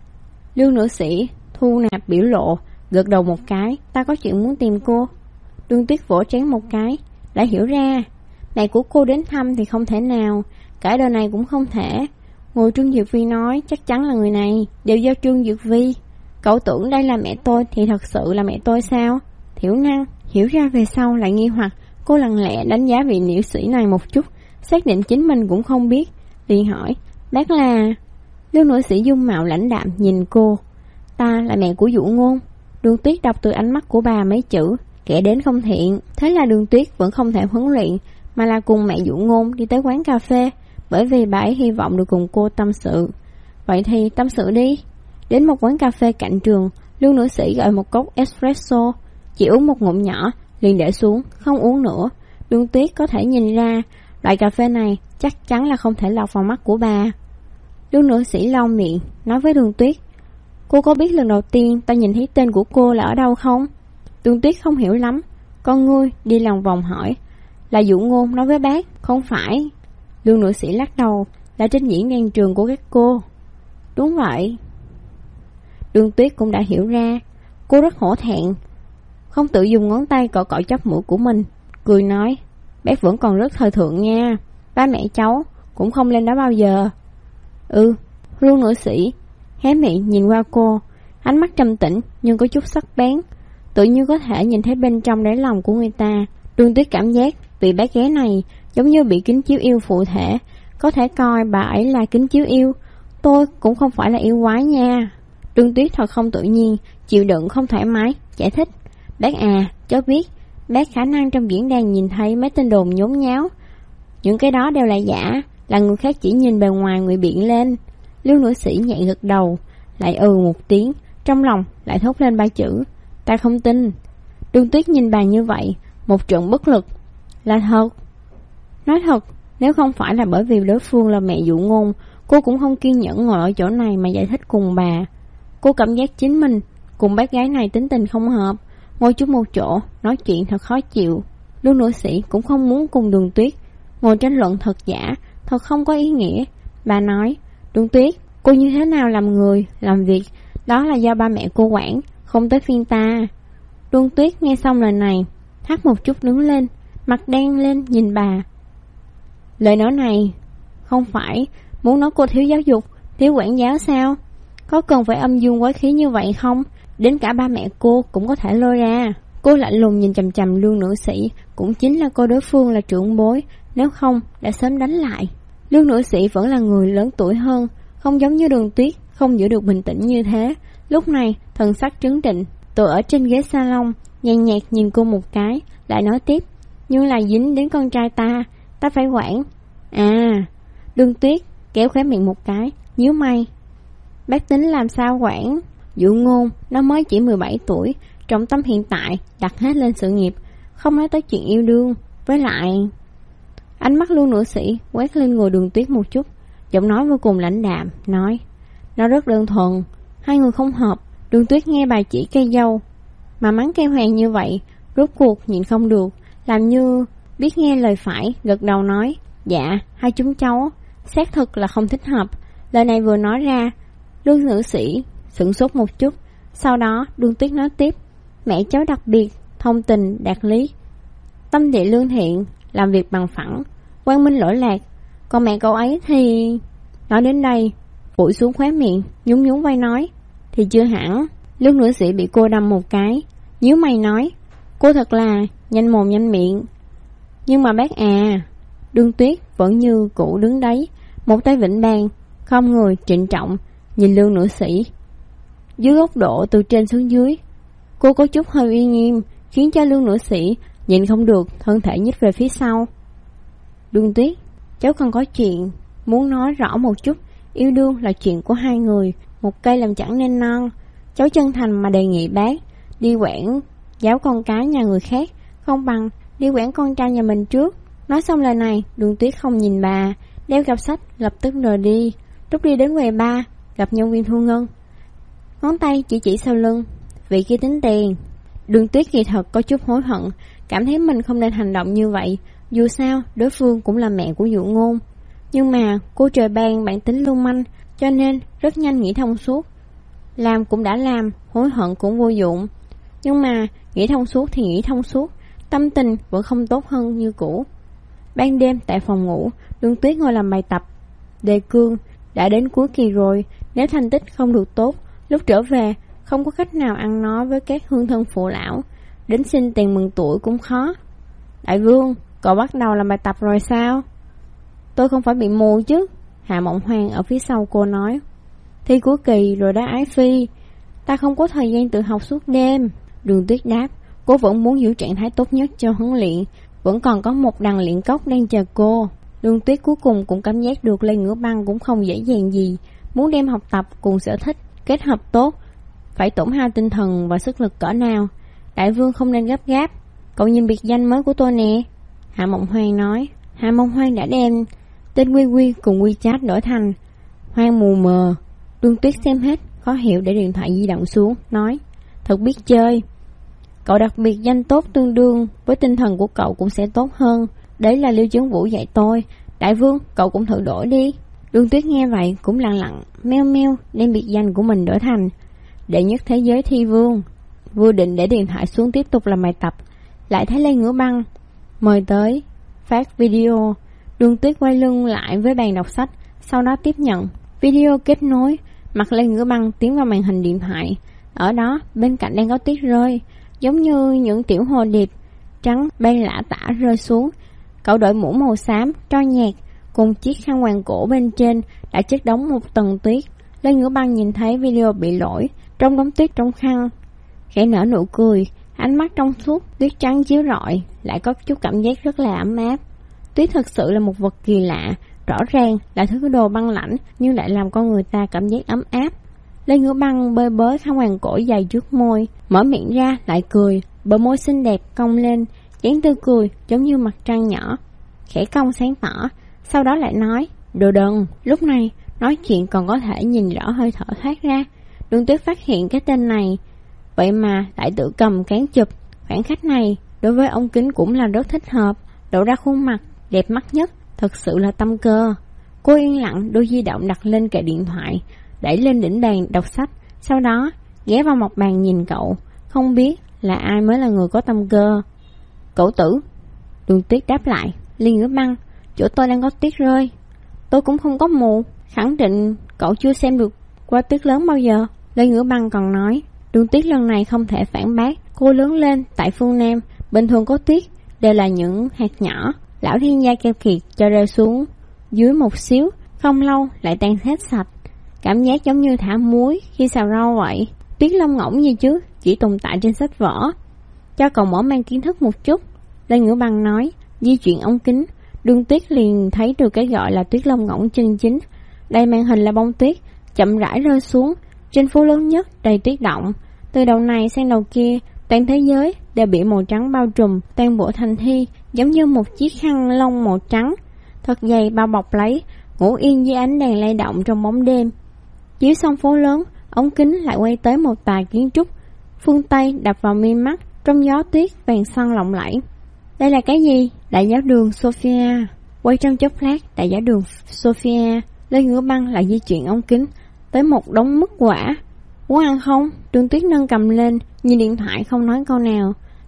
Lưu nữ sĩ thu nạp biểu lộ, gật đầu một cái: ta có chuyện muốn tìm cô. Đường Tuyết vỗ trán một cái, đã hiểu ra. Mẹ của cô đến thăm thì không thể nào, cả đời này cũng không thể. Ngồi Trương Dược Vi nói chắc chắn là người này, đều do Trương Dược Vi. Cậu tưởng đây là mẹ tôi thì thật sự là mẹ tôi sao? Thiểu năng hiểu ra về sau lại nghi hoặc. Cô lặng lẽ đánh giá vị nữ sĩ này một chút, xác định chính mình cũng không biết, liền hỏi: bác là? Lưu nữ sĩ dung mạo lãnh đạm nhìn cô: ta là mẹ của Dụ Ngôn. Đường Tuyết đọc từ ánh mắt của bà mấy chữ: kẻ đến không thiện. Thế là Đường Tuyết vẫn không thể huấn luyện, mà là cùng mẹ Dụ Ngôn đi tới quán cà phê, bởi vì bà ấy hy vọng được cùng cô tâm sự. Vậy thì tâm sự đi. Đến một quán cà phê cạnh trường, Lưu nữ sĩ gọi một cốc espresso, chỉ uống một ngụm nhỏ liền để xuống, không uống nữa. Đường Tuyết có thể nhìn ra loại cà phê này chắc chắn là không thể lọt vào mắt của bà. Lưu nữ sĩ lau miệng nói với Đường Tuyết: cô có biết lần đầu tiên ta nhìn thấy tên của cô là ở đâu không? Đường Tuyết không hiểu lắm, con ngươi đi lòng vòng hỏi: là Dụ Ngôn nói với bác, không phải? Lưu nữ sĩ lắc đầu: là trên diễn đàn trường của các cô. Đúng vậy. Đường Tuyết cũng đã hiểu ra. Cô rất hổ thẹn, không tự dùng ngón tay cọ cọ chóp mũi của mình, cười nói: bác vẫn còn rất thời thượng nha, ba mẹ cháu cũng không lên đó bao giờ. Ừ. Lưu nữ sĩ hé miệng nhìn qua cô, ánh mắt trầm tĩnh nhưng có chút sắc bén, tự như có thể nhìn thấy bên trong đáy lòng của người ta. Đường Tuyết cảm giác vị bác gái này giống như bị kính chiếu yêu phụ thể, có thể coi bà ấy là kính chiếu yêu. Tôi cũng không phải là yêu quái nha. Đường Tuyết thật không tự nhiên, chịu đựng không thoải mái, giải thích: bác à, cháu biết bác khả năng trong diễn đàn nhìn thấy mấy tin đồn nhốn nháo, những cái đó đều là giả, là người khác chỉ nhìn bề ngoài ngụy biện lên. Lưu nữ sĩ nhẹ gật đầu, lại một tiếng, trong lòng lại thốt lên ba chữ: ta không tin. Đường Tuyết nhìn bà như vậy, một trận bất lực. Là thật. Nói thật, nếu không phải là bởi vì đối phương là mẹ Dụ Ngôn, cô cũng không kiên nhẫn ngồi ở chỗ này mà giải thích cùng bà. Cô cảm giác chính mình cùng bác gái này tính tình không hợp, ngồi chung một chỗ nói chuyện thật khó chịu. Lưu nữ sĩ cũng không muốn cùng Đường Tuyết ngồi tranh luận thật giả, thật không có ý nghĩa. Bà nói: Đường Tuyết, cô như thế nào làm người, làm việc, đó là do ba mẹ cô quản, không tới phiên ta. Đường Tuyết nghe xong lời này, thắt một chút đứng lên, mặt đen lên nhìn bà. Lời nói này không phải muốn nói cô thiếu giáo dục, thiếu quản giáo sao? Có cần phải âm dương quái khí như vậy không? Đến cả ba mẹ cô cũng có thể lôi ra. Cô lạnh lùng nhìn chằm chằm Lưu nữ sĩ, cũng chính là coi đối phương là trưởng bối, nếu không đã sớm đánh lại. Lưu nữ sĩ vẫn là người lớn tuổi hơn, không giống như Đường Tuyết, không giữ được bình tĩnh như thế. Lúc này thần sắc trấn định, tựa ở trên ghế salon, nhàn nhạt nhìn cô một cái, lại nói tiếp: nhưng là dính đến con trai ta phải quản. À. Đường Tuyết kéo khóe miệng một cái, nhíu mày: bác tính làm sao quản? Dụ Ngôn nó mới chỉ 17 tuổi, trọng tâm hiện tại đặt hết lên sự nghiệp, không nói tới chuyện yêu đương. Với lại... Ánh mắt Lưu nữ sĩ quét lên người Đường Tuyết một chút, giọng nói vô cùng lãnh đạm, nói: nó rất đơn thuần, hai người không hợp. Đường Tuyết nghe bà chỉ cây dâu mà mắng cây hoang như vậy, rốt cuộc nhịn không được, làm như biết nghe lời phải, gật đầu nói: dạ, hai chúng cháu xác thực là không thích hợp. Lời này vừa nói ra, Lưu nữ sĩ sửng sốt một chút, sau đó Đường Tuyết nói tiếp: mẹ cháu đặc biệt thông tình, đạt lý, tâm địa lương thiện, làm việc bằng phẳng, quang minh lỗi lạc. Còn mẹ cậu ấy thì... Nói đến đây, phủi xuống khóe miệng, nhún nhún vai nói, thì chưa hẳn. Lương nữ sĩ bị cô đâm một cái, nhíu mày nói, cô thật là nhanh mồm nhanh miệng. Nhưng mà bác à... Đương Tuyết vẫn như cũ đứng đấy, một tay vịnh bàn, không người trịnh trọng nhìn Lương nữ sĩ. Dưới góc độ từ trên xuống dưới, cô có chút hơi uy nghiêm, khiến cho Lương nữ sĩ nhìn không được, thân thể nhích về phía sau. Đương Tuyết, cháu còn có chuyện muốn nói rõ một chút. Yêu đương là chuyện của hai người, một cây làm chẳng nên non. Cháu chân thành mà đề nghị bác đi quản giáo con cái nhà người khác, không bằng đi quản con trai nhà mình trước. Nói xong lời này, Đường Tuyết không nhìn bà, đeo cặp sách lập tức rời đi. Lúc đi đến quầy bar, gặp nhân viên thu ngân, ngón tay chỉ sau lưng, vị kia tính tiền. Đường Tuyết kỳ thật có chút hối hận, cảm thấy mình không nên hành động như vậy. Dù sao, đối phương cũng là mẹ của Dụ Ngôn. Nhưng mà cô trời ban bản tính lưu manh, cho nên rất nhanh nghĩ thông suốt. Làm cũng đã làm, hối hận cũng vô dụng. Nhưng mà nghĩ thông suốt thì nghĩ thông suốt, tâm tình vẫn không tốt hơn như cũ. Ban đêm tại phòng ngủ, Đường Tuyết ngồi làm bài tập. Đề cương đã đến cuối kỳ rồi, nếu thành tích không được tốt, lúc trở về không có cách nào ăn nói với các hương thân phụ lão, đến xin tiền mừng tuổi cũng khó. Đại Vương, cậu bắt đầu làm bài tập rồi sao? Tôi không phải bị mù chứ? Hạ Mộng Hoang ở phía sau cô nói. Thi cuối kỳ rồi đó Ái Phi, ta không có thời gian tự học suốt đêm. Đường Tuyết đáp, cô vẫn muốn giữ trạng thái tốt nhất cho huấn luyện, vẫn còn có một đằng luyện cốc đang chờ cô. Đường Tuyết cuối cùng cũng cảm giác được Lê Ngữ Băng cũng không dễ dàng gì, muốn đem học tập cùng sở thích kết hợp tốt, phải tổn hao tinh thần và sức lực cỡ nào. Đại Vương không nên gấp gáp, cậu nhìn biệt danh mới của tôi nè. Hạ Mộng Hoang nói. Hạ Mộng Hoang đã đem tên Quy Quy cùng WeChat đổi thành Hoang Mù Mờ. Đường Tuyết xem hết, khó hiểu để điện thoại di động xuống, nói, thật biết chơi. Cậu đặt biệt danh tốt tương đương với tinh thần của cậu cũng sẽ tốt hơn. Đấy là Liêu Chấn Vũ dạy tôi. Đại Vương, cậu cũng thử đổi đi. Đường Tuyết nghe vậy cũng lặng lặng meo meo đem biệt danh của mình đổi thành đệ nhất thế giới thi vương. Vừa định để điện thoại xuống tiếp tục làm bài tập, lại thấy Lê Ngữ Băng mời tới phát video. Đường Tuyết quay lưng lại với bàn đọc sách, sau đó tiếp nhận video kết nối. Mặt Lê Ngữ Băng tiến vào màn hình điện thoại. Ở đó bên cạnh đang có tuyết rơi, giống như những tiểu hồ điệp trắng bay lả tả rơi xuống. Cậu đội mũ màu xám tro nhạt cùng chiếc khăn quàng cổ bên trên đã chất đóng một tầng tuyết. Lê Ngữ Băng nhìn thấy video bị lỗi trong đống tuyết trong khăn, khẽ nở nụ cười, ánh mắt trong suốt tuyết trắng chiếu rọi, lại có chút cảm giác rất là ấm áp. Tuyết thật sự là một vật kỳ lạ, rõ ràng là thứ đồ băng lãnh nhưng lại làm con người ta cảm giác ấm áp. Lê Ngữ Băng bơi bới khăn quàng cổ dày trước môi, mở miệng ra lại cười, bờ môi xinh đẹp cong lên, dáng tươi cười giống như mặt trăng nhỏ, khẽ cong sáng tỏ, sau đó lại nói, đồ đần. Lúc này nói chuyện còn có thể nhìn rõ hơi thở thoát ra. Đường Tuyết phát hiện cái tên này, vậy mà lại tự cầm cán chụp. Khoảnh khắc này đối với ông Kính cũng là rất thích hợp, lộ ra khuôn mặt đẹp mắt nhất, thật sự là tâm cơ. Cô yên lặng đôi di động đặt lên kệ điện thoại, đẩy lên đỉnh bàn đọc sách, sau đó ghé vào một bàn nhìn cậu, không biết là ai mới là người có tâm cơ. Cậu tử. Đường Tuyết đáp lại. Liên Ngữ Băng, chỗ tôi đang có tuyết rơi. Tôi cũng không có mù, khẳng định cậu chưa xem được qua tuyết lớn bao giờ. Lê Ngữ Băng còn nói. Đường Tuyết lần này không thể phản bác. Cô lớn lên tại phương Nam, bình thường có tuyết đều là những hạt nhỏ, lão thiên gia keo kiệt cho rơi xuống dưới một xíu, không lâu lại tan hết sạch, cảm giác giống như thả muối khi xào rau vậy. Tuyết lông ngỗng gì chứ, chỉ tồn tại trên sách vở. Cho cậu mở mang kiến thức một chút. Lê Ngữ Băng nói. Di chuyển ống kính, Đường Tuyết liền thấy được cái gọi là tuyết lông ngỗng chân chính. Đây màn hình là bông tuyết chậm rãi rơi xuống trên phố lớn nhất, đầy tuyết động. Từ đầu này sang đầu kia, toàn thế giới đều bị màu trắng bao trùm, toàn bộ thành thị giống như một chiếc khăn lông màu trắng thật dày bao bọc lấy, ngủ yên dưới ánh đèn lay động trong bóng đêm. Dưới sông phố lớn, ống kính lại quay tới một tòa kiến trúc phương Tây đập vào mi mắt trong gió tuyết vàng son lộng lẫy. Đây là cái gì? Đại giáo đường Sophia. Quay trong chốc lát, đại giáo đường Sophia. Lê Ngữ Băng lại di chuyển ống kính tới một đống mứt quả. Muốn ăn không? Đường Tuyết nâng cầm lên, nhìn điện thoại không nói câu nào.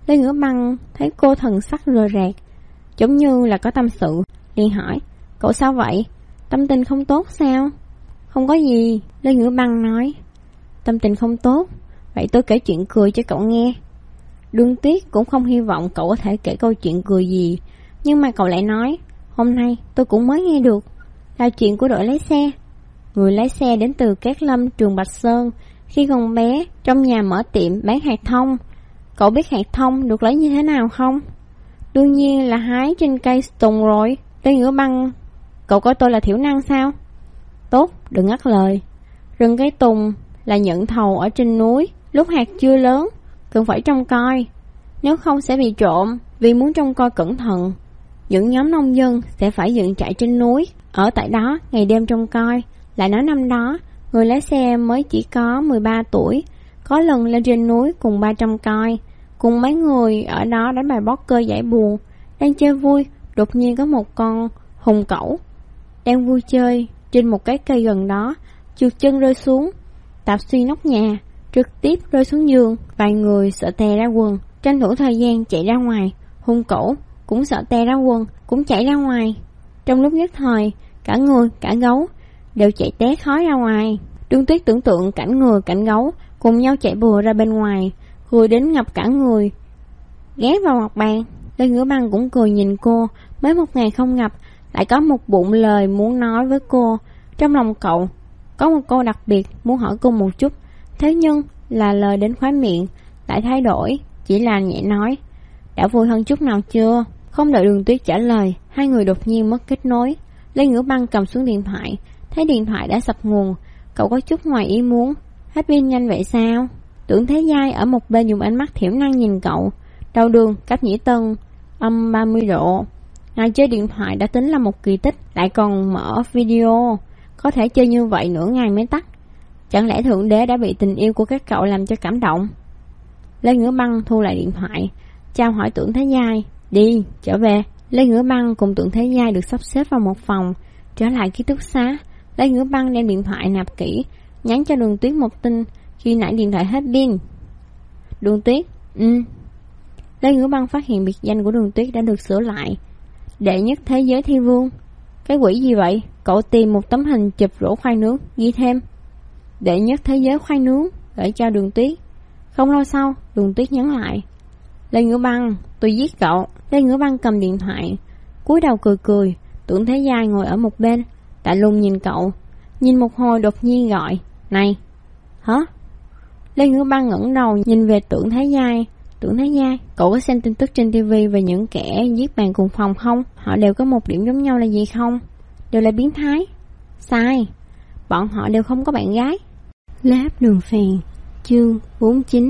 Lê Ngữ Băng thấy cô thần sắc rời rạc, giống như là có tâm sự, liền hỏi, cậu sao vậy? Tâm tình không tốt sao? Không có gì, Lê Ngữ Băng nói. Tâm tình không tốt? Vậy tôi kể chuyện cười cho cậu nghe. Đường Tuyết cũng không hy vọng cậu có thể kể câu chuyện cười gì, nhưng mà cậu lại nói, hôm nay tôi cũng mới nghe được, là chuyện của đội lái xe. Người lái xe đến từ Cát Lâm, trường Bạch Sơn, khi còn bé trong nhà mở tiệm bán hạt thông. Cậu biết hạt thông được lấy như thế nào không? Đương nhiên là hái trên cây tùng rồi. Lê Ngữ Băng, cậu coi tôi là thiểu năng sao? Tốt, đừng ngắt lời. Rừng cây tùng là nhận thầu ở trên núi, lúc hạt chưa lớn, cần phải trông coi, nếu không sẽ bị trộm. Vì muốn trông coi cẩn thận, những nhóm nông dân sẽ phải dựng trại trên núi, ở tại đó ngày đêm trông coi. Lại nói năm đó, người lái xe mới chỉ có 13 tuổi, có lần lên trên núi cùng 300 coi, cùng mấy người ở đó đánh bài poker giải buồn. Đang chơi vui, đột nhiên có một con hùng cẩu đang vui chơi trên một cái cây gần đó, trượt chân rơi xuống, tạp xuyên nóc nhà, trực tiếp rơi xuống giường. Vài người sợ tè ra quần, tranh thủ thời gian chạy ra ngoài. Hùng cẩu cũng sợ tè ra quần, cũng chạy ra ngoài. Trong lúc nhất thời, cả người cả gấu đều chạy té khói ra ngoài. Đường Tuyết tưởng tượng cảnh người cảnh gấu cùng nhau chạy bừa ra bên ngoài, cười đến ngập cả người, ghé vào mặt bàn. Lê Ngữ Băng cũng cười nhìn cô, mới một ngày không gặp, lại có một bụng lời muốn nói với cô. Trong lòng cậu có một câu đặc biệt muốn hỏi cô một chút, thế nhưng là lời đến khóe miệng lại thay đổi, chỉ là nhẹ nói, đã vui hơn chút nào chưa? Không đợi Đường Tuyết trả lời, hai người đột nhiên mất kết nối. Lê Ngữ Băng cầm xuống điện thoại, thấy điện thoại đã sập nguồn. Cậu có chút ngoài ý muốn, hết pin nhanh vậy sao? Tưởng Thế Giai ở một bên dùng ánh mắt thiểu năng nhìn cậu. Đầu đường Cáp Nhĩ Tân âm 30 độ. Ngài chơi điện thoại đã tính là một kỳ tích, lại còn mở video, có thể chơi như vậy nửa ngày mới tắt. Chẳng lẽ Thượng Đế đã bị tình yêu của các cậu làm cho cảm động? Lê Ngữ Băng thu lại điện thoại, chào hỏi Tưởng Thế Giai, đi, trở về. Lê Ngữ Băng cùng Tưởng Thế Giai được sắp xếp vào một phòng. Trở lại ký túc xá, Lê Ngữ Băng đem điện thoại nạp kỹ, nhắn cho Đường Tuyết một tin, khi nãy điện thoại hết pin. Đường Tuyết, Lê Ngữ Băng phát hiện biệt danh của Đường Tuyết đã được sửa lại, đệ nhất thế giới thi vương. Cái quỷ gì vậy? Cậu tìm một tấm hình chụp rổ khoai nướng, ghi thêm đệ nhất thế giới khoai nướng, gửi cho Đường Tuyết. Không lâu sau, Đường Tuyết nhắn lại, Lê Ngữ Băng, tôi giết cậu. Lê Ngữ Băng cầm điện thoại, cúi đầu cười cười. Tưởng Thế Giai ngồi ở một bên, lạnh lùng nhìn cậu, nhìn một hồi đột nhiên gọi, này. Hả? Lê Ngữ Băng ngẩng đầu nhìn về Tưởng Thế Giai. Tưởng Thế Giai, cậu có xem tin tức trên TV về những kẻ giết bạn cùng phòng không? Họ đều có một điểm giống nhau là gì không? Đều là biến thái. Sai, bọn họ đều không có bạn gái. Lá Đường Phèn, chương 49.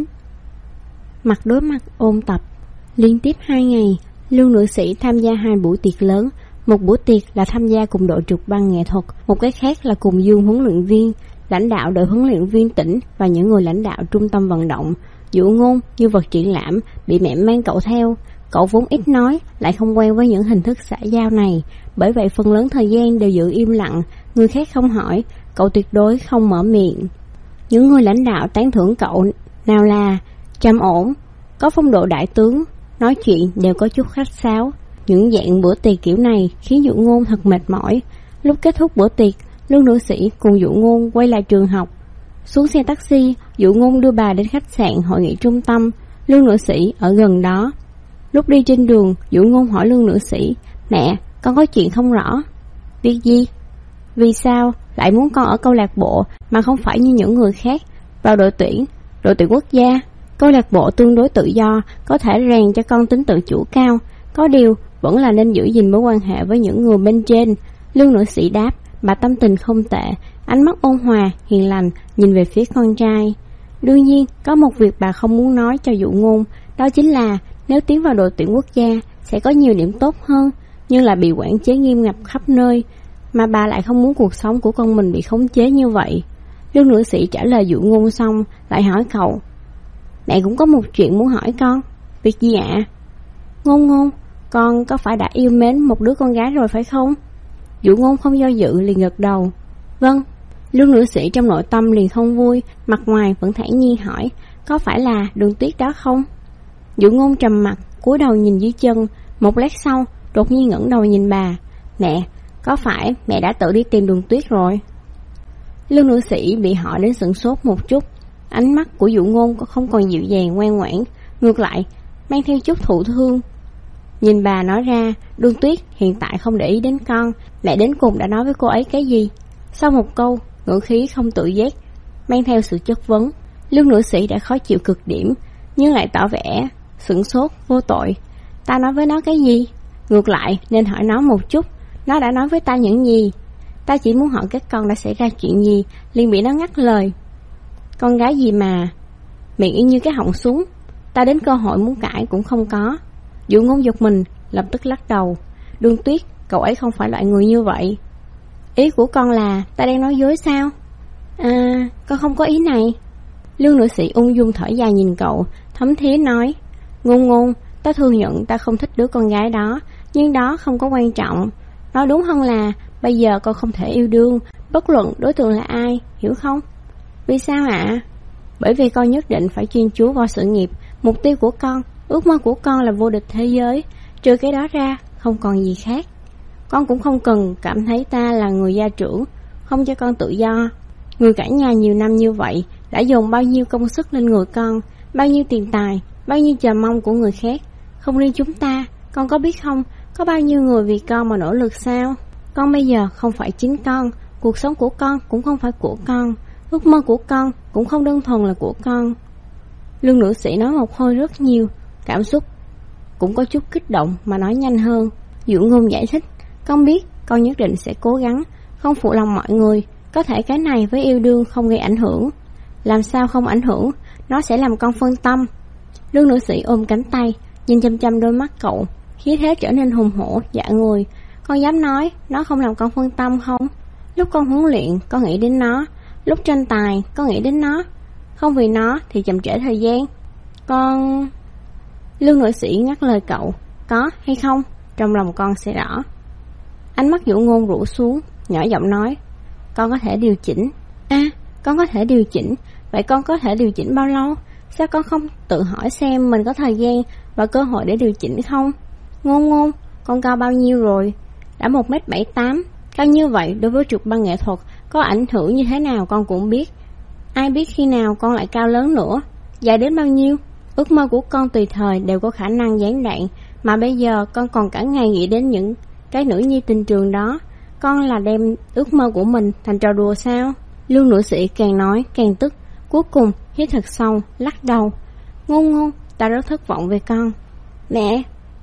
Mặt đối mặt ôn tập. Liên tiếp 2 ngày, Lương nữ sĩ tham gia 2 buổi tiệc lớn. Một buổi tiệc là tham gia cùng đội trục băng nghệ thuật, một cái khác là cùng Dương huấn luyện viên, lãnh đạo đội huấn luyện viên tỉnh và những người lãnh đạo trung tâm vận động. Dụ Ngôn như vật triển lãm, bị mẹ mang cậu theo. Cậu vốn ít nói, lại không quen với những hình thức xã giao này, bởi vậy phần lớn thời gian đều giữ im lặng, người khác không hỏi, cậu tuyệt đối không mở miệng. Những người lãnh đạo tán thưởng cậu nào là trầm ổn, có phong độ đại tướng, nói chuyện đều có chút khách sáo. Những dạng bữa tiệc kiểu này khiến Dụ Ngôn thật mệt mỏi. Lúc kết thúc bữa tiệc, Lương nữ sĩ cùng Dụ Ngôn quay lại trường học. Xuống xe taxi, Dụ Ngôn đưa bà đến khách sạn hội nghị trung tâm. Lương nữ sĩ ở gần đó. Lúc đi trên đường, Dụ Ngôn hỏi Lương nữ sĩ, mẹ, con có chuyện không rõ. Việc gì? Vì sao lại muốn con ở câu lạc bộ mà không phải như những người khác vào đội tuyển quốc gia? Câu lạc bộ tương đối tự do, có thể rèn cho con tính tự chủ cao. Có điều, vẫn là nên giữ gìn mối quan hệ với những người bên trên. Lương nữ sĩ đáp, bà tâm tình không tệ, ánh mắt ôn hòa, hiền lành, nhìn về phía con trai. Đương nhiên, có một việc bà không muốn nói cho Dụ Ngôn, đó chính là nếu tiến vào đội tuyển quốc gia sẽ có nhiều điểm tốt hơn, nhưng là bị quản chế nghiêm ngặt khắp nơi, mà bà lại không muốn cuộc sống của con mình bị khống chế như vậy. Lương nữ sĩ trả lời Dụ Ngôn xong, lại hỏi cậu, mẹ cũng có một chuyện muốn hỏi con. Việc gì ạ? Ngôn, con có phải đã yêu mến một đứa con gái rồi phải không? Dụ Ngôn không do dự liền gật đầu. Vâng. Lương nữ sĩ trong nội tâm liền không vui, mặt ngoài vẫn thản nhiên hỏi, có phải là Đường Tuyết đó không? Dụ Ngôn trầm mặt, cúi đầu nhìn dưới chân. Một lát sau, đột nhiên ngẩng đầu nhìn bà. Mẹ, có phải mẹ đã tự đi tìm Đường Tuyết rồi? Lương nữ sĩ bị hỏi đến sửng sốt một chút. Ánh mắt của Dụ Ngôn không còn dịu dàng ngoan ngoãn, ngược lại mang theo chút thụ thương. Nhìn bà nói ra, Đường Tuyết hiện tại không để ý đến con, mẹ đến cùng đã nói với cô ấy cái gì? Sau một câu, ngữ khí không tự giác, mang theo sự chất vấn. Lương nữ sĩ đã khó chịu cực điểm, nhưng lại tỏ vẻ sửng sốt, vô tội. Ta nói với nó cái gì? Ngược lại nên hỏi nó một chút, nó đã nói với ta những gì? Ta chỉ muốn hỏi các con đã xảy ra chuyện gì, liền bị nó ngắt lời. Con gái gì mà miệng y như cái họng súng, ta đến cơ hội muốn cãi cũng không có. Dụ Ngôn giật mình, lập tức lắc đầu. Đường Tuyết, cậu ấy không phải loại người như vậy. Ý của con là ta đang nói dối sao? À, con không có ý này. Lương nữ sĩ ung dung thở dài nhìn cậu, thấm thía nói. Ngôn Ngôn, ta thừa nhận ta không thích đứa con gái đó, nhưng đó không có quan trọng. Nói đúng hơn là bây giờ con không thể yêu đương, bất luận đối tượng là ai, hiểu không? Vì sao ạ? Bởi vì con nhất định phải chuyên chú vào sự nghiệp. Mục tiêu của con, ước mơ của con là vô địch thế giới. Trừ cái đó ra, không còn gì khác. Con cũng không cần cảm thấy ta là người gia trưởng, không cho con tự do. Người cả nhà nhiều năm như vậy đã dồn bao nhiêu công sức lên người con, bao nhiêu tiền tài, bao nhiêu chờ mong của người khác. Không riêng chúng ta, con có biết không, có bao nhiêu người vì con mà nỗ lực sao? Con bây giờ không phải chính con, cuộc sống của con cũng không phải của con, ước mơ của con cũng không đơn thuần là của con. Lương nữ sĩ nói một hơi rất nhiều, cảm xúc cũng có chút kích động mà nói nhanh hơn. Dụ Ngôn giải thích, con biết con nhất định sẽ cố gắng, không phụ lòng mọi người. Có thể cái này với yêu đương không gây ảnh hưởng. Làm sao không ảnh hưởng? Nó sẽ làm con phân tâm. Lương nữ sĩ ôm cánh tay, nhìn chăm chăm đôi mắt cậu, khí thế trở nên hùng hổ, dạ người. Con dám nói nó không làm con phân tâm không? Lúc con huấn luyện con nghĩ đến nó, lúc tranh tài con nghĩ đến nó. Không vì nó thì chậm trễ thời gian. Con... Lương nữ sĩ ngắt lời cậu. Có hay không, trong lòng con sẽ rõ. Ánh mắt Dụ Ngôn rũ xuống, nhỏ giọng nói. Con có thể điều chỉnh. À, con có thể điều chỉnh. Vậy con có thể điều chỉnh bao lâu? Sao con không tự hỏi xem mình có thời gian và cơ hội để điều chỉnh không? Ngôn Ngôn, con cao bao nhiêu rồi? Đã 1m78. Cao như vậy đối với trượt băng nghệ thuật có ảnh hưởng như thế nào con cũng biết. Ai biết khi nào con lại cao lớn nữa, dài đến bao nhiêu? Ước mơ của con tùy thời đều có khả năng gián đoạn. Mà bây giờ con còn cả ngày nghĩ đến những cái nữ nhi tình trường đó. Con là đem ước mơ của mình thành trò đùa sao? Lương nữ sĩ càng nói càng tức, cuối cùng hít thật sâu, lắc đầu. Ngôn Ngôn, ta rất thất vọng về con. Mẹ,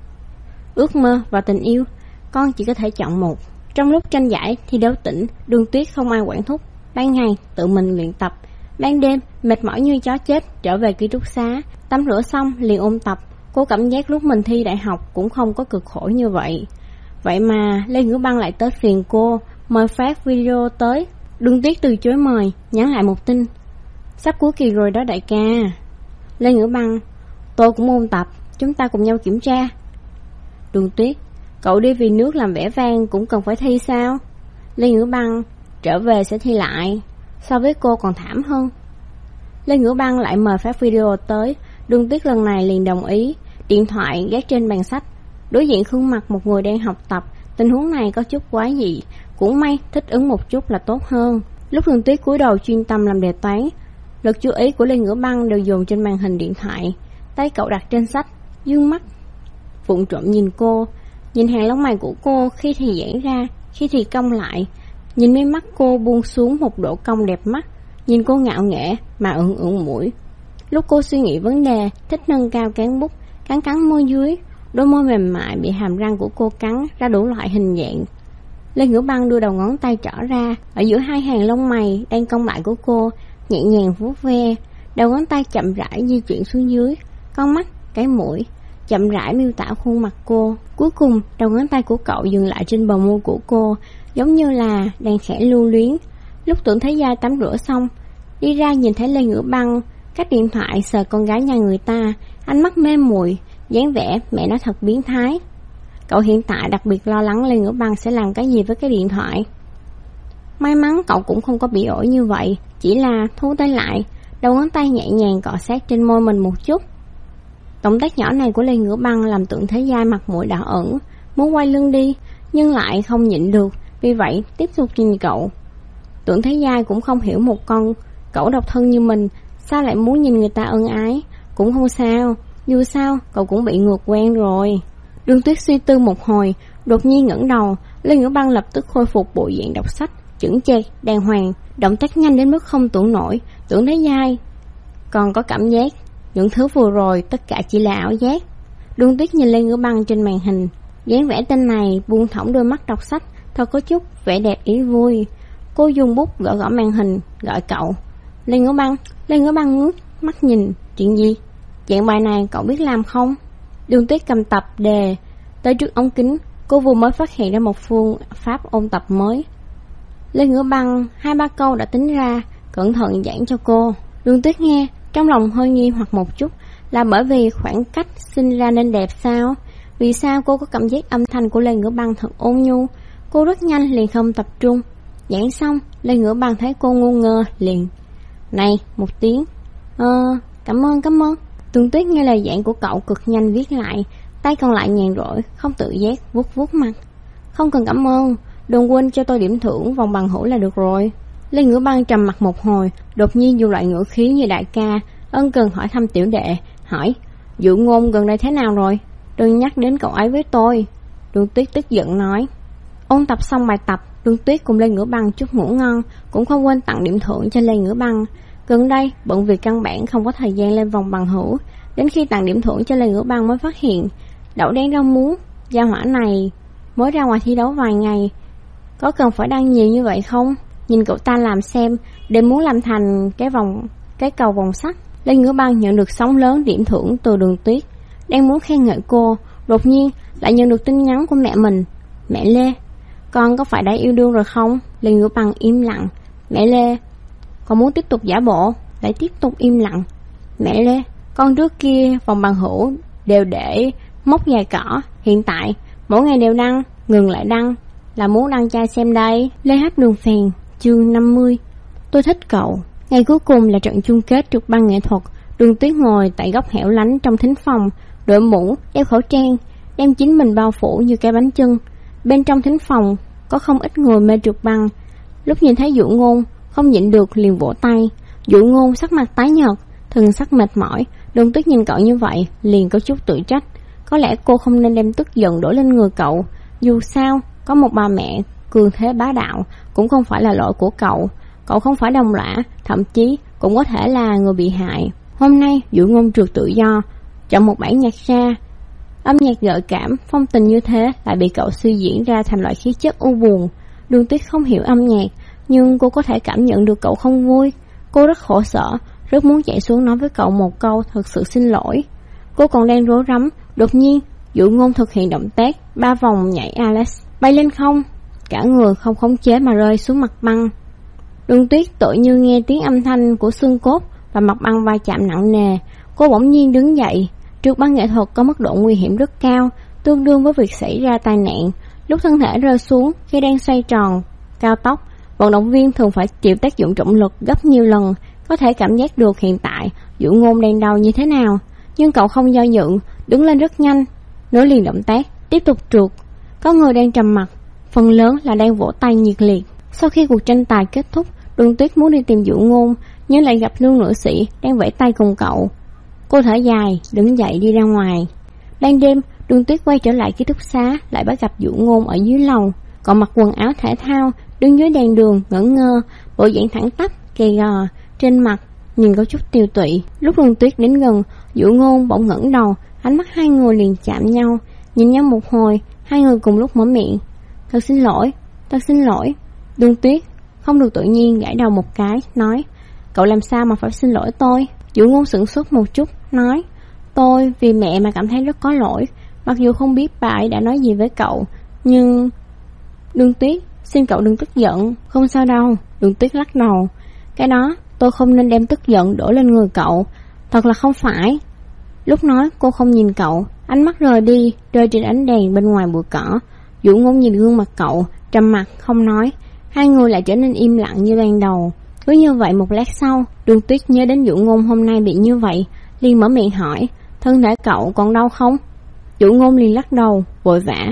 ước mơ và tình yêu, con chỉ có thể chọn một. Trong lúc tranh giải thi đấu tỉnh, Đường Tuyết không ai quản thúc. Ban ngày tự mình luyện tập, ban đêm mệt mỏi như chó chết trở về ký túc xá, tắm rửa xong liền ôn tập. Cô cảm giác lúc mình thi đại học cũng không có cực khổ như vậy. Vậy mà Lê Ngữ Băng lại tới phiền cô, mời phát video tới. Đường Tuyết từ chối mời, nhắn lại một tin. Sắp cuối kỳ rồi đó đại ca. Lê Ngữ Băng, tôi cũng ôn tập, chúng ta cùng nhau kiểm tra. Đường Tuyết, cậu đi vì nước làm vẻ vang cũng cần phải thi sao? Lê Ngữ Băng, trở về sẽ thi lại, so với cô còn thảm hơn. Lê Ngữ Băng lại mời phát video tới. Đường Tuyết lần này liền đồng ý. Điện thoại gác trên bàn sách, đối diện khuôn mặt một người đang học tập. Tình huống này có chút quái dị, cũng may thích ứng một chút là tốt hơn. Lúc Đường Tuyết cúi đầu chuyên tâm làm đề toán, lực chú ý của Lê Ngữ Băng đều dồn trên màn hình điện thoại. Tay cậu đặt trên sách, dương mắt vụng trộm nhìn cô. Nhìn hàng lông mày của cô khi thì giãn ra, khi thì cong lại. Nhìn mí mắt cô buông xuống một độ cong đẹp mắt. Nhìn cô ngạo nghễ mà ửng ửng mũi. Lúc cô suy nghĩ vấn đề, thích nâng cao cán bút, cắn môi dưới. Đôi môi mềm mại bị hàm răng của cô cắn ra đủ loại hình dạng. Lê Ngữ Băng đưa đầu ngón tay trỏ ra, ở giữa hai hàng lông mày đang cong lại của cô, nhẹ nhàng vuốt ve. Đầu ngón tay chậm rãi di chuyển xuống dưới, con mắt, cái mũi, chậm rãi miêu tả khuôn mặt cô. Cuối cùng, đầu ngón tay của cậu dừng lại trên bờ môi của cô, giống như là đang khẽ lưu luyến. Lúc Tưởng Thế Giai tắm rửa xong, đi ra nhìn thấy Lê Ngữ Băng cách điện thoại sờ con gái nhà người ta, ánh mắt mê muội, dáng vẻ mẹ nó thật biến thái. Cậu hiện tại đặc biệt lo lắng Lê Ngữ Băng sẽ làm cái gì với cái điện thoại. May mắn cậu cũng không có bị ổi như vậy, chỉ là thu tay lại, đầu ngón tay nhẹ nhàng cọ sát trên môi mình một chút. Động tác nhỏ này của Lê Ngữ Băng làm Tưởng Thế Giai mặt mũi đỏ ửng, muốn quay lưng đi, nhưng lại không nhịn được, vì vậy tiếp tục nhìn cậu. Tưởng Thế Giai cũng không hiểu một con cậu độc thân như mình sao lại muốn nhìn người ta ân ái. Cũng không sao, dù sao cậu cũng bị ngược quen rồi. Đường Tuyết suy tư một hồi, đột nhiên ngẩng đầu. Lê Ngữ Băng lập tức khôi phục bộ dạng đọc sách, chững chạc, đàng hoàng, động tác nhanh đến mức không tưởng nổi. Tưởng Thế Giai còn có cảm giác những thứ vừa rồi tất cả chỉ là ảo giác. Đường Tuyết nhìn Lê Ngữ Băng trên màn hình, dáng vẻ tên này buông thõng đôi mắt đọc sách, thật có chút vẻ đẹp ý vui. Cô dùng bút gõ gõ màn hình, gọi cậu. Lê Ngữ Băng. Lê Ngữ Băng ngước mắt nhìn. Chuyện gì? Dạng bài này cậu biết làm không? Đường Tuyết cầm tập đề tới trước ống kính. Cô vừa mới phát hiện ra một phương pháp ôn tập mới. Lê Ngữ Băng 2-3 câu đã tính ra, cẩn thận giảng cho cô. Đường Tuyết nghe, trong lòng hơi nghi hoặc một chút, là bởi vì khoảng cách sinh ra nên đẹp sao? Vì sao cô có cảm giác âm thanh của Lê Ngữ Băng thật ôn nhu? Cô rất nhanh liền không tập trung. Giảng xong, Lê Ngữ Băng thấy cô ngu ngơ liền. Này, một tiếng. Cảm ơn. Đường Tuyết nghe lời giảng của cậu cực nhanh viết lại, tay còn lại nhàn rỗi, không tự giác vuốt mặt. Không cần cảm ơn, đừng quên cho tôi điểm thưởng vòng bằng hữu là được rồi. Lê Ngữ Băng trầm mặt một hồi, đột nhiên dùng loại ngữ khí như đại ca, ân cần hỏi thăm tiểu đệ, hỏi, Dụ Ngôn gần đây thế nào rồi? Đừng nhắc đến cậu ấy với tôi. Đường Tuyết tức giận nói. Ôn tập xong bài tập, Đường Tuyết cùng Lê Ngữ Băng chút ngủ ngon, cũng không quên tặng điểm thưởng cho Lê Ngữ Băng. Gần đây, bận việc căn bản không có thời gian lên vòng bằng hữu, đến khi tặng điểm thưởng cho Lê Ngữ Băng mới phát hiện, đậu đen rau muống, gia hỏa này mới ra ngoài thi đấu vài ngày, có cần phải đăng nhiều như vậy không? Nhìn cậu ta làm xem, để muốn làm thành cái cầu vòng sắt. Lê Ngữ Băng nhận được sóng lớn điểm thưởng từ Đường Tuyết, đang muốn khen ngợi cô, đột nhiên lại nhận được tin nhắn của mẹ mình. Mẹ Lê, con có phải đã yêu đương rồi không? Lê Ngữ Băng im lặng. Mẹ Lê, con muốn tiếp tục giả bộ. Lại tiếp tục im lặng. Mẹ Lê, con trước kia vòng bằng hữu đều để móc dài cỏ, hiện tại mỗi ngày đều đăng, ngừng lại đăng, là muốn đăng trai xem đây. Lê Hát Đường Phèn, chương 50. Tôi thích cậu. Ngày cuối cùng là trận chung kết trượt băng nghệ thuật. Đường Tuyết ngồi tại góc hẻo lánh trong thính phòng, đội mũ, đeo khẩu trang, đem chính mình bao phủ như cái bánh chưng. Bên trong thính phòng có không ít người mê trượt băng. Lúc nhìn thấy Dụ Ngôn, không nhịn được liền vỗ tay. Dụ Ngôn sắc mặt tái nhợt, thần sắc mệt mỏi. Đường Tuyết nhìn cậu như vậy liền có chút tự trách. Có lẽ cô không nên đem tức giận đổ lên người cậu. Dù sao, có một bà mẹ cường thế bá đạo cũng không phải là lỗi của cậu. Cậu không phải đồng lõa, thậm chí cũng có thể là người bị hại. Hôm nay Dụ Ngôn trượt tự do, chọn một bản nhạc ra, âm nhạc gợi cảm, phong tình như thế lại bị cậu suy diễn ra thành loại khí chất u buồn. Đường Tuyết không hiểu âm nhạc, nhưng cô có thể cảm nhận được cậu không vui. Cô rất khổ sở, rất muốn chạy xuống nói với cậu một câu thật sự xin lỗi. Cô còn đang rối rắm, đột nhiên Dụ Ngôn thực hiện động tác 3 vòng nhảy Alex, bay lên không, cả người không khống chế mà rơi xuống mặt băng. Đường Tuyết tự như nghe tiếng âm thanh của xương cốt và mặt băng va chạm nặng nề. Cô bỗng nhiên đứng dậy. Trượt băng nghệ thuật có mức độ nguy hiểm rất cao, tương đương với việc xảy ra tai nạn. Lúc thân thể rơi xuống khi đang xoay tròn cao tốc, vận động viên thường phải chịu tác dụng trọng lực gấp nhiều lần. Có thể cảm giác được hiện tại Dụ Ngôn đang đau như thế nào. Nhưng cậu không do dự, đứng lên rất nhanh, nối liền động tác, tiếp tục trượt. Có người đang trầm mặc, phần lớn là đang vỗ tay nhiệt liệt. Sau khi cuộc tranh tài kết thúc, Đường Tuyết muốn đi tìm Dụ Ngôn, nhưng lại gặp Lương nữ sĩ đang vẫy tay cùng cậu. Cô thở dài, đứng dậy đi ra ngoài. Ban đêm, Đường Tuyết quay trở lại ký túc xá, lại bắt gặp Dụ Ngôn ở dưới lầu. Cậu mặc quần áo thể thao, đứng dưới đèn đường, ngẩn ngơ, bộ dạng thẳng tắp, gầy gò, trên mặt nhìn có chút tiêu tụy. Lúc Đường Tuyết đến gần, Dụ Ngôn bỗng ngẩng đầu, ánh mắt hai người liền chạm nhau, nhìn nhau một hồi, hai người cùng lúc mở miệng. Thật xin lỗi. Đường Tuyết không được tự nhiên gãi đầu một cái, nói, cậu làm sao mà phải xin lỗi tôi? Dụ Ngôn sửng sốt một chút, nói, tôi vì mẹ mà cảm thấy rất có lỗi, mặc dù không biết bà ấy đã nói gì với cậu, nhưng... Đường Tuyết, xin cậu đừng tức giận. Không sao đâu. Đường Tuyết lắc đầu. Cái đó tôi không nên đem tức giận đổ lên người cậu, thật là không phải. Lúc nói cô không nhìn cậu, ánh mắt rời đi, rơi trên ánh đèn bên ngoài bụi cỏ. Dụ Ngôn nhìn gương mặt cậu, trầm mặc không nói. Hai người lại trở nên im lặng như ban đầu. Cứ như vậy một lát sau, Đường Tuyết nhớ đến Dụ Ngôn hôm nay bị như vậy, liền mở miệng hỏi, thân thể cậu còn đau không? Dụ Ngôn liền lắc đầu, vội vã.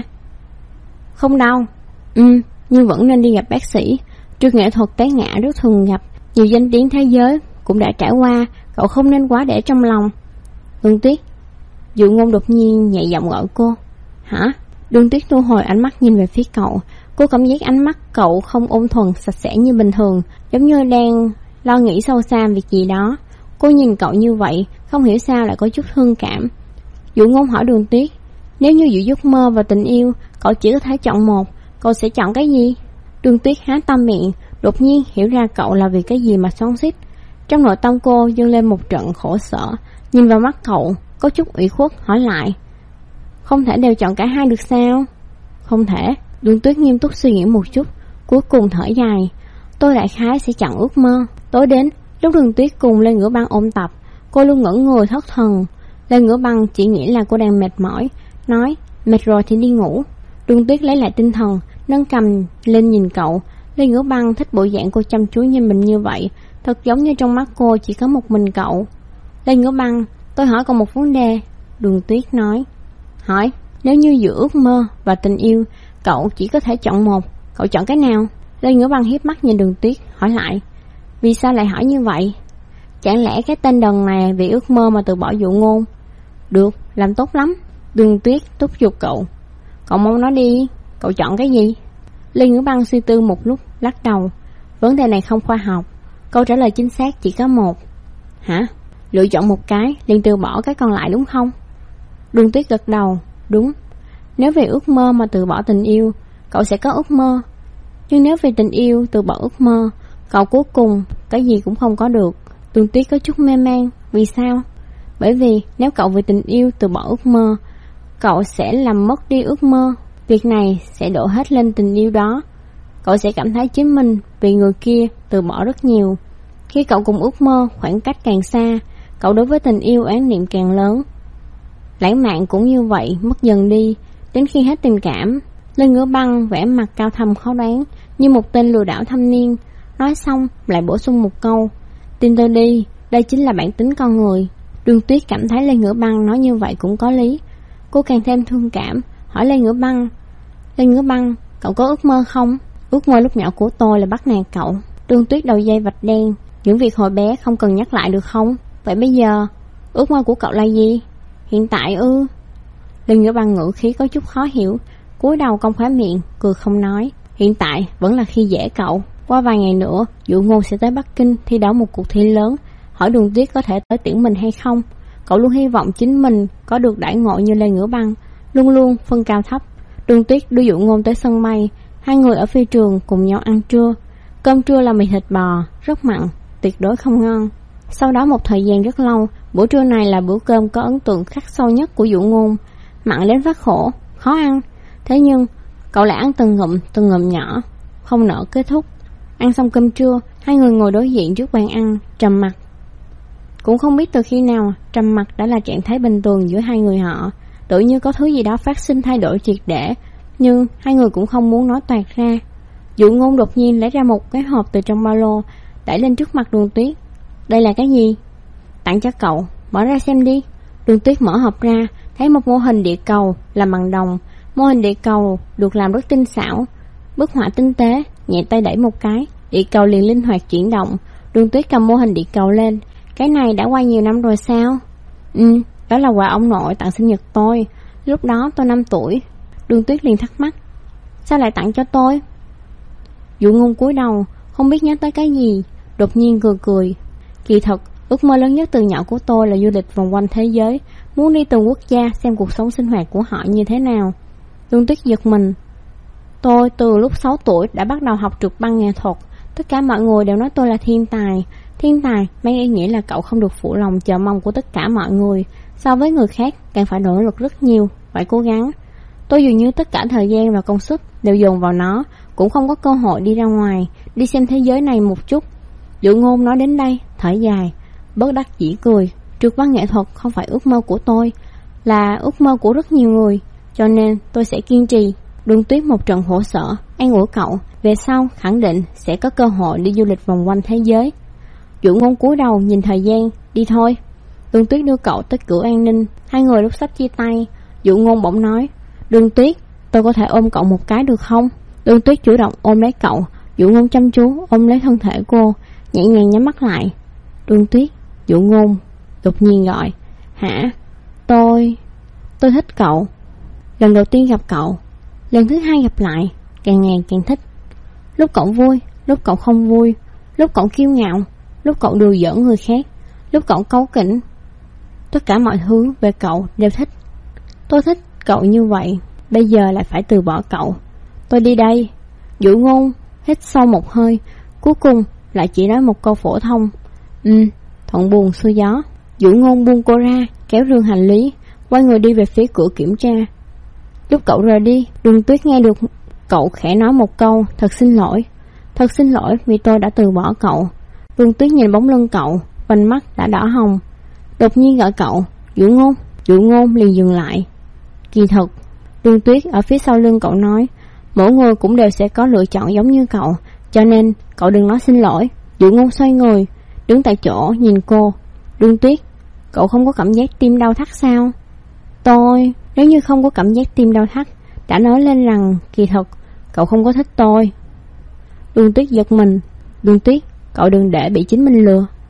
Không đau. Nhưng vẫn nên đi gặp bác sĩ. Trường nghệ thuật té ngã rất thường gặp, nhiều danh tiếng thế giới cũng đã trải qua, cậu không nên quá để trong lòng. Đường Tuyết. Dụ Ngôn đột nhiên nhẹ giọng gọi cô. Hả? Đường Tuyết thu hồi ánh mắt nhìn về phía cậu. Cô cảm giác ánh mắt cậu không ôn thuần, sạch sẽ như bình thường, giống như đang lo nghĩ sâu xa việc gì đó. Cô nhìn cậu như vậy, không hiểu sao lại có chút thương cảm. Dụ Ngôn hỏi Đường Tuyết, nếu như giữa giấc mơ và tình yêu, cậu chỉ có thể chọn một, cậu sẽ chọn cái gì? Đường Tuyết há to miệng, đột nhiên hiểu ra cậu là vì cái gì mà xoắn xuýt. Trong nội tâm cô dâng lên một trận khổ sở, nhìn vào mắt cậu, có chút ủy khuất hỏi lại, không thể đều chọn cả hai được sao? Không thể. Đường Tuyết nghiêm túc suy nghĩ một chút, cuối cùng thở dài, tôi đại khái sẽ chọn ước mơ. Tối đến, lúc Đường Tuyết cùng Lê Ngữ Băng ôn tập, cô luôn ngẩn người thất thần. Lê Ngữ Băng chỉ nghĩ là cô đang mệt mỏi, nói mệt rồi thì đi ngủ. Đường Tuyết lấy lại tinh thần, nâng cầm lên nhìn cậu. Lê Ngữ Băng thích bộ dạng cô chăm chú nhìn mình như vậy, thật giống như trong mắt cô chỉ có một mình cậu. Lê Ngữ Băng, tôi hỏi cậu một vấn đề. Đường Tuyết nói. Hỏi, nếu như giữa ước mơ và tình yêu, cậu chỉ có thể chọn một, cậu chọn cái nào? Lê Ngữ Băng hiếp mắt nhìn Đường Tuyết, hỏi lại. Vì sao lại hỏi như vậy? Chẳng lẽ cái tên đần này vì ước mơ mà từ bỏ Dụ Ngôn? Được, làm tốt lắm. Đường Tuyết thúc giục cậu. Cậu mau nói đi, cậu chọn cái gì? Lê Ngữ Băng suy tư một lúc, lắc đầu. Vấn đề này không khoa học, câu trả lời chính xác chỉ có một. Hả? Lựa chọn một cái, liền từ bỏ cái còn lại đúng không? Đường Tuyết gật đầu. Đúng. Nếu vì ước mơ mà từ bỏ tình yêu, cậu sẽ có ước mơ. Nhưng nếu vì tình yêu từ bỏ ước mơ, cậu cuối cùng cái gì cũng không có được. Đường Tuyết có chút mê man. Vì sao? Bởi vì nếu cậu vì tình yêu từ bỏ ước mơ, cậu sẽ làm mất đi ước mơ. Việc này sẽ đổ hết lên tình yêu đó. Cậu sẽ cảm thấy chính mình vì người kia từ bỏ rất nhiều. Khi cậu cùng ước mơ khoảng cách càng xa, cậu đối với tình yêu oán niệm càng lớn. Lãng mạn cũng như vậy, mất dần đi, đến khi hết tình cảm. Lê Ngữ Băng vẻ mặt cao thâm khó đoán, như một tên lừa đảo thâm niên. Nói xong lại bổ sung một câu, tin tôi đi, đây chính là bản tính con người. Đường Tuyết cảm thấy Lê Ngữ Băng nói như vậy cũng có lý. Cô càng thêm thương cảm, hỏi Lê Ngữ Băng, Lê Ngữ Băng, cậu có ước mơ không? Ước mơ lúc nhỏ của tôi là bắt nạt cậu. Đường Tuyết đầu dây vạch đen, những việc hồi bé không cần nhắc lại được không? Vậy bây giờ, ước mơ của cậu là gì? Hiện tại ư? Lê Ngữ Băng ngữ khí có chút khó hiểu, cúi đầu cong khóe miệng, cười không nói. Hiện tại vẫn là khi dễ cậu. Qua vài ngày nữa, Dụ Ngôn sẽ tới Bắc Kinh thi đấu một cuộc thi lớn, hỏi Đường Tuyết có thể tới tiễn mình hay không. Cậu luôn hy vọng chính mình có được đãi ngộ như Lê Ngữ Băng, luôn luôn phân cao thấp. Đường Tuyết đưa Dụ Ngôn tới sân bay, hai người ở phi trường cùng nhau ăn trưa. Cơm trưa là mì thịt bò, rất mặn, tuyệt đối không ngon. Sau đó một thời gian rất lâu, bữa trưa này là bữa cơm có ấn tượng khắc sâu nhất của Dụ Ngôn. Mặn đến phát khổ, khó ăn. Thế nhưng, cậu lại ăn từng ngụm nhỏ, không nỡ kết thúc. Ăn xong cơm trưa, hai người ngồi đối diện trước bàn ăn, trầm mặc. Cũng không biết từ khi nào, trầm mặc đã là trạng thái bình thường giữa hai người họ. Tự như có thứ gì đó phát sinh thay đổi triệt để, nhưng hai người cũng không muốn nói toạc ra. Dụ Ngôn đột nhiên lấy ra một cái hộp từ trong ba lô, đẩy lên trước mặt Đường Tuyết. Đây là cái gì? Tặng cho cậu, mở ra xem đi. Đường Tuyết mở hộp ra, thấy một mô hình địa cầu làm bằng đồng. Mô hình địa cầu được làm rất tinh xảo, bức họa tinh tế, nhẹ tay đẩy một cái, địa cầu liền linh hoạt chuyển động. Đường Tuyết cầm mô hình địa cầu lên. Cái này đã qua nhiều năm rồi sao? Đó là quà ông nội tặng sinh nhật tôi. Lúc đó tôi 5 tuổi. Đường Tuyết liền thắc mắc, sao lại tặng cho tôi? Dụ Ngôn cúi đầu, không biết nhớ tới cái gì, đột nhiên cười. Kỳ thật, ước mơ lớn nhất từ nhỏ của tôi là du lịch vòng quanh thế giới, muốn đi từng quốc gia xem cuộc sống sinh hoạt của họ như thế nào. Đường Tuyết giật mình. Tôi từ lúc 6 tuổi đã bắt đầu học trượt băng nghệ thuật. Tất cả mọi người đều nói tôi là thiên tài. Thiên tài mang ý nghĩa là cậu không được phụ lòng chờ mong của tất cả mọi người. So với người khác càng phải nỗ lực rất nhiều, phải cố gắng. Tôi dường như tất cả thời gian và công sức đều dồn vào nó, cũng không có cơ hội đi ra ngoài, đi xem thế giới này một chút. Dụ Ngôn nói đến đây, thở dài, bất đắc dĩ cười. Trượt băng nghệ thuật không phải ước mơ của tôi, là ước mơ của rất nhiều người, cho nên tôi sẽ kiên trì. Đường Tuyết một trận hổ sở, an ủi cậu, về sau khẳng định sẽ có cơ hội đi du lịch vòng quanh thế giới. Dụ Ngôn cúi đầu nhìn thời gian, đi thôi. Đường Tuyết đưa cậu tới cửa an ninh. Hai người lúc sắp chia tay, Dụ Ngôn bỗng nói: Đường Tuyết, tôi có thể ôm cậu một cái được không? Đường Tuyết chủ động ôm lấy cậu. Dụ Ngôn chăm chú ôm lấy thân thể cô, nhẹ nhàng nhắm mắt lại. Đường Tuyết. Dụ Ngôn đột nhiên gọi: Hả? Tôi thích cậu. Lần đầu tiên gặp cậu, lần thứ hai gặp lại, càng ngày càng thích. Lúc cậu vui, lúc cậu không vui, lúc cậu kiêu ngạo, lúc cậu đùa giỡn người khác, lúc cậu cáu kỉnh, tất cả mọi thứ về cậu đều thích. Tôi thích cậu như vậy, bây giờ lại phải từ bỏ cậu. Tôi đi đây. Dụ Ngôn hít sâu một hơi, cuối cùng lại chỉ nói một câu phổ thông: thuận buồm xuôi gió. Dụ Ngôn buông cô ra, kéo rương hành lý, quay người đi về phía cửa kiểm tra. Lúc cậu rời đi, Đường Tuyết nghe được cậu khẽ nói một câu: Thật xin lỗi. Thật xin lỗi vì tôi đã từ bỏ cậu. Đường Tuyết nhìn bóng lưng cậu, vành mắt đã đỏ hồng. Đột nhiên gọi cậu: Dụ Ngôn. Dụ Ngôn liền dừng lại. Kỳ thực, Đường Tuyết ở phía sau lưng cậu nói: Mỗi người cũng đều sẽ có lựa chọn giống như cậu, cho nên cậu đừng nói xin lỗi. Dụ Ngôn xoay người, đứng tại chỗ nhìn cô. Đường Tuyết, cậu không có cảm giác tim đau thắt sao? Tôi, nếu như không có cảm giác tim đau thắt, đã nói lên rằng kỳ thực cậu không có thích tôi. Đường Tuyết giật mình. Đường Tuyết, cậu đừng để bị chính mình lừa.